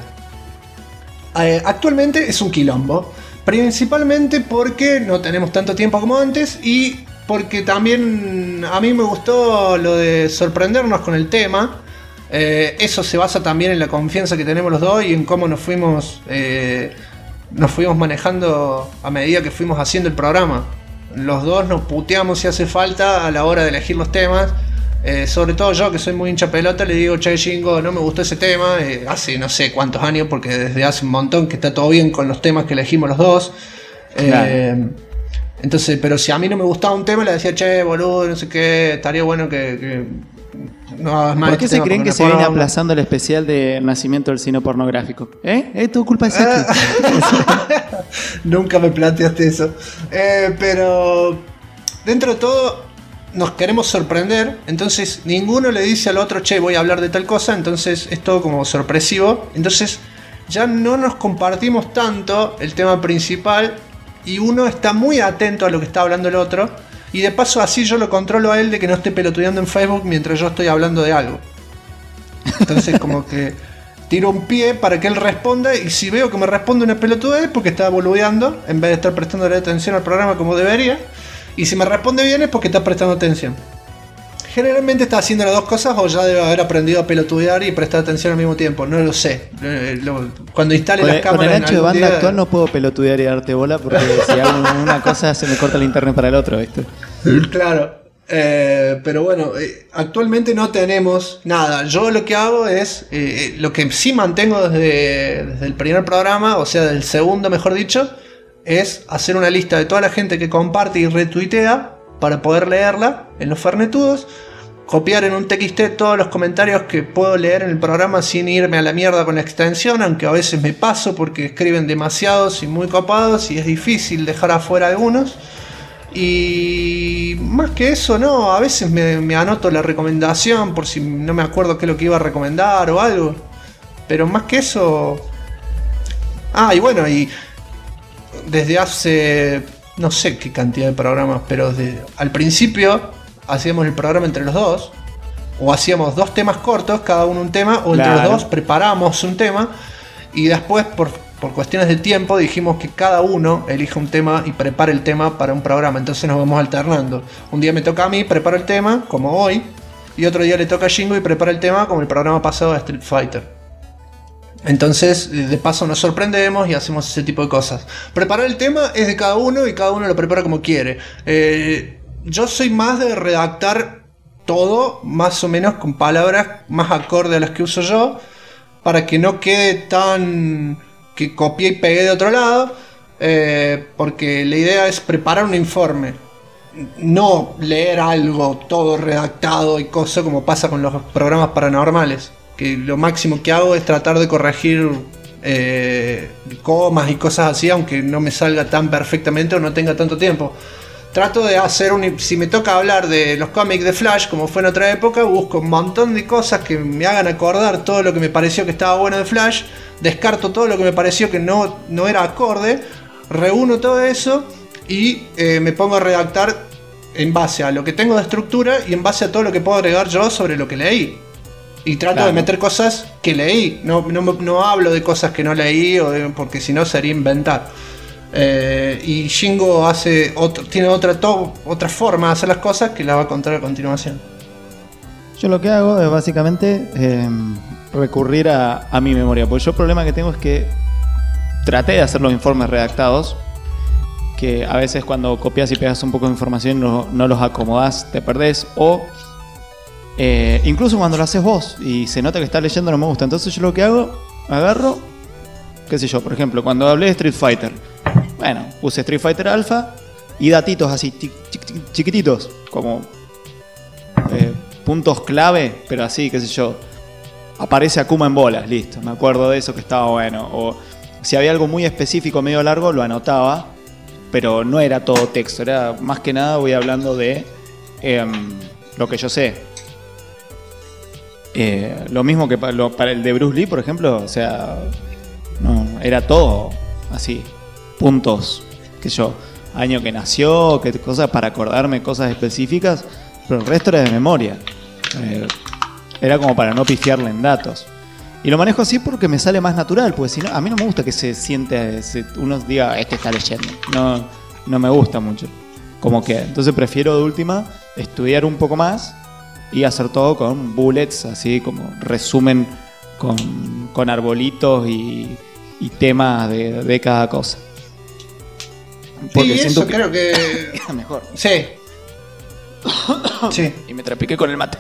Actualmente es un quilombo, principalmente porque no tenemos tanto tiempo como antes y porque también a mí me gustó lo de sorprendernos con el tema. Eso se basa también en la confianza que tenemos los dos y en cómo nos fuimos manejando a medida que fuimos haciendo el programa. Los dos nos puteamos si hace falta a la hora de elegir los temas. Sobre todo yo, que soy muy hincha pelota, le digo, che, Shingo, no me gustó ese tema. Hace no sé cuántos años, porque desde hace un montón que está todo bien con los temas que elegimos los dos. Claro. Entonces, pero si a mí no me gustaba un tema, le decía, che, boludo, no sé qué, estaría bueno que no hagas más. ¿Por qué se creen que se viene aplazando el especial de nacimiento del cine pornográfico? ¿Es todo culpa de Saki? Nunca me planteaste eso. Pero dentro de todo nos queremos sorprender, entonces ninguno le dice al otro, che, voy a hablar de tal cosa, entonces es todo como sorpresivo, entonces ya no nos compartimos tanto el tema principal y uno está muy atento a lo que está hablando el otro y de paso así yo lo controlo a él de que no esté pelotudeando en Facebook mientras yo estoy hablando de algo. Entonces como que tiro un pie para que él responda y si veo que me responde una pelotudez es porque está boludeando en vez de estar prestándole atención al programa como debería. Y si me responde bien es porque está prestando atención. Generalmente está haciendo las dos cosas o ya debe haber aprendido a pelotudear y prestar atención al mismo tiempo. No lo sé. Cuando instale las cámaras... Con el ancho de banda día... actual no puedo pelotudear y darte bola porque si hago una cosa se me corta el internet para el otro, ¿viste? Claro. Pero bueno, actualmente no tenemos nada. Yo lo que hago es... lo que sí mantengo desde el primer programa, o sea, del segundo mejor dicho... es hacer una lista de toda la gente que comparte y retuitea para poder leerla en los Fernetudos, copiar en un TXT todos los comentarios que puedo leer en el programa sin irme a la mierda con la extensión, aunque a veces me paso porque escriben demasiados y muy copados y es difícil dejar afuera algunos. Y más que eso, no, a veces me anoto la recomendación por si no me acuerdo qué es lo que iba a recomendar o algo, pero más que eso... y bueno, y desde hace no sé qué cantidad de programas, pero al principio hacíamos el programa entre los dos, o hacíamos dos temas cortos, cada uno un tema, o entre los dos preparamos un tema, y después por cuestiones de tiempo dijimos que cada uno elija un tema y prepare el tema para un programa, entonces nos vamos alternando. Un día me toca a mí, preparo el tema, como hoy, y otro día le toca a Shingo y prepara el tema como el programa pasado de Street Fighter. Entonces, de paso nos sorprendemos y hacemos ese tipo de cosas. Preparar el tema es de cada uno y cada uno lo prepara como quiere. Yo soy más de redactar todo, más o menos con palabras más acorde a las que uso yo, para que no quede tan que copié y pegué de otro lado, porque la idea es preparar un informe, no leer algo todo redactado y cosas como pasa con los programas paranormales, que lo máximo que hago es tratar de corregir comas y cosas así, aunque no me salga tan perfectamente o no tenga tanto tiempo. Trato de hacer si me toca hablar de los cómics de Flash, como fue en otra época, busco un montón de cosas que me hagan acordar todo lo que me pareció que estaba bueno de Flash, descarto todo lo que me pareció que no era acorde, reúno todo eso y me pongo a redactar en base a lo que tengo de estructura y en base a todo lo que puedo agregar yo sobre lo que leí. Y trato de meter cosas que leí, no hablo de cosas que no leí, porque si no sería inventar. Y Shingo tiene otra forma de hacer las cosas que la va a contar a continuación. Yo lo que hago es básicamente recurrir a mi memoria, porque yo el problema que tengo es que traté de hacer los informes redactados, que a veces cuando copias y pegas un poco de información no los acomodás, te perdés, o incluso cuando lo haces vos y se nota que estás leyendo no me gusta. Entonces yo lo que hago, agarro, qué sé yo, por ejemplo, cuando hablé de Street Fighter, bueno, puse Street Fighter Alpha y datitos así chiquititos, como puntos clave, pero así, qué sé yo, aparece Akuma en bolas, listo, me acuerdo de eso que estaba bueno. O si había algo muy específico, medio largo, lo anotaba, pero no era todo texto, era más que nada voy hablando de lo que yo sé. Lo mismo que para el de Bruce Lee, por ejemplo, o sea, no, era todo así, puntos, que yo, año que nació, que cosas para acordarme, cosas específicas, pero el resto era de memoria. Era como para no pifiarle en datos. Y lo manejo así porque me sale más natural, porque si no, a mí no me gusta que se siente, uno diga, este está leyendo. No me gusta mucho. Como que, entonces prefiero de última estudiar un poco más y hacer todo con bullets, así como resumen con arbolitos y temas de cada cosa. Porque sí, siento eso creo que queda mejor. Sí. Sí. Y me trapiqué con el mate.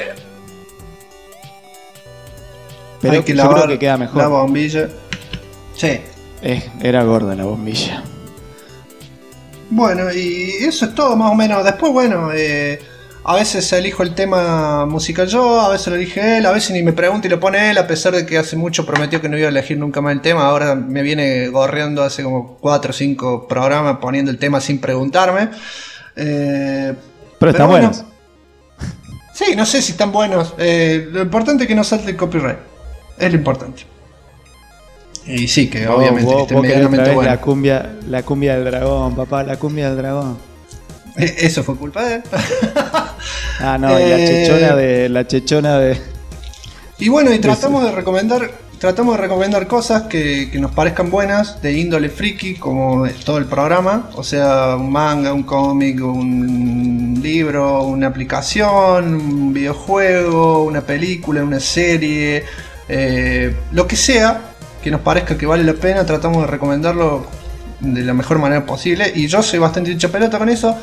Pero hay que yo creo que queda mejor. La bombilla. Sí. Era gorda la bombilla. Bueno, y eso es todo más o menos. Después, bueno, a veces elijo el tema musical yo, a veces lo elige él, a veces ni me pregunta y lo pone él, a pesar de que hace mucho prometió que no iba a elegir nunca más el tema. Ahora me viene gorreando hace como 4 o 5 programas poniendo el tema sin preguntarme. Pero están buenos. Sí, no sé si están buenos. Lo importante es que no salte el copyright. Es lo importante. Y sí, que obviamente que esté medianamente bueno. La cumbia del dragón, papá, la cumbia del dragón. Eso fue culpa de él. Ah, no, y la chechona de. Y bueno, y tratamos de recomendar cosas que nos parezcan buenas, de índole friki, como todo el programa. O sea, un manga, un cómic, un libro, una aplicación, un videojuego, una película, una serie, lo que sea que nos parezca que vale la pena, tratamos de recomendarlo de la mejor manera posible. Y yo soy bastante hincha pelota con eso.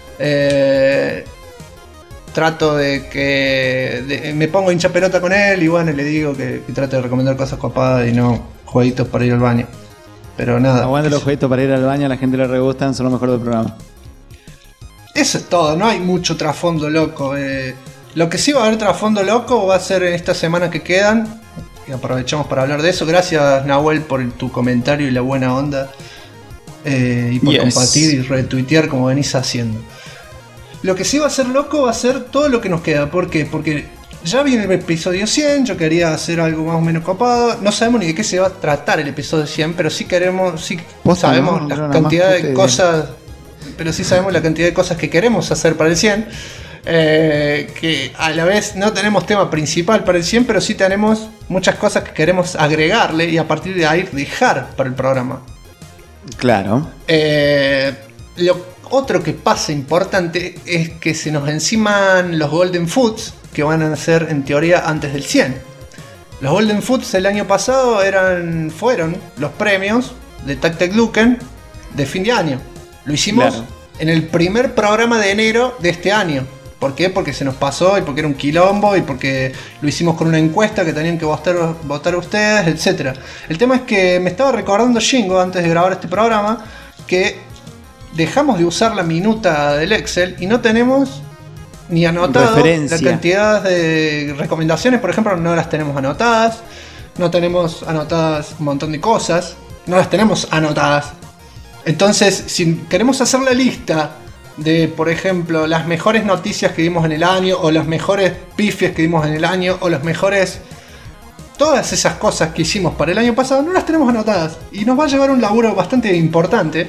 Trato de que me pongo hincha pelota con él y bueno, le digo que trate de recomendar cosas copadas y no jueguitos para ir al baño. Pero nada. Aguante los jueguitos para ir al baño, a la gente le re gustan, son lo mejor del programa. Eso es todo, no hay mucho trasfondo loco. Lo que sí va a haber trasfondo loco va a ser en estas semanas que quedan. Y aprovechamos para hablar de eso. Gracias, Nahuel, por tu comentario y la buena onda. Y por compartir y retuitear como venís haciendo. Lo que sí va a ser loco va a ser todo lo que nos queda. ¿Por qué? Porque ya viene el episodio 100. Yo quería hacer algo más o menos copado. No sabemos ni de qué se va a tratar el episodio 100. Pero sí sabemos la cantidad de cosas. Pero sí sabemos la cantidad de cosas que queremos hacer para el 100. Que a la vez no tenemos tema principal para el 100, pero sí tenemos muchas cosas que queremos agregarle y a partir de ahí dejar para el programa. Claro. Lo otro que pasa importante es que se nos enciman los Golden Foods, que van a ser en teoría antes del 100. Los Golden Foods el año pasado fueron los premios de Tactecduken de fin de año. Lo hicimos en el primer programa de enero de este año. ¿Por qué? Porque se nos pasó y porque era un quilombo y porque lo hicimos con una encuesta que tenían que votar ustedes, etc. El tema es que me estaba recordando Shingo antes de grabar este programa que dejamos de usar la minuta del Excel y no tenemos ni anotado la cantidad de recomendaciones. Por ejemplo, no las tenemos anotadas, no tenemos anotadas un montón de cosas, no las tenemos anotadas. Entonces, si queremos hacer la lista de, por ejemplo, las mejores noticias que vimos en el año, o las mejores pifies que vimos en el año, o las mejores... Todas esas cosas que hicimos para el año pasado no las tenemos anotadas. Y nos va a llevar un laburo bastante importante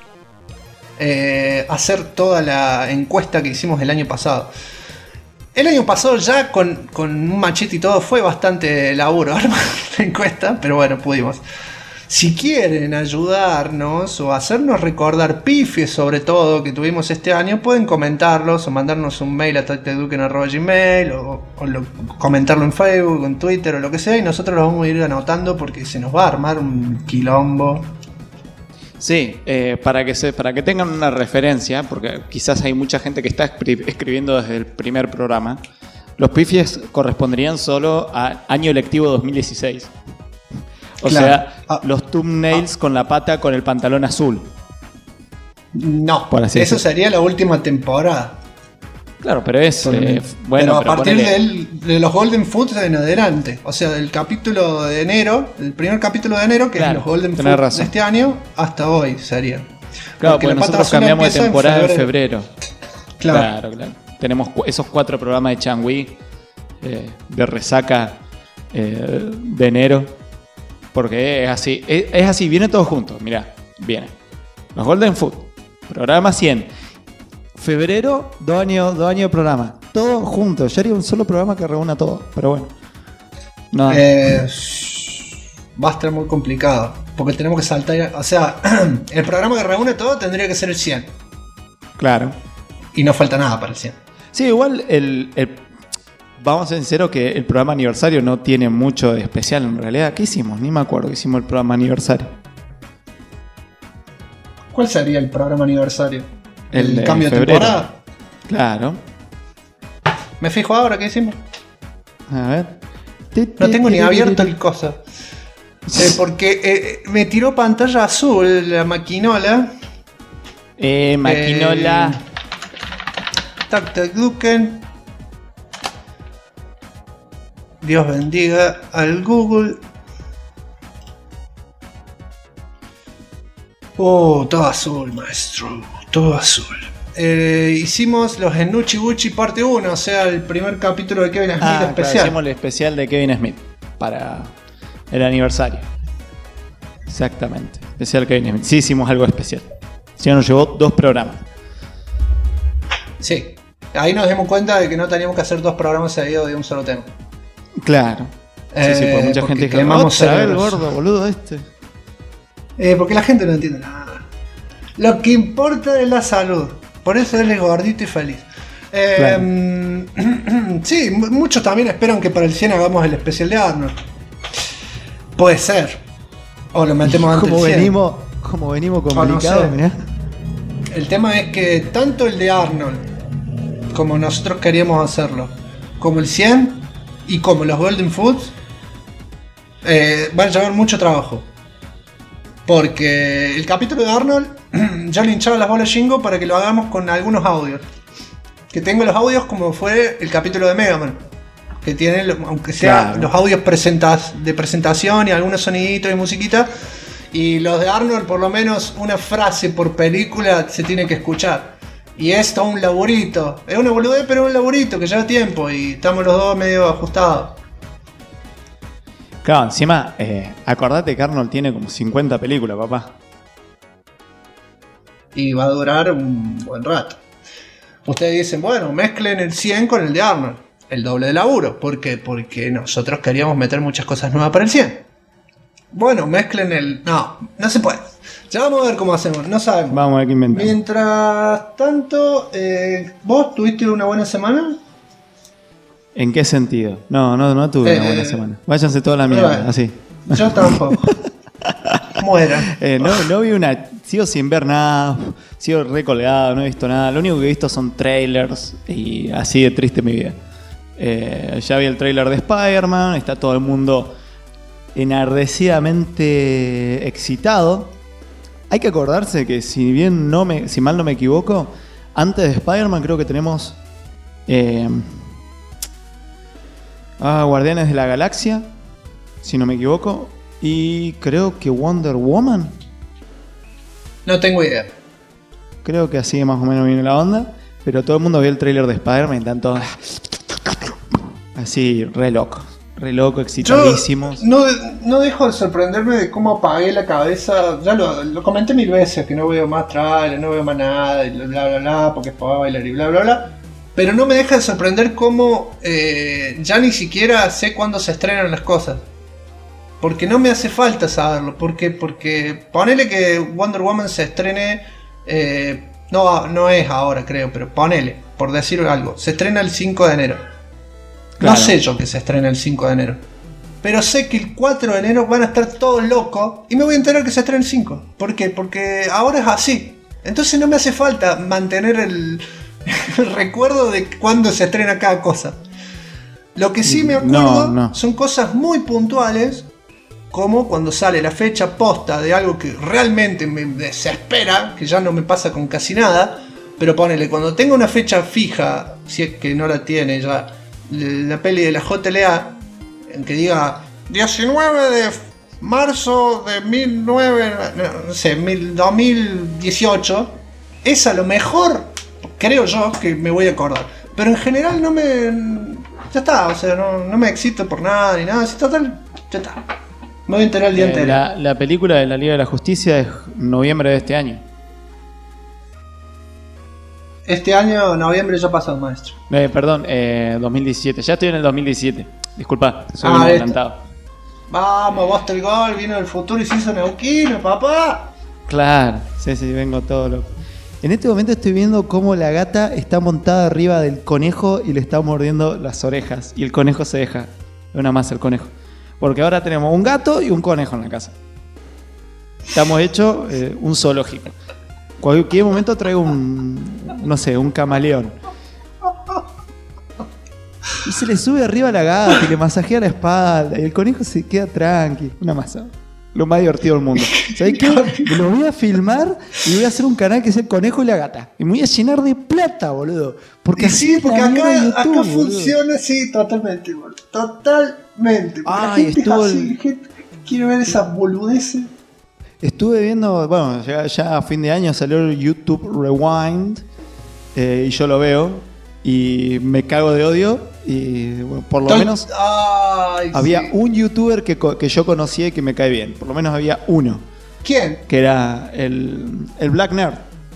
hacer toda la encuesta que hicimos el año pasado. El año pasado ya con un machete y todo fue bastante laburo armar la encuesta, pero bueno, pudimos. Si quieren ayudarnos o hacernos recordar pifies sobre todo que tuvimos este año, pueden comentarlos o mandarnos un mail a tactecduken@gmail o comentarlo en Facebook, en Twitter o lo que sea, y nosotros lo vamos a ir anotando porque se nos va a armar un quilombo. Sí, para que tengan una referencia, porque quizás hay mucha gente que está escribiendo desde el primer programa, los pifies corresponderían solo al año lectivo 2016. O sea, los thumbnails con la pata con el pantalón azul. No, eso sería la última temporada. Claro, pero es... bueno, pero a partir de los Golden Foods en adelante. O sea, del capítulo de enero, el primer capítulo de enero, que es los Golden Foods de este año, hasta hoy sería. Claro, porque nosotros cambiamos de temporada en febrero. Claro. Tenemos esos 4 programas de Changui de resaca de enero. Porque es así, viene todo junto. Mirá, viene los Golden Food, programa 100. Febrero, 2 años de programa. Todo junto. Ya haría un solo programa que reúna todo. Pero bueno. No. Va a estar muy complicado. Porque tenemos que saltar. O sea, el programa que reúne todo tendría que ser el 100. Claro. Y no falta nada para el 100. Sí, igual vamos a ser sinceros que el programa aniversario no tiene mucho de especial en realidad. ¿Qué hicimos? Ni me acuerdo que hicimos el programa aniversario. ¿Cuál sería el programa aniversario? El cambio de temporada. Claro. Me fijo ahora, ¿qué hicimos? A ver. No tengo ni abierto el coso. Porque me tiró pantalla azul la maquinola. Maquinola. Tactecduken. Dios bendiga al Google. Oh, todo azul, maestro. Todo azul. Hicimos los Enuchi Gucci parte 1, o sea, el primer capítulo de Kevin Smith especial. Claro, hicimos el especial de Kevin Smith para el aniversario. Exactamente. Especial Kevin Smith. Sí, hicimos algo especial. Sí, nos llevó 2 programas. Sí. Ahí nos dimos cuenta de que no teníamos que hacer 2 programas seguidos de un solo tema. Claro. Sí, porque mucha gente dijo, otra el gordo, boludo este. Porque la gente no entiende nada. Lo que importa es la salud. Por eso él es gordito y feliz. Claro. Sí, muchos también esperan que para el 100 hagamos el especial de Arnold. Puede ser. O lo metemos antes del 100. Como venimos complicados, no sé. El tema es que tanto el de Arnold, como nosotros queríamos hacerlo, como el 100 y como los Golden Foods, van a llevar mucho trabajo. Porque el capítulo de Arnold ya le hinchaba las bolas a Shingo para que lo hagamos con algunos audios. Que tengo los audios como fue el capítulo de Mega Man. Que tiene, aunque sea los audios de presentación y algunos soniditos y musiquita. Y los de Arnold, por lo menos una frase por película se tiene que escuchar. Y es todo un laburito. Es una boludez, pero es un laburito que lleva tiempo. Y estamos los dos medio ajustados. Claro, encima, acordate que Arnold tiene como 50 películas, papá. Y va a durar un buen rato. Ustedes dicen, bueno, mezclen el 100 con el de Arnold. El doble de laburo. ¿Por qué? Porque nosotros queríamos meter muchas cosas nuevas para el 100. Bueno, mezclen el... No se puede. Ya vamos a ver cómo hacemos, no sabemos. Vamos a ver qué inventamos. Mientras tanto, ¿vos tuviste una buena semana? ¿En qué sentido? No tuve una buena semana. Váyanse toda la mierda, así. Yo tampoco. Muera. No vi una. Sigo sin ver nada. Sigo recolgado, no he visto nada. Lo único que he visto son trailers. Y así de triste mi vida. Ya vi el trailer de Spider-Man. Está todo el mundo enardecidamente excitado. Hay que acordarse que si mal no me equivoco, antes de Spider-Man creo que tenemos Guardianes de la Galaxia, si no me equivoco, y creo que Wonder Woman. No tengo idea. Creo que así más o menos viene la onda, pero todo el mundo vio el tráiler de Spider-Man y tanto así re loco, excitadísimos. Yo no dejo de sorprenderme de cómo apagué la cabeza. Ya lo comenté 1000 veces, que no veo más trailer, no veo más nada, y bla bla bla, porque es spoiler y bla bla bla. Pero no me deja de sorprender cómo ya ni siquiera sé cuándo se estrenan las cosas. Porque no me hace falta saberlo. Porque ponele que Wonder Woman se estrene. No es ahora, creo, pero ponele, por decir algo. Se estrena el 5 de enero. Claro. No sé yo que se estrena el 5 de enero. Pero sé que el 4 de enero van a estar todos locos. Y me voy a enterar que se estrena el 5. ¿Por qué? Porque ahora es así. Entonces no me hace falta mantener el recuerdo de cuándo se estrena cada cosa. Lo que sí me acuerdo son cosas muy puntuales, como cuando sale la fecha posta de algo que realmente me desespera, que ya no me pasa con casi nada. Pero ponele, cuando tengo una fecha fija, si es que no la tiene ya, la peli de la JLA, en que diga 19 de marzo de 2018, es a lo mejor, creo yo, que me voy a acordar. Pero en general no me... Ya está, o sea, no me excito por nada ni nada. Si total, ya está. Me voy a enterar el día entero. La película de la Liga de la Justicia es noviembre de este año. Este año, noviembre, ya pasó, maestro. Perdón, 2017. Ya estoy en el 2017. Disculpa, soy un este. adelantado. Vamos, Buster Gold, vino del futuro y se hizo neuquino, papá. Claro, sí, vengo todo loco. En este momento estoy viendo cómo la gata está montada arriba del conejo y le está mordiendo las orejas. Y el conejo se deja. Una más el conejo. Porque ahora tenemos un gato y un conejo en la casa. Estamos hechos un zoológico. Cualquier momento traigo un camaleón. Y se le sube arriba a la gata y le masajea la espalda. Y el conejo se queda tranqui. Una masa. Lo más divertido del mundo. ¿Sabés qué? Lo voy a filmar y voy a hacer un canal que es el conejo y la gata. Y me voy a llenar de plata, boludo. Porque sí, porque acá YouTube, funciona así totalmente, boludo. Totalmente. La gente gente quiere ver esas boludeces. Estuve viendo, bueno, ya a fin de año salió el YouTube Rewind. Y yo lo veo. Y me cago de odio. Y bueno, por lo menos había un youtuber que yo conocía y que me cae bien. Por lo menos había uno. ¿Quién? Que era el Black Nerd.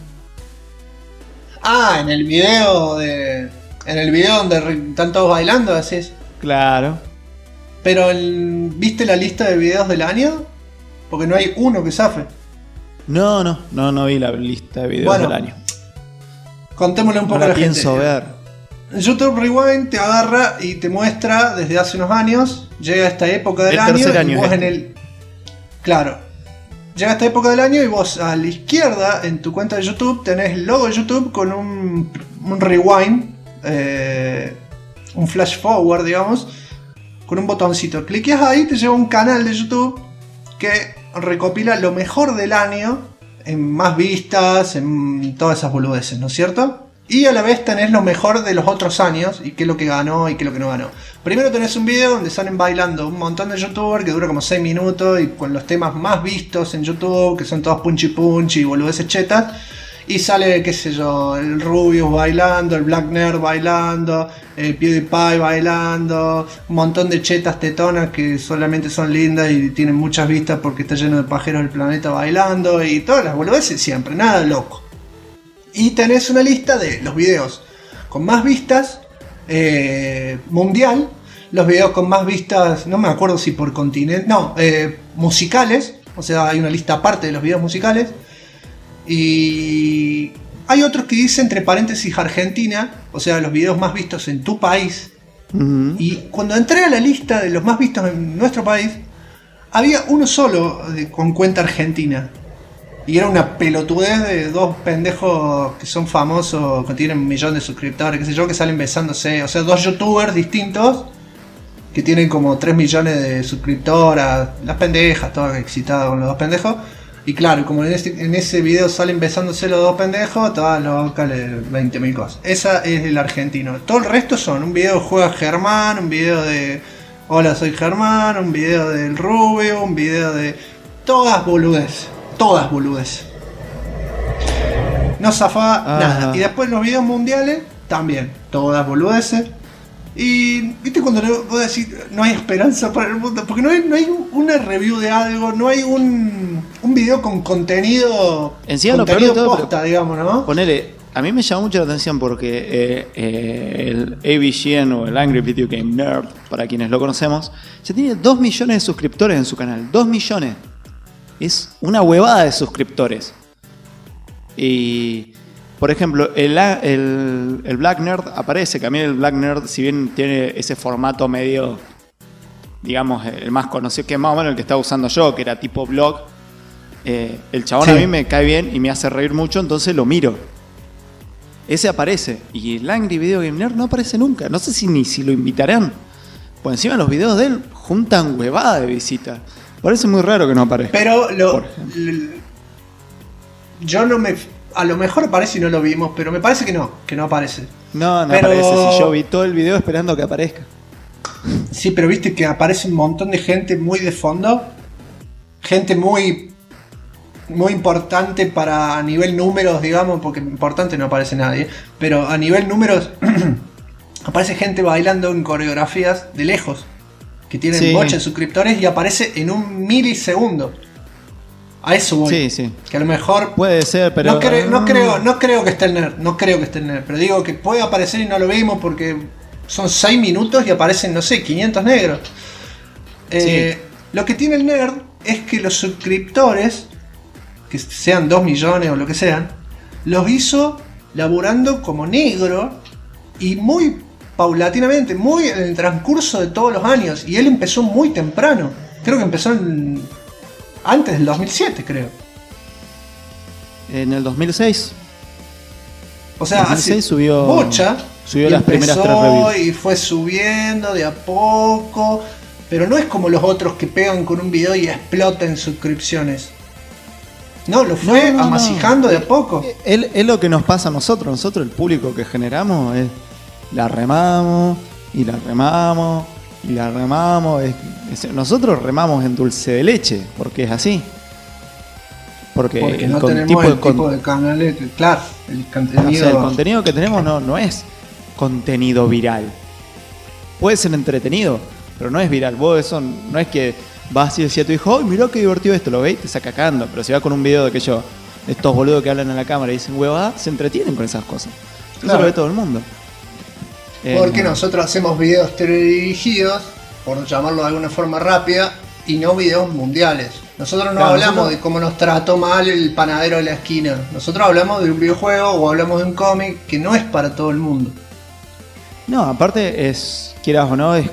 En el video de... En el video donde están todos bailando, así es. Claro. Pero ¿viste la lista de videos del año? Porque no hay uno que zafe. No vi la lista de videos del año. Contémosle un poco a la gente. Pienso ver. YouTube Rewind te agarra y te muestra desde hace unos años. Llega a esta época del año y vos en el... Claro. Llega a esta época del año y vos a la izquierda en tu cuenta de YouTube tenés el logo de YouTube con un rewind, un flash forward, digamos, con un botoncito. Cliqueas ahí y te lleva a un canal de YouTube que recopila lo mejor del año en más vistas, en todas esas boludeces, ¿no es cierto? Y a la vez tenés lo mejor de los otros años y qué es lo que ganó y qué es lo que no ganó. Primero tenés un video donde salen bailando un montón de youtubers que dura como 6 minutos y con los temas más vistos en YouTube, que son todos punchy punchy y boludeces chetas. Y sale, qué sé yo, el Rubius bailando, el Black Nerd bailando, el PewDiePie bailando, un montón de chetas tetonas que solamente son lindas y tienen muchas vistas porque está lleno de pajeros del planeta bailando y todas las boludeces siempre, nada loco. Y tenés una lista de los videos con más vistas mundial, los videos con más vistas, no me acuerdo si por continente, musicales, o sea, hay una lista aparte de los videos musicales. Y hay otros que dice entre paréntesis Argentina, o sea, los videos más vistos en tu país. Y cuando entré a la lista de los más vistos en nuestro país, había uno solo con cuenta argentina. Y era una pelotudez de dos pendejos que son famosos, que tienen 1 millón de suscriptores, qué sé yo, que salen besándose. O sea, dos youtubers distintos que tienen como 3 millones de suscriptoras. Las pendejas, todas excitadas con los dos pendejos. Y claro, como en ese video salen besándose los dos pendejos, todas locas, 20.000 cosas. Esa es el argentino. Todo el resto son un video de juega Germán, un video de hola soy Germán, un video del Rubio, un video de... Todas boludes. Todas boludes. No zafaba nada. Y después los videos mundiales, también. Todas boludeces. Y viste cuando vos decís no hay esperanza para el mundo, porque no hay una review de algo, no hay un video con contenido, encima contenido lo peor de todo, posta, digamos, ¿no? Ponele, a mí me llamó mucho la atención porque el AVGN o el Angry Video Game Nerd, para quienes lo conocemos, ya tiene 2 millones de suscriptores en su canal. 2 millones. Es una huevada de suscriptores. Y... por ejemplo, el Black Nerd aparece, que a mí el Black Nerd, si bien tiene ese formato medio, digamos, el más conocido, que es más o menos el que estaba usando yo, que era tipo blog, el chabón sí. A mí me cae bien y me hace reír mucho, entonces lo miro. Ese aparece, y el Angry Video Game Nerd no aparece nunca, no sé si lo invitarán. Por encima los videos de él juntan huevada de visitas. Parece muy raro que no aparezca. Pero yo no me... A lo mejor aparece y no lo vimos, pero me parece que no aparece. No aparece, si yo vi todo el video esperando que aparezca. Sí, pero viste que aparece un montón de gente muy de fondo. Gente muy importante para a nivel números, digamos, porque importante no aparece nadie. Pero a nivel números aparece gente bailando en coreografías de lejos. Que tienen bocha de suscriptores y aparece en un milisegundo. A eso voy. Sí. Que a lo mejor... puede ser, pero... No creo que esté el nerd. No creo que esté el nerd. Pero digo que puede aparecer y no lo vimos porque son 6 minutos y aparecen, no sé, 500 negros. Lo que tiene el nerd es que los suscriptores, que sean 2 millones o lo que sean, los hizo laburando como negro y muy paulatinamente, muy en el transcurso de todos los años. Y él empezó muy temprano. Creo que empezó antes del 2007, creo. En el 2006. O sea, 2006 subió las primeras 3 reviews. Y fue subiendo de a poco. Pero no es como los otros que pegan con un video y explota en suscripciones. No, lo fue amasijando de a poco. Es lo que nos pasa a nosotros. Nosotros, el público que generamos, la remamos y la remamos. Y la remamos. Nosotros remamos en dulce de leche, porque es así. Porque no tenemos el tipo de canales, claro, el contenido. O sea, el contenido que tenemos no es contenido viral. Puede ser entretenido, pero no es viral. Vos eso no es que vas y decís a tu hijo, ¡ay, mirá qué divertido esto! Lo veis y te saca cagando. Pero si vas con un video de estos boludos que hablan en la cámara y dicen huevada, se entretienen con esas cosas. Eso lo ve todo el mundo. Porque nosotros hacemos videos teledirigidos, por llamarlo de alguna forma rápida, y no videos mundiales. Nosotros no hablamos de cómo nos trató mal el panadero de la esquina. Nosotros hablamos de un videojuego o hablamos de un cómic que no es para todo el mundo. No, aparte quieras o no, es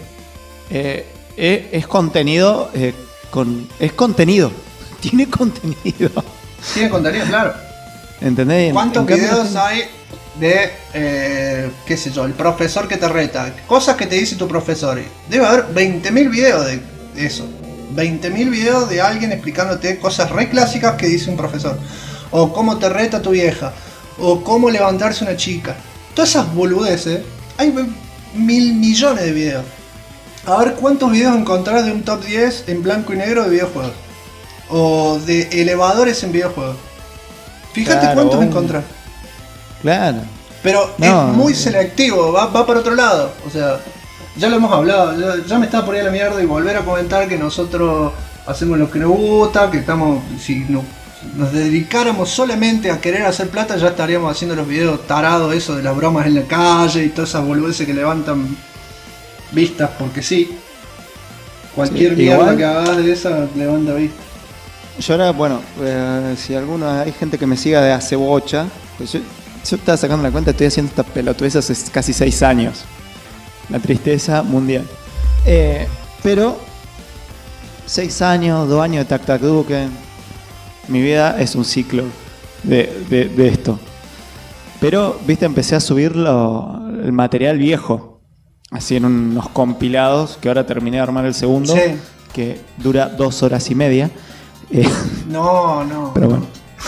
contenido, es contenido. Tiene contenido. Tiene contenido, claro. ¿Entendés? ¿Cuántos videos hay de, qué sé yo, el profesor que te reta? Cosas que te dice tu profesor. Debe haber 20.000 videos de eso. 20.000 videos de alguien explicándote cosas re clásicas que dice un profesor. O cómo te reta tu vieja. O cómo levantarse una chica. Todas esas boludeces. Hay 1.000 millones de videos. A ver cuántos videos encontrás de un top 10 en blanco y negro de videojuegos. O de elevadores en videojuegos. Fíjate cuántos encontrás. Claro. Pero es muy selectivo, va para otro lado. O sea, ya lo hemos hablado, ya me estaba por ahí a la mierda y volver a comentar que nosotros hacemos lo que nos gusta, que estamos, si nos dedicáramos solamente a querer hacer plata, ya estaríamos haciendo los videos tarados, eso de las bromas en la calle y todas esas boludeces que levantan vistas porque sí. Cualquier mierda que hagas de esa levanta vistas. Yo ahora, bueno, si hay gente que me siga de hace bocha, pues yo estaba sacando la cuenta, estoy haciendo esta pelotudez hace casi 6 años. La tristeza mundial. Pero 6 años, 2 años de Tac Tac Duque. Mi vida es un ciclo de esto. Pero, viste, empecé a subir el material viejo. Así en unos compilados, que ahora terminé de armar el segundo. Sí. Que dura 2 horas y media. No. Pero bueno.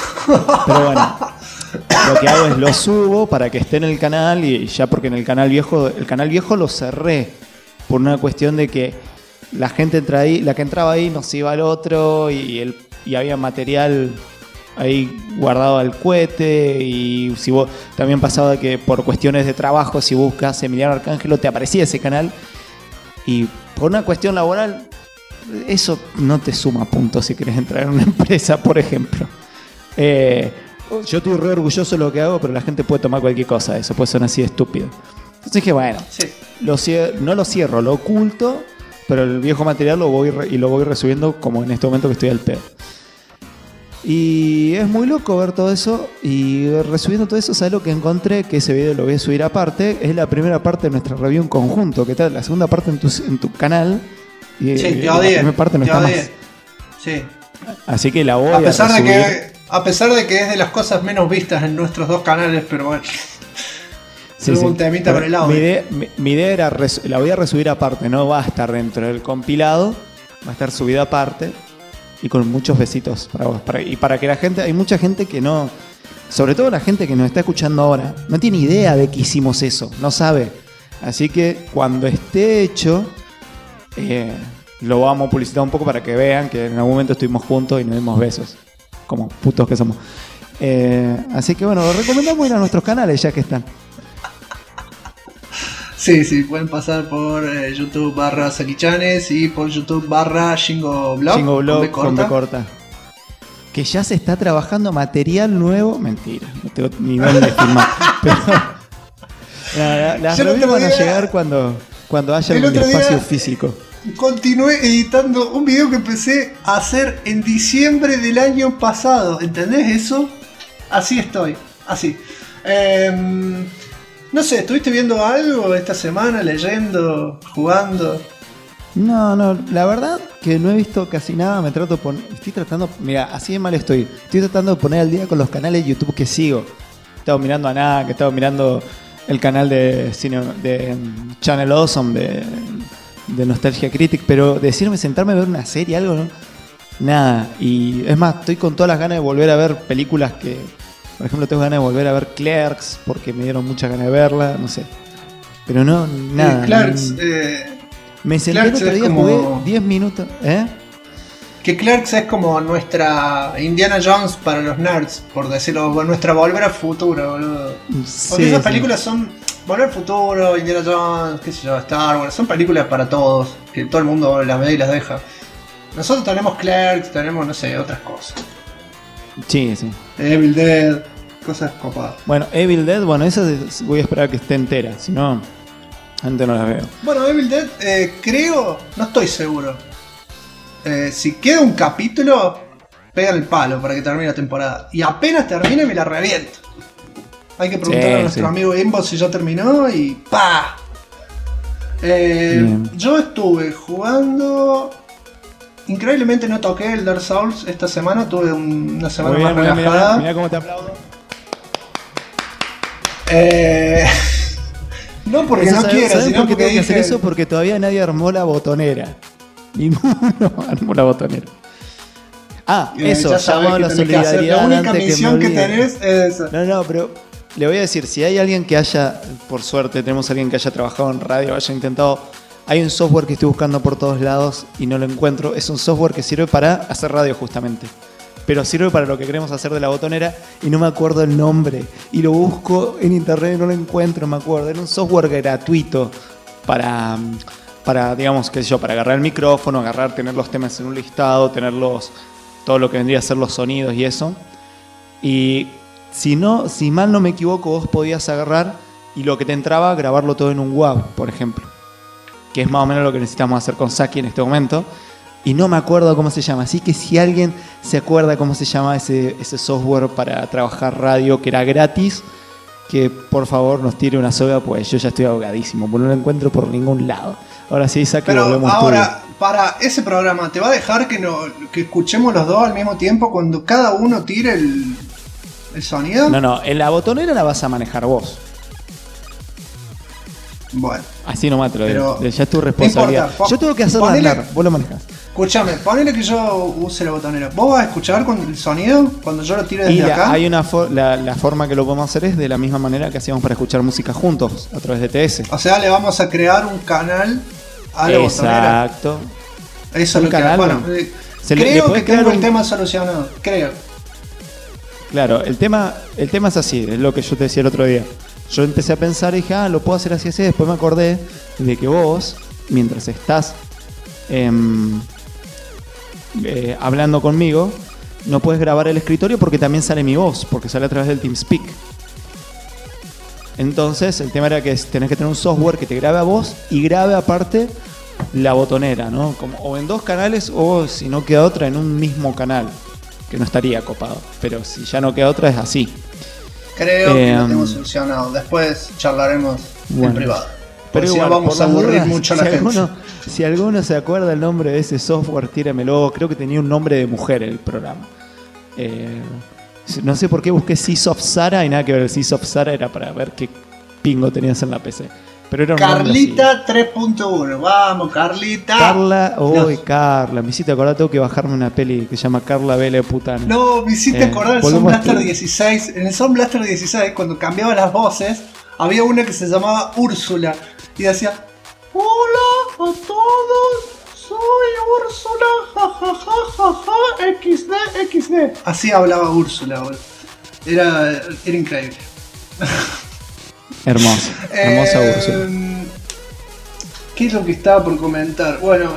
Lo que hago es lo subo para que esté en el canal y ya, porque en el canal viejo lo cerré por una cuestión de que la gente entra ahí, la que entraba ahí nos iba al otro y había material ahí guardado al cohete. Y si vos también pasaba que por cuestiones de trabajo, si buscas Emiliano Arcángelo, te aparecía ese canal, y por una cuestión laboral eso no te suma puntos si querés entrar en una empresa, por ejemplo. Yo estoy re orgulloso de lo que hago, pero la gente puede tomar cualquier cosa de eso, puede ser así de estúpido. Entonces dije, bueno, Sí. no lo cierro, lo oculto, pero el viejo material lo voy resubiendo, como en este momento que estoy al pedo. Y es muy loco ver todo eso. Y resubiendo todo eso, ¿sabes lo que encontré? Que ese video lo voy a subir aparte. Es la primera parte de nuestra review en conjunto. ¿Qué tal? La segunda parte en tu canal. Y Sí, te la odié. primera parte no te está odié. más. Sí. Así que la voy A pesar de resubir. a pesar de que es de las cosas menos vistas en nuestros dos canales, pero bueno. Tuve un temita Pero con el audio. mi idea era, la voy a resubir aparte. No va a estar dentro del compilado. Va a estar subida aparte. Y con muchos besitos para vos. Y para que la gente... Hay mucha gente que no... Sobre todo la gente que nos está escuchando ahora. No tiene idea de que hicimos eso. No sabe. Así que cuando esté hecho... lo vamos a publicitar un poco para que vean que en algún momento estuvimos juntos y nos dimos besos. Como putos que somos. Así que bueno, los recomendamos ir a nuestros canales ya que están. Sí, pueden pasar por YouTube /Sakichanes y por YouTube /Shingo Chingo Blog con B corta. corta. Que ya se está trabajando material nuevo. Mentira, no tengo ni dónde filmar. Pero las Yo el reviews otro van a día- llegar cuando haya el un otro día- espacio físico. Continué editando un video que empecé a hacer en diciembre del año pasado. ¿Entendés eso? Así estoy. Así. No sé, ¿estuviste viendo algo esta semana? ¿Leyendo? ¿Jugando? No, la verdad que no he visto casi nada. Estoy tratando, mira, así de mal estoy. Estoy tratando de poner al día con los canales de YouTube que sigo. He estado mirando a Nada, que he estado mirando el canal de Channel Awesome de Nostalgia Critic, pero decirme sentarme a ver una serie, algo, ¿no? Nada. Y es más, estoy con todas las ganas de volver a ver películas que, por ejemplo, tengo ganas de volver a ver Clerks, porque me dieron muchas ganas de verla, no sé. Pero no, nada. Clerks, Me senté Clerks el otro es día, como- jugué 10 minutos. que Clerks es como nuestra Indiana Jones para los nerds, por decirlo, o nuestra Volver al Futuro, boludo. Porque Sí, esas sí. películas son Volver al Futuro, Indiana Jones, qué sé yo, Star Wars, son películas para todos, que todo el mundo las ve y las deja. Nosotros tenemos Clerks, tenemos, no sé, otras cosas. Sí, sí. Evil Dead, cosas copadas. Bueno, Evil Dead, bueno, esa voy a esperar a que esté entera, si no, antes no la veo. Bueno, Evil Dead, creo, no estoy seguro. Si queda un capítulo, pegan el palo para que termine la temporada. Y apenas termine, me la reviento. Hay que preguntarle Sí, a nuestro sí. amigo Inbox si ya terminó y ¡pa! Bien. Yo estuve jugando. Increíblemente no toqué el Dark Souls esta semana. Tuve una semana Muy más bien, relajada. mirá cómo te aplaudo. No porque Eso, no ¿sabes- quiera, ¿sabes sino por qué porque tengo que hacer dije, eso? Porque todavía nadie armó la botonera. Ninguno armó la botonera. Eso, ya sabés llamado a que la tenés que hacer. solidaridad. La única antes que me misión que olvide. tenés es esa. No, pero le voy a decir, si hay alguien que haya, por suerte tenemos a alguien que haya trabajado en radio, haya intentado, hay un software que estoy buscando por todos lados y no lo encuentro, es un software que sirve para hacer radio justamente, pero sirve para lo que queremos hacer de la botonera y no me acuerdo el nombre, y lo busco en internet y no lo encuentro, me acuerdo, era un software gratuito para digamos, qué sé yo, para agarrar el micrófono, tener los temas en un listado, todo lo que vendría a ser los sonidos y eso. Y si mal no me equivoco, vos podías agarrar y lo que te entraba, grabarlo todo en un WAV, por ejemplo. Que es más o menos lo que necesitamos hacer con Saki en este momento. Y no me acuerdo cómo se llama. Así que si alguien se acuerda cómo se llama ese software para trabajar radio que era gratis, que por favor nos tire una soga, pues yo ya estoy ahogadísimo, porque no lo encuentro por ningún lado. Ahora sí, Isaac, Pero volvemos ahora, para ese programa, ¿te va a dejar que escuchemos los dos al mismo tiempo cuando cada uno tire el sonido? No, en la botonera la vas a manejar vos. Bueno. Así nomás te lo digo. Pero Ya es tu responsabilidad. no importa, Yo tengo que hacerla ponele- hablar, vos lo manejás. Escúchame, ponele que yo use la botonera. ¿Vos vas a escuchar con el sonido cuando yo lo tire desde Y acá? hay la forma que lo podemos hacer es de la misma manera que hacíamos para escuchar música juntos, a través de TS. O sea, le vamos a crear un canal a la botonera. Exacto. Eso es Un lo que canal. bueno, Se le creo que puede crear tengo el un- tema solucionado. Creo. Claro, el tema es así, es lo que yo te decía el otro día. Yo empecé a pensar y dije, lo puedo hacer así, así. Después me acordé de que vos, mientras estás hablando conmigo, no puedes grabar el escritorio porque también sale mi voz, porque sale a través del TeamSpeak. Entonces, el tema era que tenés que tener un software que te grabe a vos y grabe aparte la botonera, ¿no? O en dos canales o si no queda otra en un mismo canal, que no estaría copado. Pero si ya no queda otra es así. Creo que lo tengo solucionado. Después charlaremos en privado. Porque Pero si no igual, vamos por a las aburrir dudas, mucho a la gente. Si alguno se acuerda el nombre de ese software, tíramelo. Creo que tenía un nombre de mujer el programa. No sé por qué busqué Sysoft Sara y nada que ver. El Sysoft Sara era para ver qué pingo tenías en la PC. Pero era un nombre así. Carlita 3.1. Vamos, Carlita. Carla, Dios. Carla, me hiciste acordar, tengo que bajarme una peli que se llama Carla Vele Putana. No, me hiciste acordar del Sound volvemos Blaster a- 16. En el Sound Blaster 16, cuando cambiaba las voces, había una que se llamaba Úrsula. Y decía: Hola a todos, soy Úrsula, jajajaja, XD, XD. Así hablaba Úrsula, boludo. Era increíble. Hermosa Úrsula. ¿Qué es lo que estaba por comentar? Bueno,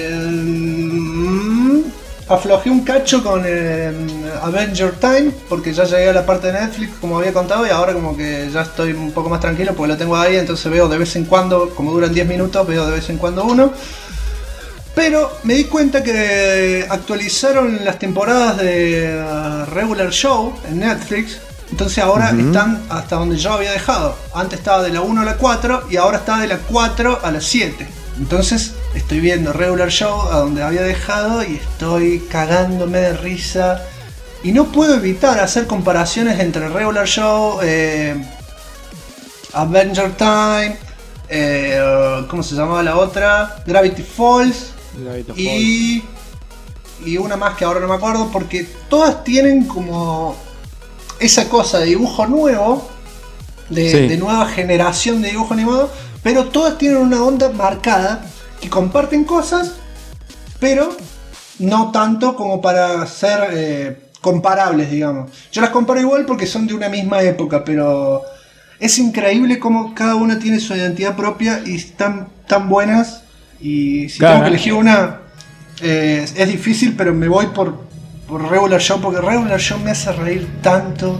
aflojé un cacho con Avenger Time porque ya llegué a la parte de Netflix como había contado y ahora como que ya estoy un poco más tranquilo porque lo tengo ahí, entonces veo de vez en cuando, como duran 10 minutos, veo de vez en cuando uno. Pero me di cuenta que actualizaron las temporadas de Regular Show en Netflix. Entonces ahora están hasta donde yo había dejado. Antes estaba de la 1 a la 4 y ahora está de la 4 a la 7. Entonces estoy viendo Regular Show a donde había dejado y estoy cagándome de risa. Y no puedo evitar hacer comparaciones entre Regular Show, Avenger Time, ¿cómo se llamaba la otra? Gravity Falls. Y una más que ahora no me acuerdo porque todas tienen como esa cosa de dibujo nuevo, de nueva generación de dibujo animado, pero todas tienen una onda marcada que comparten cosas, pero no tanto como para ser comparables, digamos. Yo las comparo igual porque son de una misma época, pero es increíble cómo cada una tiene su identidad propia y están tan buenas. Y si tengo que elegir una, es difícil, pero me voy por Regular Show, porque Regular Show me hace reír tanto.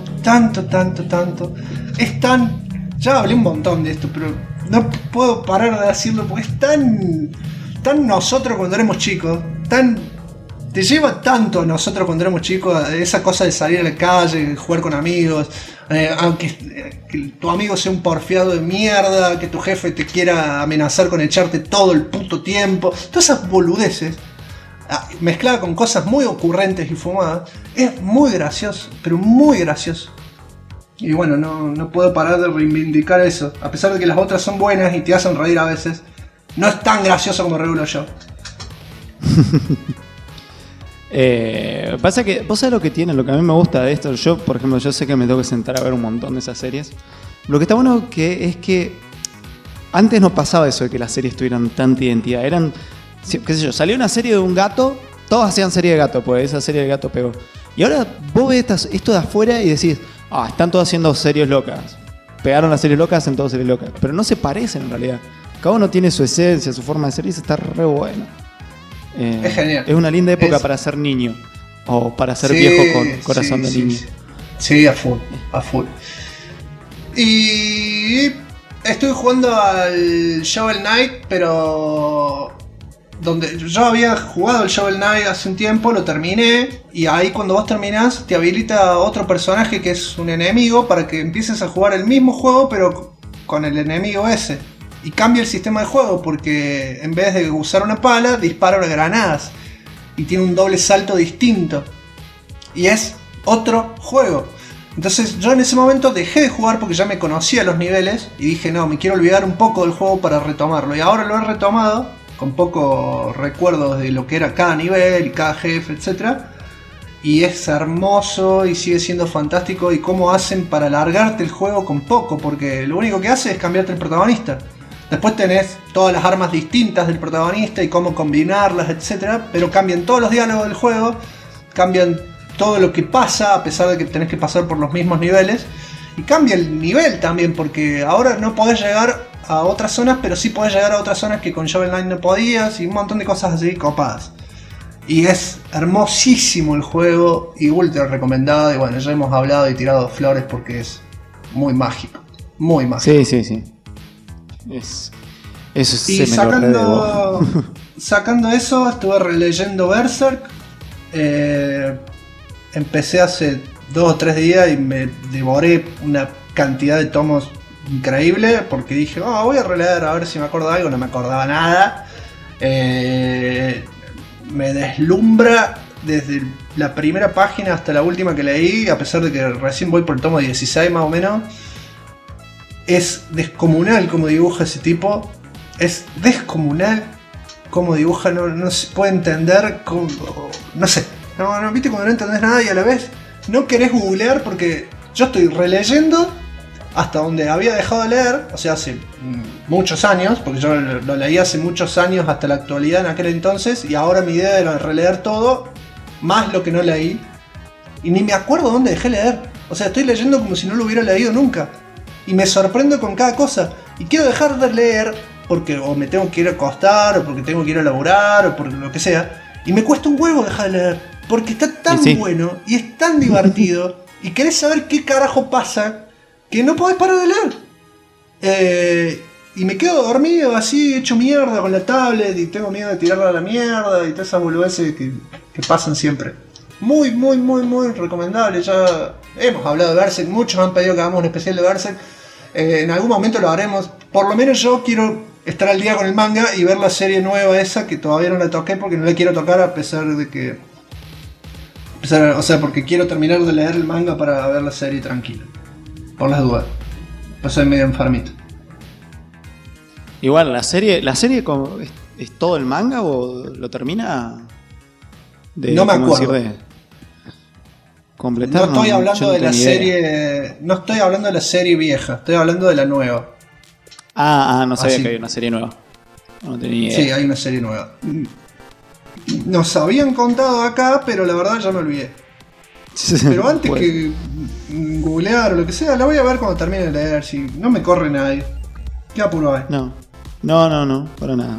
Es tan... Ya hablé un montón de esto, pero no puedo parar de decirlo porque es tan nosotros cuando éramos chicos, te lleva tanto a nosotros cuando éramos chicos, esa cosa de salir a la calle, jugar con amigos, aunque que tu amigo sea un porfiado de mierda, que tu jefe te quiera amenazar con echarte todo el puto tiempo, todas esas boludeces, mezclada con cosas muy ocurrentes y fumadas, es muy gracioso, pero muy gracioso. Y bueno, no puedo parar de reivindicar eso, a pesar de que las otras son buenas y te hacen reír a veces, no es tan gracioso como Regular Show. Pasa que, vos sabés lo que tiene, lo que a mí me gusta de esto. Yo, por ejemplo, yo sé que me tengo que sentar a ver un montón de esas series. Lo que está bueno es que antes no pasaba eso de que las series tuvieran tanta identidad. Eran, qué sé yo, salió una serie de un gato, todos hacían serie de gato, pues esa serie de gato pegó. Y ahora vos ves esto de afuera y decís, están todos haciendo series locas. Pegaron las series locas, hacen todas series locas. Pero no se parecen en realidad. Cada uno tiene su esencia, su forma de ser y eso está re bueno. Es genial. Es una linda época para ser niño. O para ser viejo con corazón de niño. Sí, a full. Y estoy jugando al Shovel Knight, pero donde yo había jugado el Shovel Knight hace un tiempo, lo terminé, y ahí cuando vos terminás te habilita otro personaje que es un enemigo para que empieces a jugar el mismo juego pero con el enemigo ese. Y cambia el sistema de juego porque en vez de usar una pala, dispara granadas. Y tiene un doble salto distinto. Y es otro juego. Entonces yo en ese momento dejé de jugar porque ya me conocía los niveles. Y dije, no, me quiero olvidar un poco del juego para retomarlo. Y ahora lo he retomado con pocos recuerdos de lo que era cada nivel y cada jefe, etc. Y es hermoso y sigue siendo fantástico. Y cómo hacen para alargarte el juego con poco. Porque lo único que hace es cambiarte el protagonista. Después tenés todas las armas distintas del protagonista y cómo combinarlas, etc. Pero cambian todos los diálogos del juego, cambian todo lo que pasa, a pesar de que tenés que pasar por los mismos niveles. Y cambia el nivel también, porque ahora no podés llegar a otras zonas, pero sí podés llegar a otras zonas que con Shovel Knight no podías, y un montón de cosas así copadas. Y es hermosísimo el juego, y ultra recomendado. Y bueno, ya hemos hablado y tirado flores porque es muy mágico. Muy mágico. Sí. Eso y se me lo redebo. Sacando eso, estuve releyendo Berserk. Empecé hace 2 o 3 días y me devoré una cantidad de tomos increíble porque dije, voy a releer a ver si me acuerdo de algo. No me acordaba nada. Me deslumbra desde la primera página hasta la última que leí, a pesar de que recién voy por el tomo 16 más o menos. Es descomunal como dibuja ese tipo. Es descomunal como dibuja. No se puede entender cómo, no sé. No, viste cuando no entendés nada y a la vez no querés googlear, porque yo estoy releyendo hasta donde había dejado de leer. O sea, hace muchos años, porque yo lo leí hace muchos años hasta la actualidad en aquel entonces. Y ahora mi idea era releer todo, más lo que no leí. Y ni me acuerdo dónde dejé leer. O sea, estoy leyendo como si no lo hubiera leído nunca. Y me sorprendo con cada cosa. Y quiero dejar de leer porque o me tengo que ir a acostar, o porque tengo que ir a laburar, o por lo que sea. Y me cuesta un huevo dejar de leer. Porque está tan bueno y es tan divertido. Y querés saber qué carajo pasa que no podés parar de leer. Y me quedo dormido así, hecho mierda con la tablet. Y tengo miedo de tirarla a la mierda. Y todas esas boludeces que pasan siempre. Muy recomendable. Ya hemos hablado de Berserk. Muchos han pedido que hagamos un especial de Berserk. En algún momento lo haremos. Por lo menos yo quiero estar al día con el manga y ver la serie nueva esa, que todavía no la toqué porque no la quiero tocar, a pesar de que... O sea, porque quiero terminar de leer el manga para ver la serie tranquila. Por las dudas. Pues soy medio enfermito. Igual, ¿la serie es todo el manga o lo termina? No me acuerdo. Completar, no estoy hablando de la serie. No estoy hablando de la serie vieja, estoy hablando de la nueva. No sabía que había una serie nueva. No tenía idea. Sí, hay una serie nueva. Nos habían contado acá, pero la verdad ya me olvidé. Pero antes que googlear o lo que sea, la voy a ver cuando termine de leer. Si no me corre nadie. ¿Qué apuro hay? No, para nada.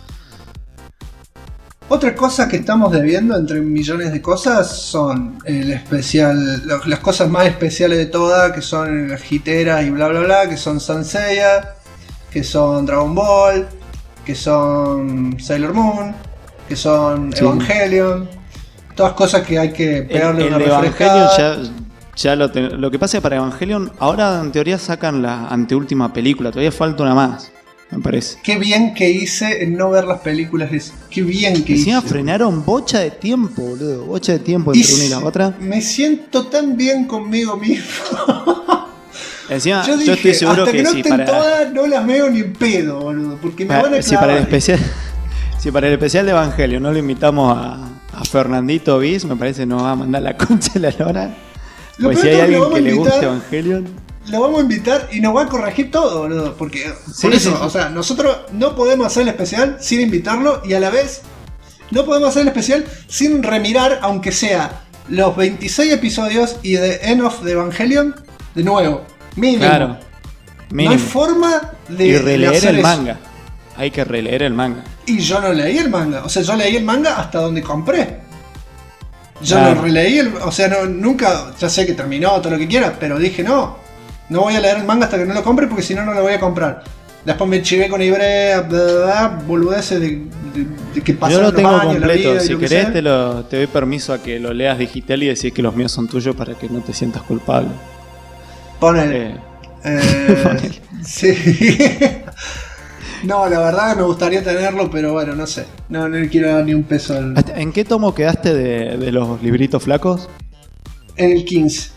Otra cosa que estamos debiendo entre millones de cosas son el especial, las cosas más especiales de todas, que son las hiteras y bla bla bla, que son Saint Seiya, que son Dragon Ball, que son Sailor Moon, que son Evangelion, todas cosas que hay que pegarle una refrescada. Evangelion ya lo que pasa es que para Evangelion ahora en teoría sacan la anteúltima película, todavía falta una más. Me parece. Qué bien que hice en no ver las películas. Qué bien que hice. Frenaron bocha de tiempo, boludo. Bocha de tiempo entre una y la otra. Me siento tan bien conmigo mismo. Encima, yo estoy seguro hasta que no si estén todas, no las veo ni en pedo, boludo. Porque me van a clavar. Si para el especial de Evangelio no le invitamos a Fernandito Bis, me parece que nos va a mandar la concha de la lora. Pues si hay alguien que le guste Evangelion, lo vamos a invitar y nos va a corregir todo, boludo. Porque por eso, o sea, nosotros no podemos hacer el especial sin invitarlo, y a la vez no podemos hacer el especial sin remirar, aunque sea los 26 episodios y The End of the Evangelion de nuevo. Mínimo. Claro. Mínimo. No hay forma de. Y releer hacer el eso. manga. Hay que releer el manga. Y yo no leí el manga. O sea, yo leí el manga hasta donde compré. Yo Claro. no releí o sea, nunca, ya sé que terminó todo lo que quiera, pero dije no voy a leer el manga hasta que no lo compre, porque si no, no lo voy a comprar. Después me chivé con Ibrea, boludeces de que Yo pasaron lo los tengo años, la completo. vida y Si lo que querés, sea. te doy permiso a que lo leas digital y decís que los míos son tuyos para que no te sientas culpable. Ponele. Ponele. Sí. No, la verdad me gustaría tenerlo, pero bueno, no sé. No le quiero dar ni un peso al... ¿En qué tomo quedaste de los libritos flacos? En el 15.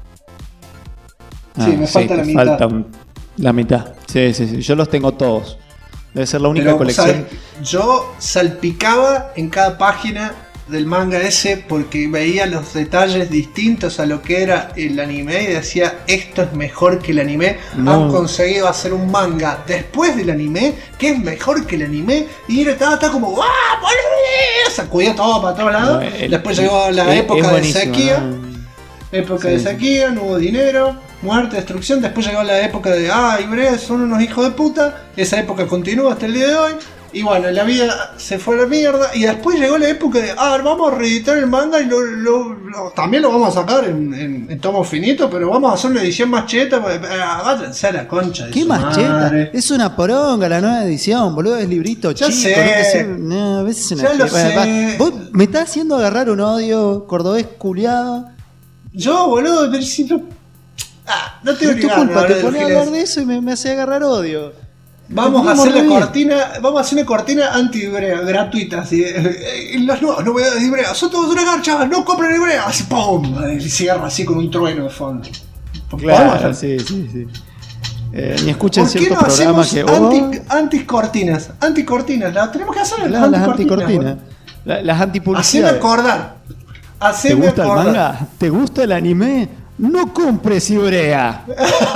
Sí, me falta la te mitad. falta la mitad. Sí. Yo los tengo todos. Debe ser la única Pero, colección. ¿sabes? Yo salpicaba en cada página del manga ese porque veía los detalles distintos a lo que era el anime y decía, esto es mejor que el anime. No. Han conseguido hacer un manga después del anime que es mejor que el anime, y estaba como ¡ah, boludo! Sacudía todo para todos lados. No, Después llegó la época de buenísimo, sequía. ¿no? Época Sí, de sí. sequía, no hubo dinero, muerte, destrucción. Después llegó la época de Ibrea son unos hijos de puta. Esa época continúa hasta el día de hoy. Y bueno, la vida se fue a la mierda. Y después llegó la época de vamos a reeditar el manga y también lo vamos a sacar en tomo finito, pero vamos a hacer una edición más cheta. Váyanse a la concha de ¿Qué su macheta? madre. Es una poronga la nueva edición, boludo. Es librito Ya chico. sé. No, te sirve- no, a veces es una Ya lo chica. sé. Vos me estás haciendo agarrar un odio cordobés culiado. Yo, boludo, pero si no. No tengo Es ni tu ganas de culpa, hablar te de pones a Giles. hablar de eso y me hace agarrar odio. Vamos a Venimos hacer re la bien. cortina, vamos a hacer una cortina anti-Ibrea, gratuita, así. Las nuevas novedades de Ibrea, son todos una garcha, no compren Ibrea, así ¡pum! Y cierra así con un trueno de fondo. Claro, sí. Ni escuchen ¿Por qué ciertos no programas hacemos que. anticortinas? Anticortinas, las tenemos que hacer Las anticortinas. anticortinas. Las Haceme antipublicidades. acordar. ¿Te Haceme gusta el acordar. manga? ¿Te gusta el anime? No compres Ibrea.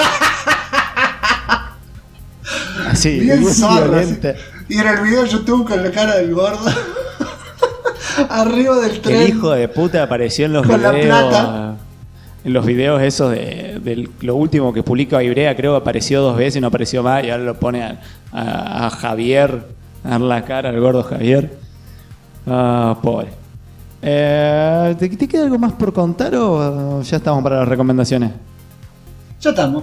Así, Bien bien zorro, violenta. así. Y en el video de YouTube con la cara del gordo. Arriba del tren. El hijo de puta apareció en los Con la videos. plata. En los videos esos de lo último que publica Ibrea, creo que apareció 2 veces y no apareció más. Y ahora lo pone a Javier, a dar la cara al gordo Javier. Pobre. ¿Te queda algo más por contar o ya estamos para las recomendaciones? Ya estamos.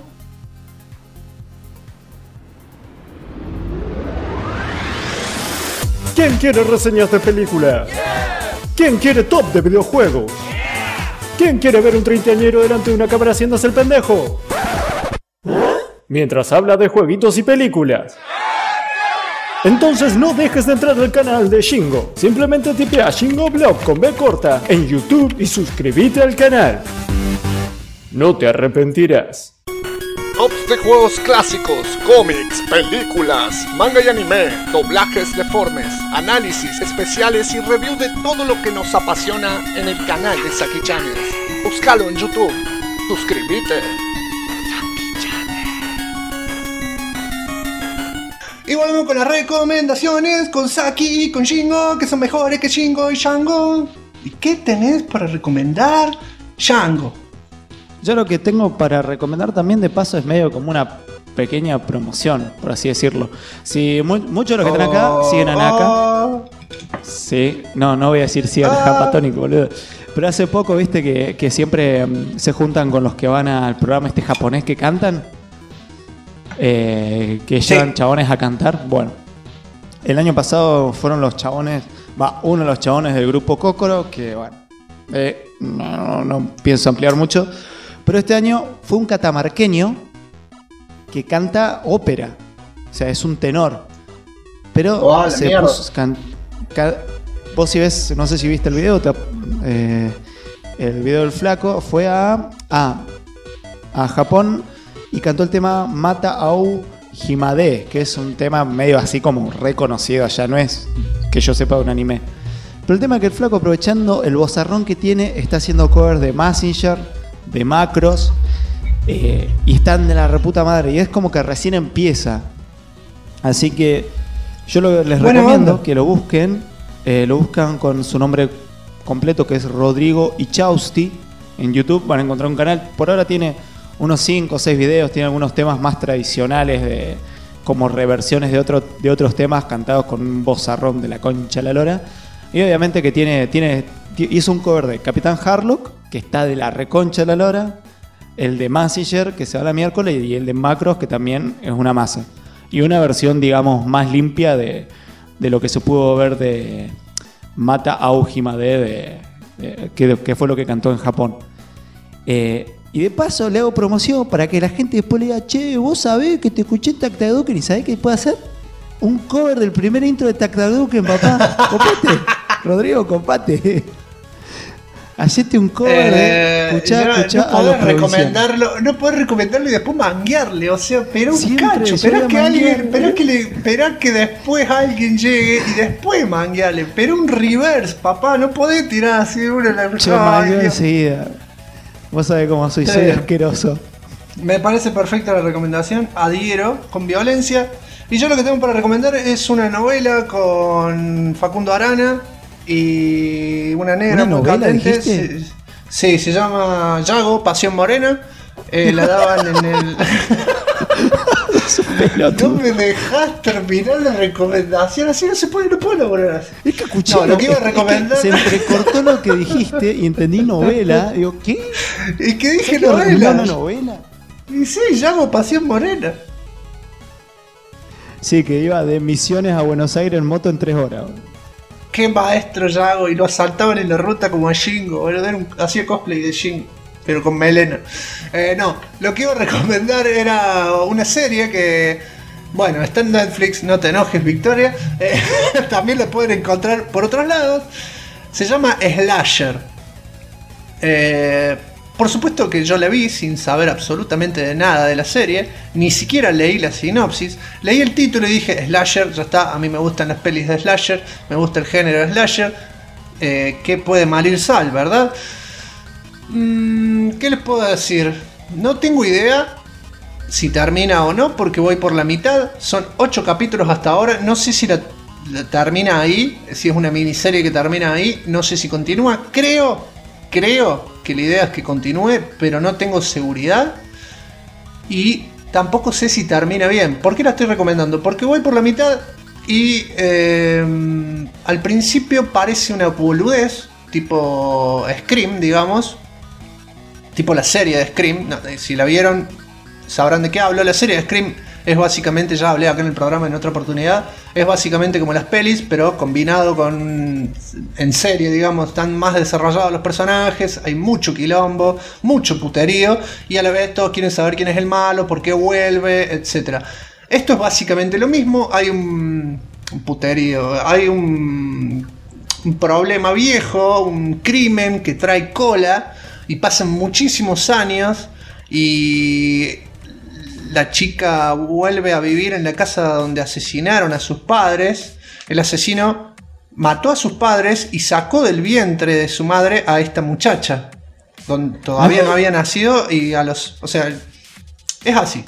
¿Quién quiere reseñas de película? ¿Quién quiere top de videojuegos? ¿Quién quiere ver un treintañero delante de una cámara haciéndose el pendejo? Mientras habla de jueguitos y películas. Entonces no dejes de entrar al canal de Shingo. Simplemente tipea Shingo Blog con B corta en YouTube y suscríbete al canal. No te arrepentirás. Tops de juegos clásicos, cómics, películas, manga y anime, doblajes deformes, análisis especiales y review de todo lo que nos apasiona en el canal de Saki Channels. Búscalo en YouTube. Suscríbete. Y volvemos con las recomendaciones, con Saki y con Shingo, que son mejores que Shingo y Shango. ¿Y qué tenés para recomendar, Shango? Yo lo que tengo para recomendar también de paso es medio como una pequeña promoción, por así decirlo. Si muchos de los que están acá siguen a Naka. Sí, no voy a decir sí al Japatónico, boludo. Pero hace poco, viste, que siempre se juntan con los que van al programa este japonés que cantan. Que llevan chabones a cantar. Bueno, el año pasado fueron los chabones, uno de los chabones del grupo Kokoro, que bueno, no pienso ampliar mucho. Pero este año fue un catamarqueño que canta ópera. O sea, es un tenor. Pero se puso, vos si ves, no sé si viste el video, el video del flaco fue a Japón y cantó el tema Mata Au Himade, que es un tema medio así como reconocido allá, no es que yo sepa de un anime. Pero el tema es que el flaco, aprovechando el vozarrón que tiene, está haciendo covers de Mazinger, de Macros, y están de la reputa madre, y es como que recién empieza. Así que yo les recomiendo que lo busquen. Lo buscan con su nombre completo, que es Rodrigo Ichausti. En YouTube van a encontrar un canal. Por ahora tiene unos 5 o 6 videos. Tiene algunos temas más tradicionales, como reversiones de otros temas cantados con un vozarrón de la concha de la lora. Y obviamente que hizo un cover de Capitán Harlock, que está de la reconcha de la lora. El de Mazinger, que se va a la miércoles. Y el de Macros, que también es una masa. Y una versión, digamos, más limpia de lo que se pudo ver de Mata Aohimade, que fue lo que cantó en Japón. Y de paso le hago promoción para que la gente después le diga, che, vos sabés que te escuché en Tactaduken y sabés que puede hacer un cover del primer intro de Tactaduken, papá. Compate, Rodrigo, compate. Hacete un cover de escuchá no a podés los recomendarlo, no podés recomendarlo y después manguearle, o sea, pero un Siempre cacho, yo esperá voy a que alguien, manguearle. esperá que después alguien llegue y después manguearle, pero un reverse, papá, no podés tirar así de una la Yo Ay, mangueo Dios. enseguida. Vos sabés cómo soy, Sí. soy asqueroso. Me parece perfecta la recomendación, adhiero, con violencia. Y yo lo que tengo para recomendar es una novela con Facundo Arana y una negra ¿Una muy novela, candente. dijiste? Sí, se llama Yago, Pasión Morena. La daban en el... No me dejás terminar la recomendación, así no se puede, no puedo elaborar así. Es que escuché. No, lo que iba a es que recomendar... se entrecortó lo que dijiste y entendí novela. Digo, ¿qué? ¿Y qué dije ¿Estás recomendando una novela? novela? Y sí, Yago, Pasión Morena. Sí, que iba de Misiones a Buenos Aires en moto en 3 horas. Qué maestro Yago, y lo asaltaban en la ruta como a Shingo, boludo, hacía cosplay de Shingo, pero con melena. No, lo que iba a recomendar era una serie que, bueno, está en Netflix, no te enojes Victoria, también la pueden encontrar por otros lados, se llama Slasher. Por supuesto que yo la vi sin saber absolutamente de nada de la serie, ni siquiera leí la sinopsis, leí el título y dije, Slasher, ya está, a mí me gustan las pelis de Slasher, me gusta el género de Slasher, ¿qué puede mal ir sal, verdad? ¿Qué les puedo decir? No tengo idea si termina o no, porque voy por la mitad, son 8 capítulos hasta ahora, no sé si la termina ahí, si es una miniserie que termina ahí, no sé si continúa, creo que la idea es que continúe, pero no tengo seguridad y tampoco sé si termina bien. ¿Por qué la estoy recomendando? Porque voy por la mitad y al principio parece una boludez, tipo Scream, digamos, tipo la serie de Scream. No, si la vieron sabrán de qué hablo. La serie de Scream es básicamente, ya hablé acá en el programa en otra oportunidad, es básicamente como las pelis, pero combinado con en serie, digamos, están más desarrollados los personajes, hay mucho quilombo, mucho puterío, y a la vez todos quieren saber quién es el malo, por qué vuelve, etc. Esto es básicamente lo mismo, hay un puterío, hay un problema viejo, un crimen que trae cola, y pasan muchísimos años, y la chica vuelve a vivir en la casa donde asesinaron a sus padres. El asesino mató a sus padres y sacó del vientre de su madre a esta muchacha, donde todavía no había nacido, y o sea, es así.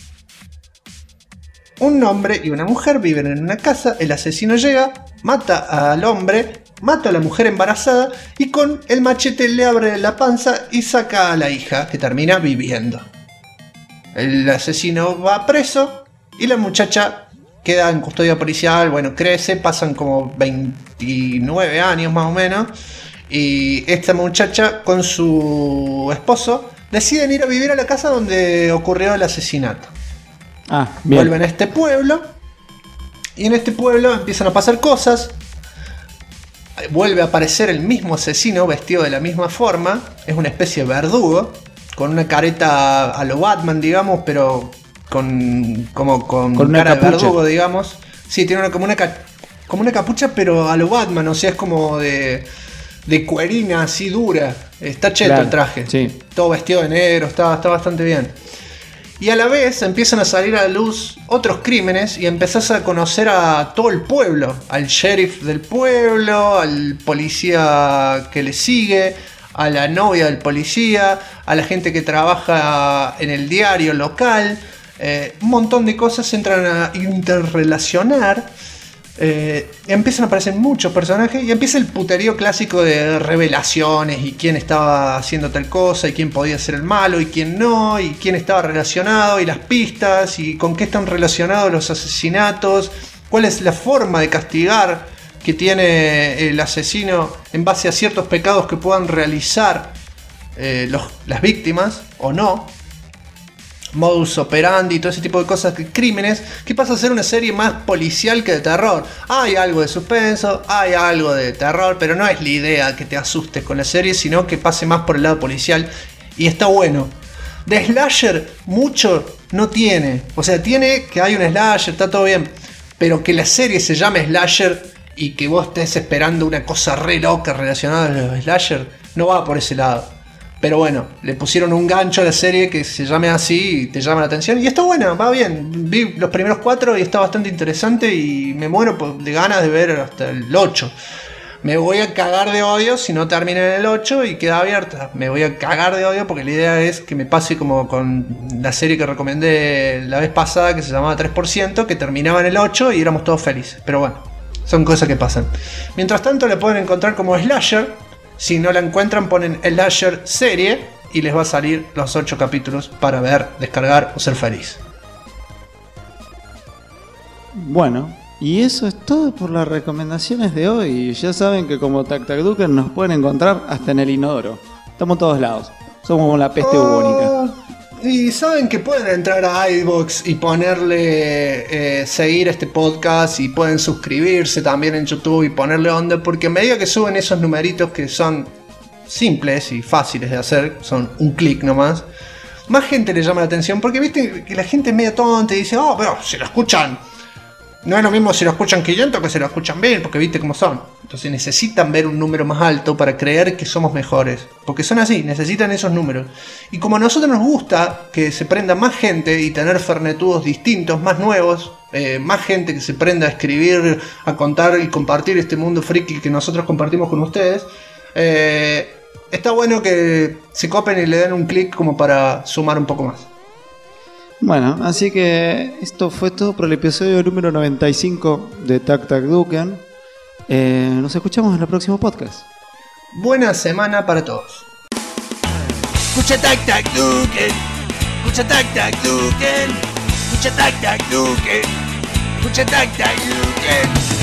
Un hombre y una mujer viven en una casa, el asesino llega, mata al hombre, mata a la mujer embarazada y con el machete le abre la panza y saca a la hija, que termina viviendo. El asesino va preso y la muchacha queda en custodia policial, bueno, crece, pasan como 29 años más o menos, y esta muchacha con su esposo deciden ir a vivir a la casa donde ocurrió el asesinato. Bien. Vuelven a este pueblo y en este pueblo empiezan a pasar cosas. Vuelve a aparecer el mismo asesino vestido de la misma forma, es una especie de verdugo, con una careta a lo Batman, digamos, pero con una cara de capucha. verdugo, digamos. Sí, tiene como una capucha, pero a lo Batman, o sea, es como de cuerina así dura. Está cheto Claro, el traje. sí. Todo vestido de negro, está bastante bien. Y a la vez empiezan a salir a la luz otros crímenes y empezás a conocer a todo el pueblo. Al sheriff del pueblo, al policía que le sigue, a la novia del policía, a la gente que trabaja en el diario local. Un montón de cosas se entran a interrelacionar. Empiezan a aparecer muchos personajes y empieza el puterío clásico de revelaciones y quién estaba haciendo tal cosa y quién podía ser el malo y quién no, y quién estaba relacionado y las pistas y con qué están relacionados los asesinatos, cuál es la forma de castigar que tiene el asesino en base a ciertos pecados que puedan realizar las víctimas o no. modus operandi y todo ese tipo de cosas, crímenes, que pasa a ser una serie más policial que de terror. Hay algo de suspenso, hay algo de terror, pero no es la idea que te asustes con la serie, sino que pase más por el lado policial, y está bueno. De slasher mucho no tiene, o sea, tiene que hay un slasher, está todo bien, pero que la serie se llame slasher y que vos estés esperando una cosa re loca relacionada a los slasher, no va por ese lado. Pero bueno, le pusieron un gancho a la serie que se llame así y te llama la atención. Y está buena, va bien. Vi los primeros 4 y está bastante interesante. Y me muero de ganas de ver hasta el 8. Me voy a cagar de odio si no termina en el 8 y queda abierta. Me voy a cagar de odio porque la idea es que me pase como con la serie que recomendé la vez pasada, que se llamaba 3%, que terminaba en el 8 y éramos todos felices. Pero bueno, son cosas que pasan. Mientras tanto, le pueden encontrar como slasher. Si no la encuentran, ponen slasher serie y les va a salir los 8 capítulos para ver, descargar o ser feliz. Bueno, y eso es todo por las recomendaciones de hoy. Ya saben que como Tac Tac Duken nos pueden encontrar hasta en el inodoro. Estamos en todos lados. Somos como la peste bubónica. Y saben que pueden entrar a iVoox y ponerle seguir este podcast, y pueden suscribirse también en YouTube y ponerle onda, porque a medida que suben esos numeritos que son simples y fáciles de hacer, son un clic nomás, más gente le llama la atención, porque viste que la gente es media tonta y dice, oh, pero si lo escuchan, no es lo mismo si lo escuchan 500 que si lo escuchan bien, porque viste cómo son. Entonces necesitan ver un número más alto para creer que somos mejores, porque son así, necesitan esos números. Y como a nosotros nos gusta que se prenda más gente y tener fernetudos distintos, más nuevos, más gente que se prenda a escribir, a contar y compartir este mundo friki que nosotros compartimos con ustedes, está bueno que se copen y le den un clic como para sumar un poco más. Bueno, así que esto fue todo por el episodio número 95 de Tac Tac Duken. Nos escuchamos en el próximo podcast. Buena semana para todos. Escucha Tac Tac Duken, escucha Tac Tac Duken, escucha Tac Tac Duken, escucha Tac Tac Duken.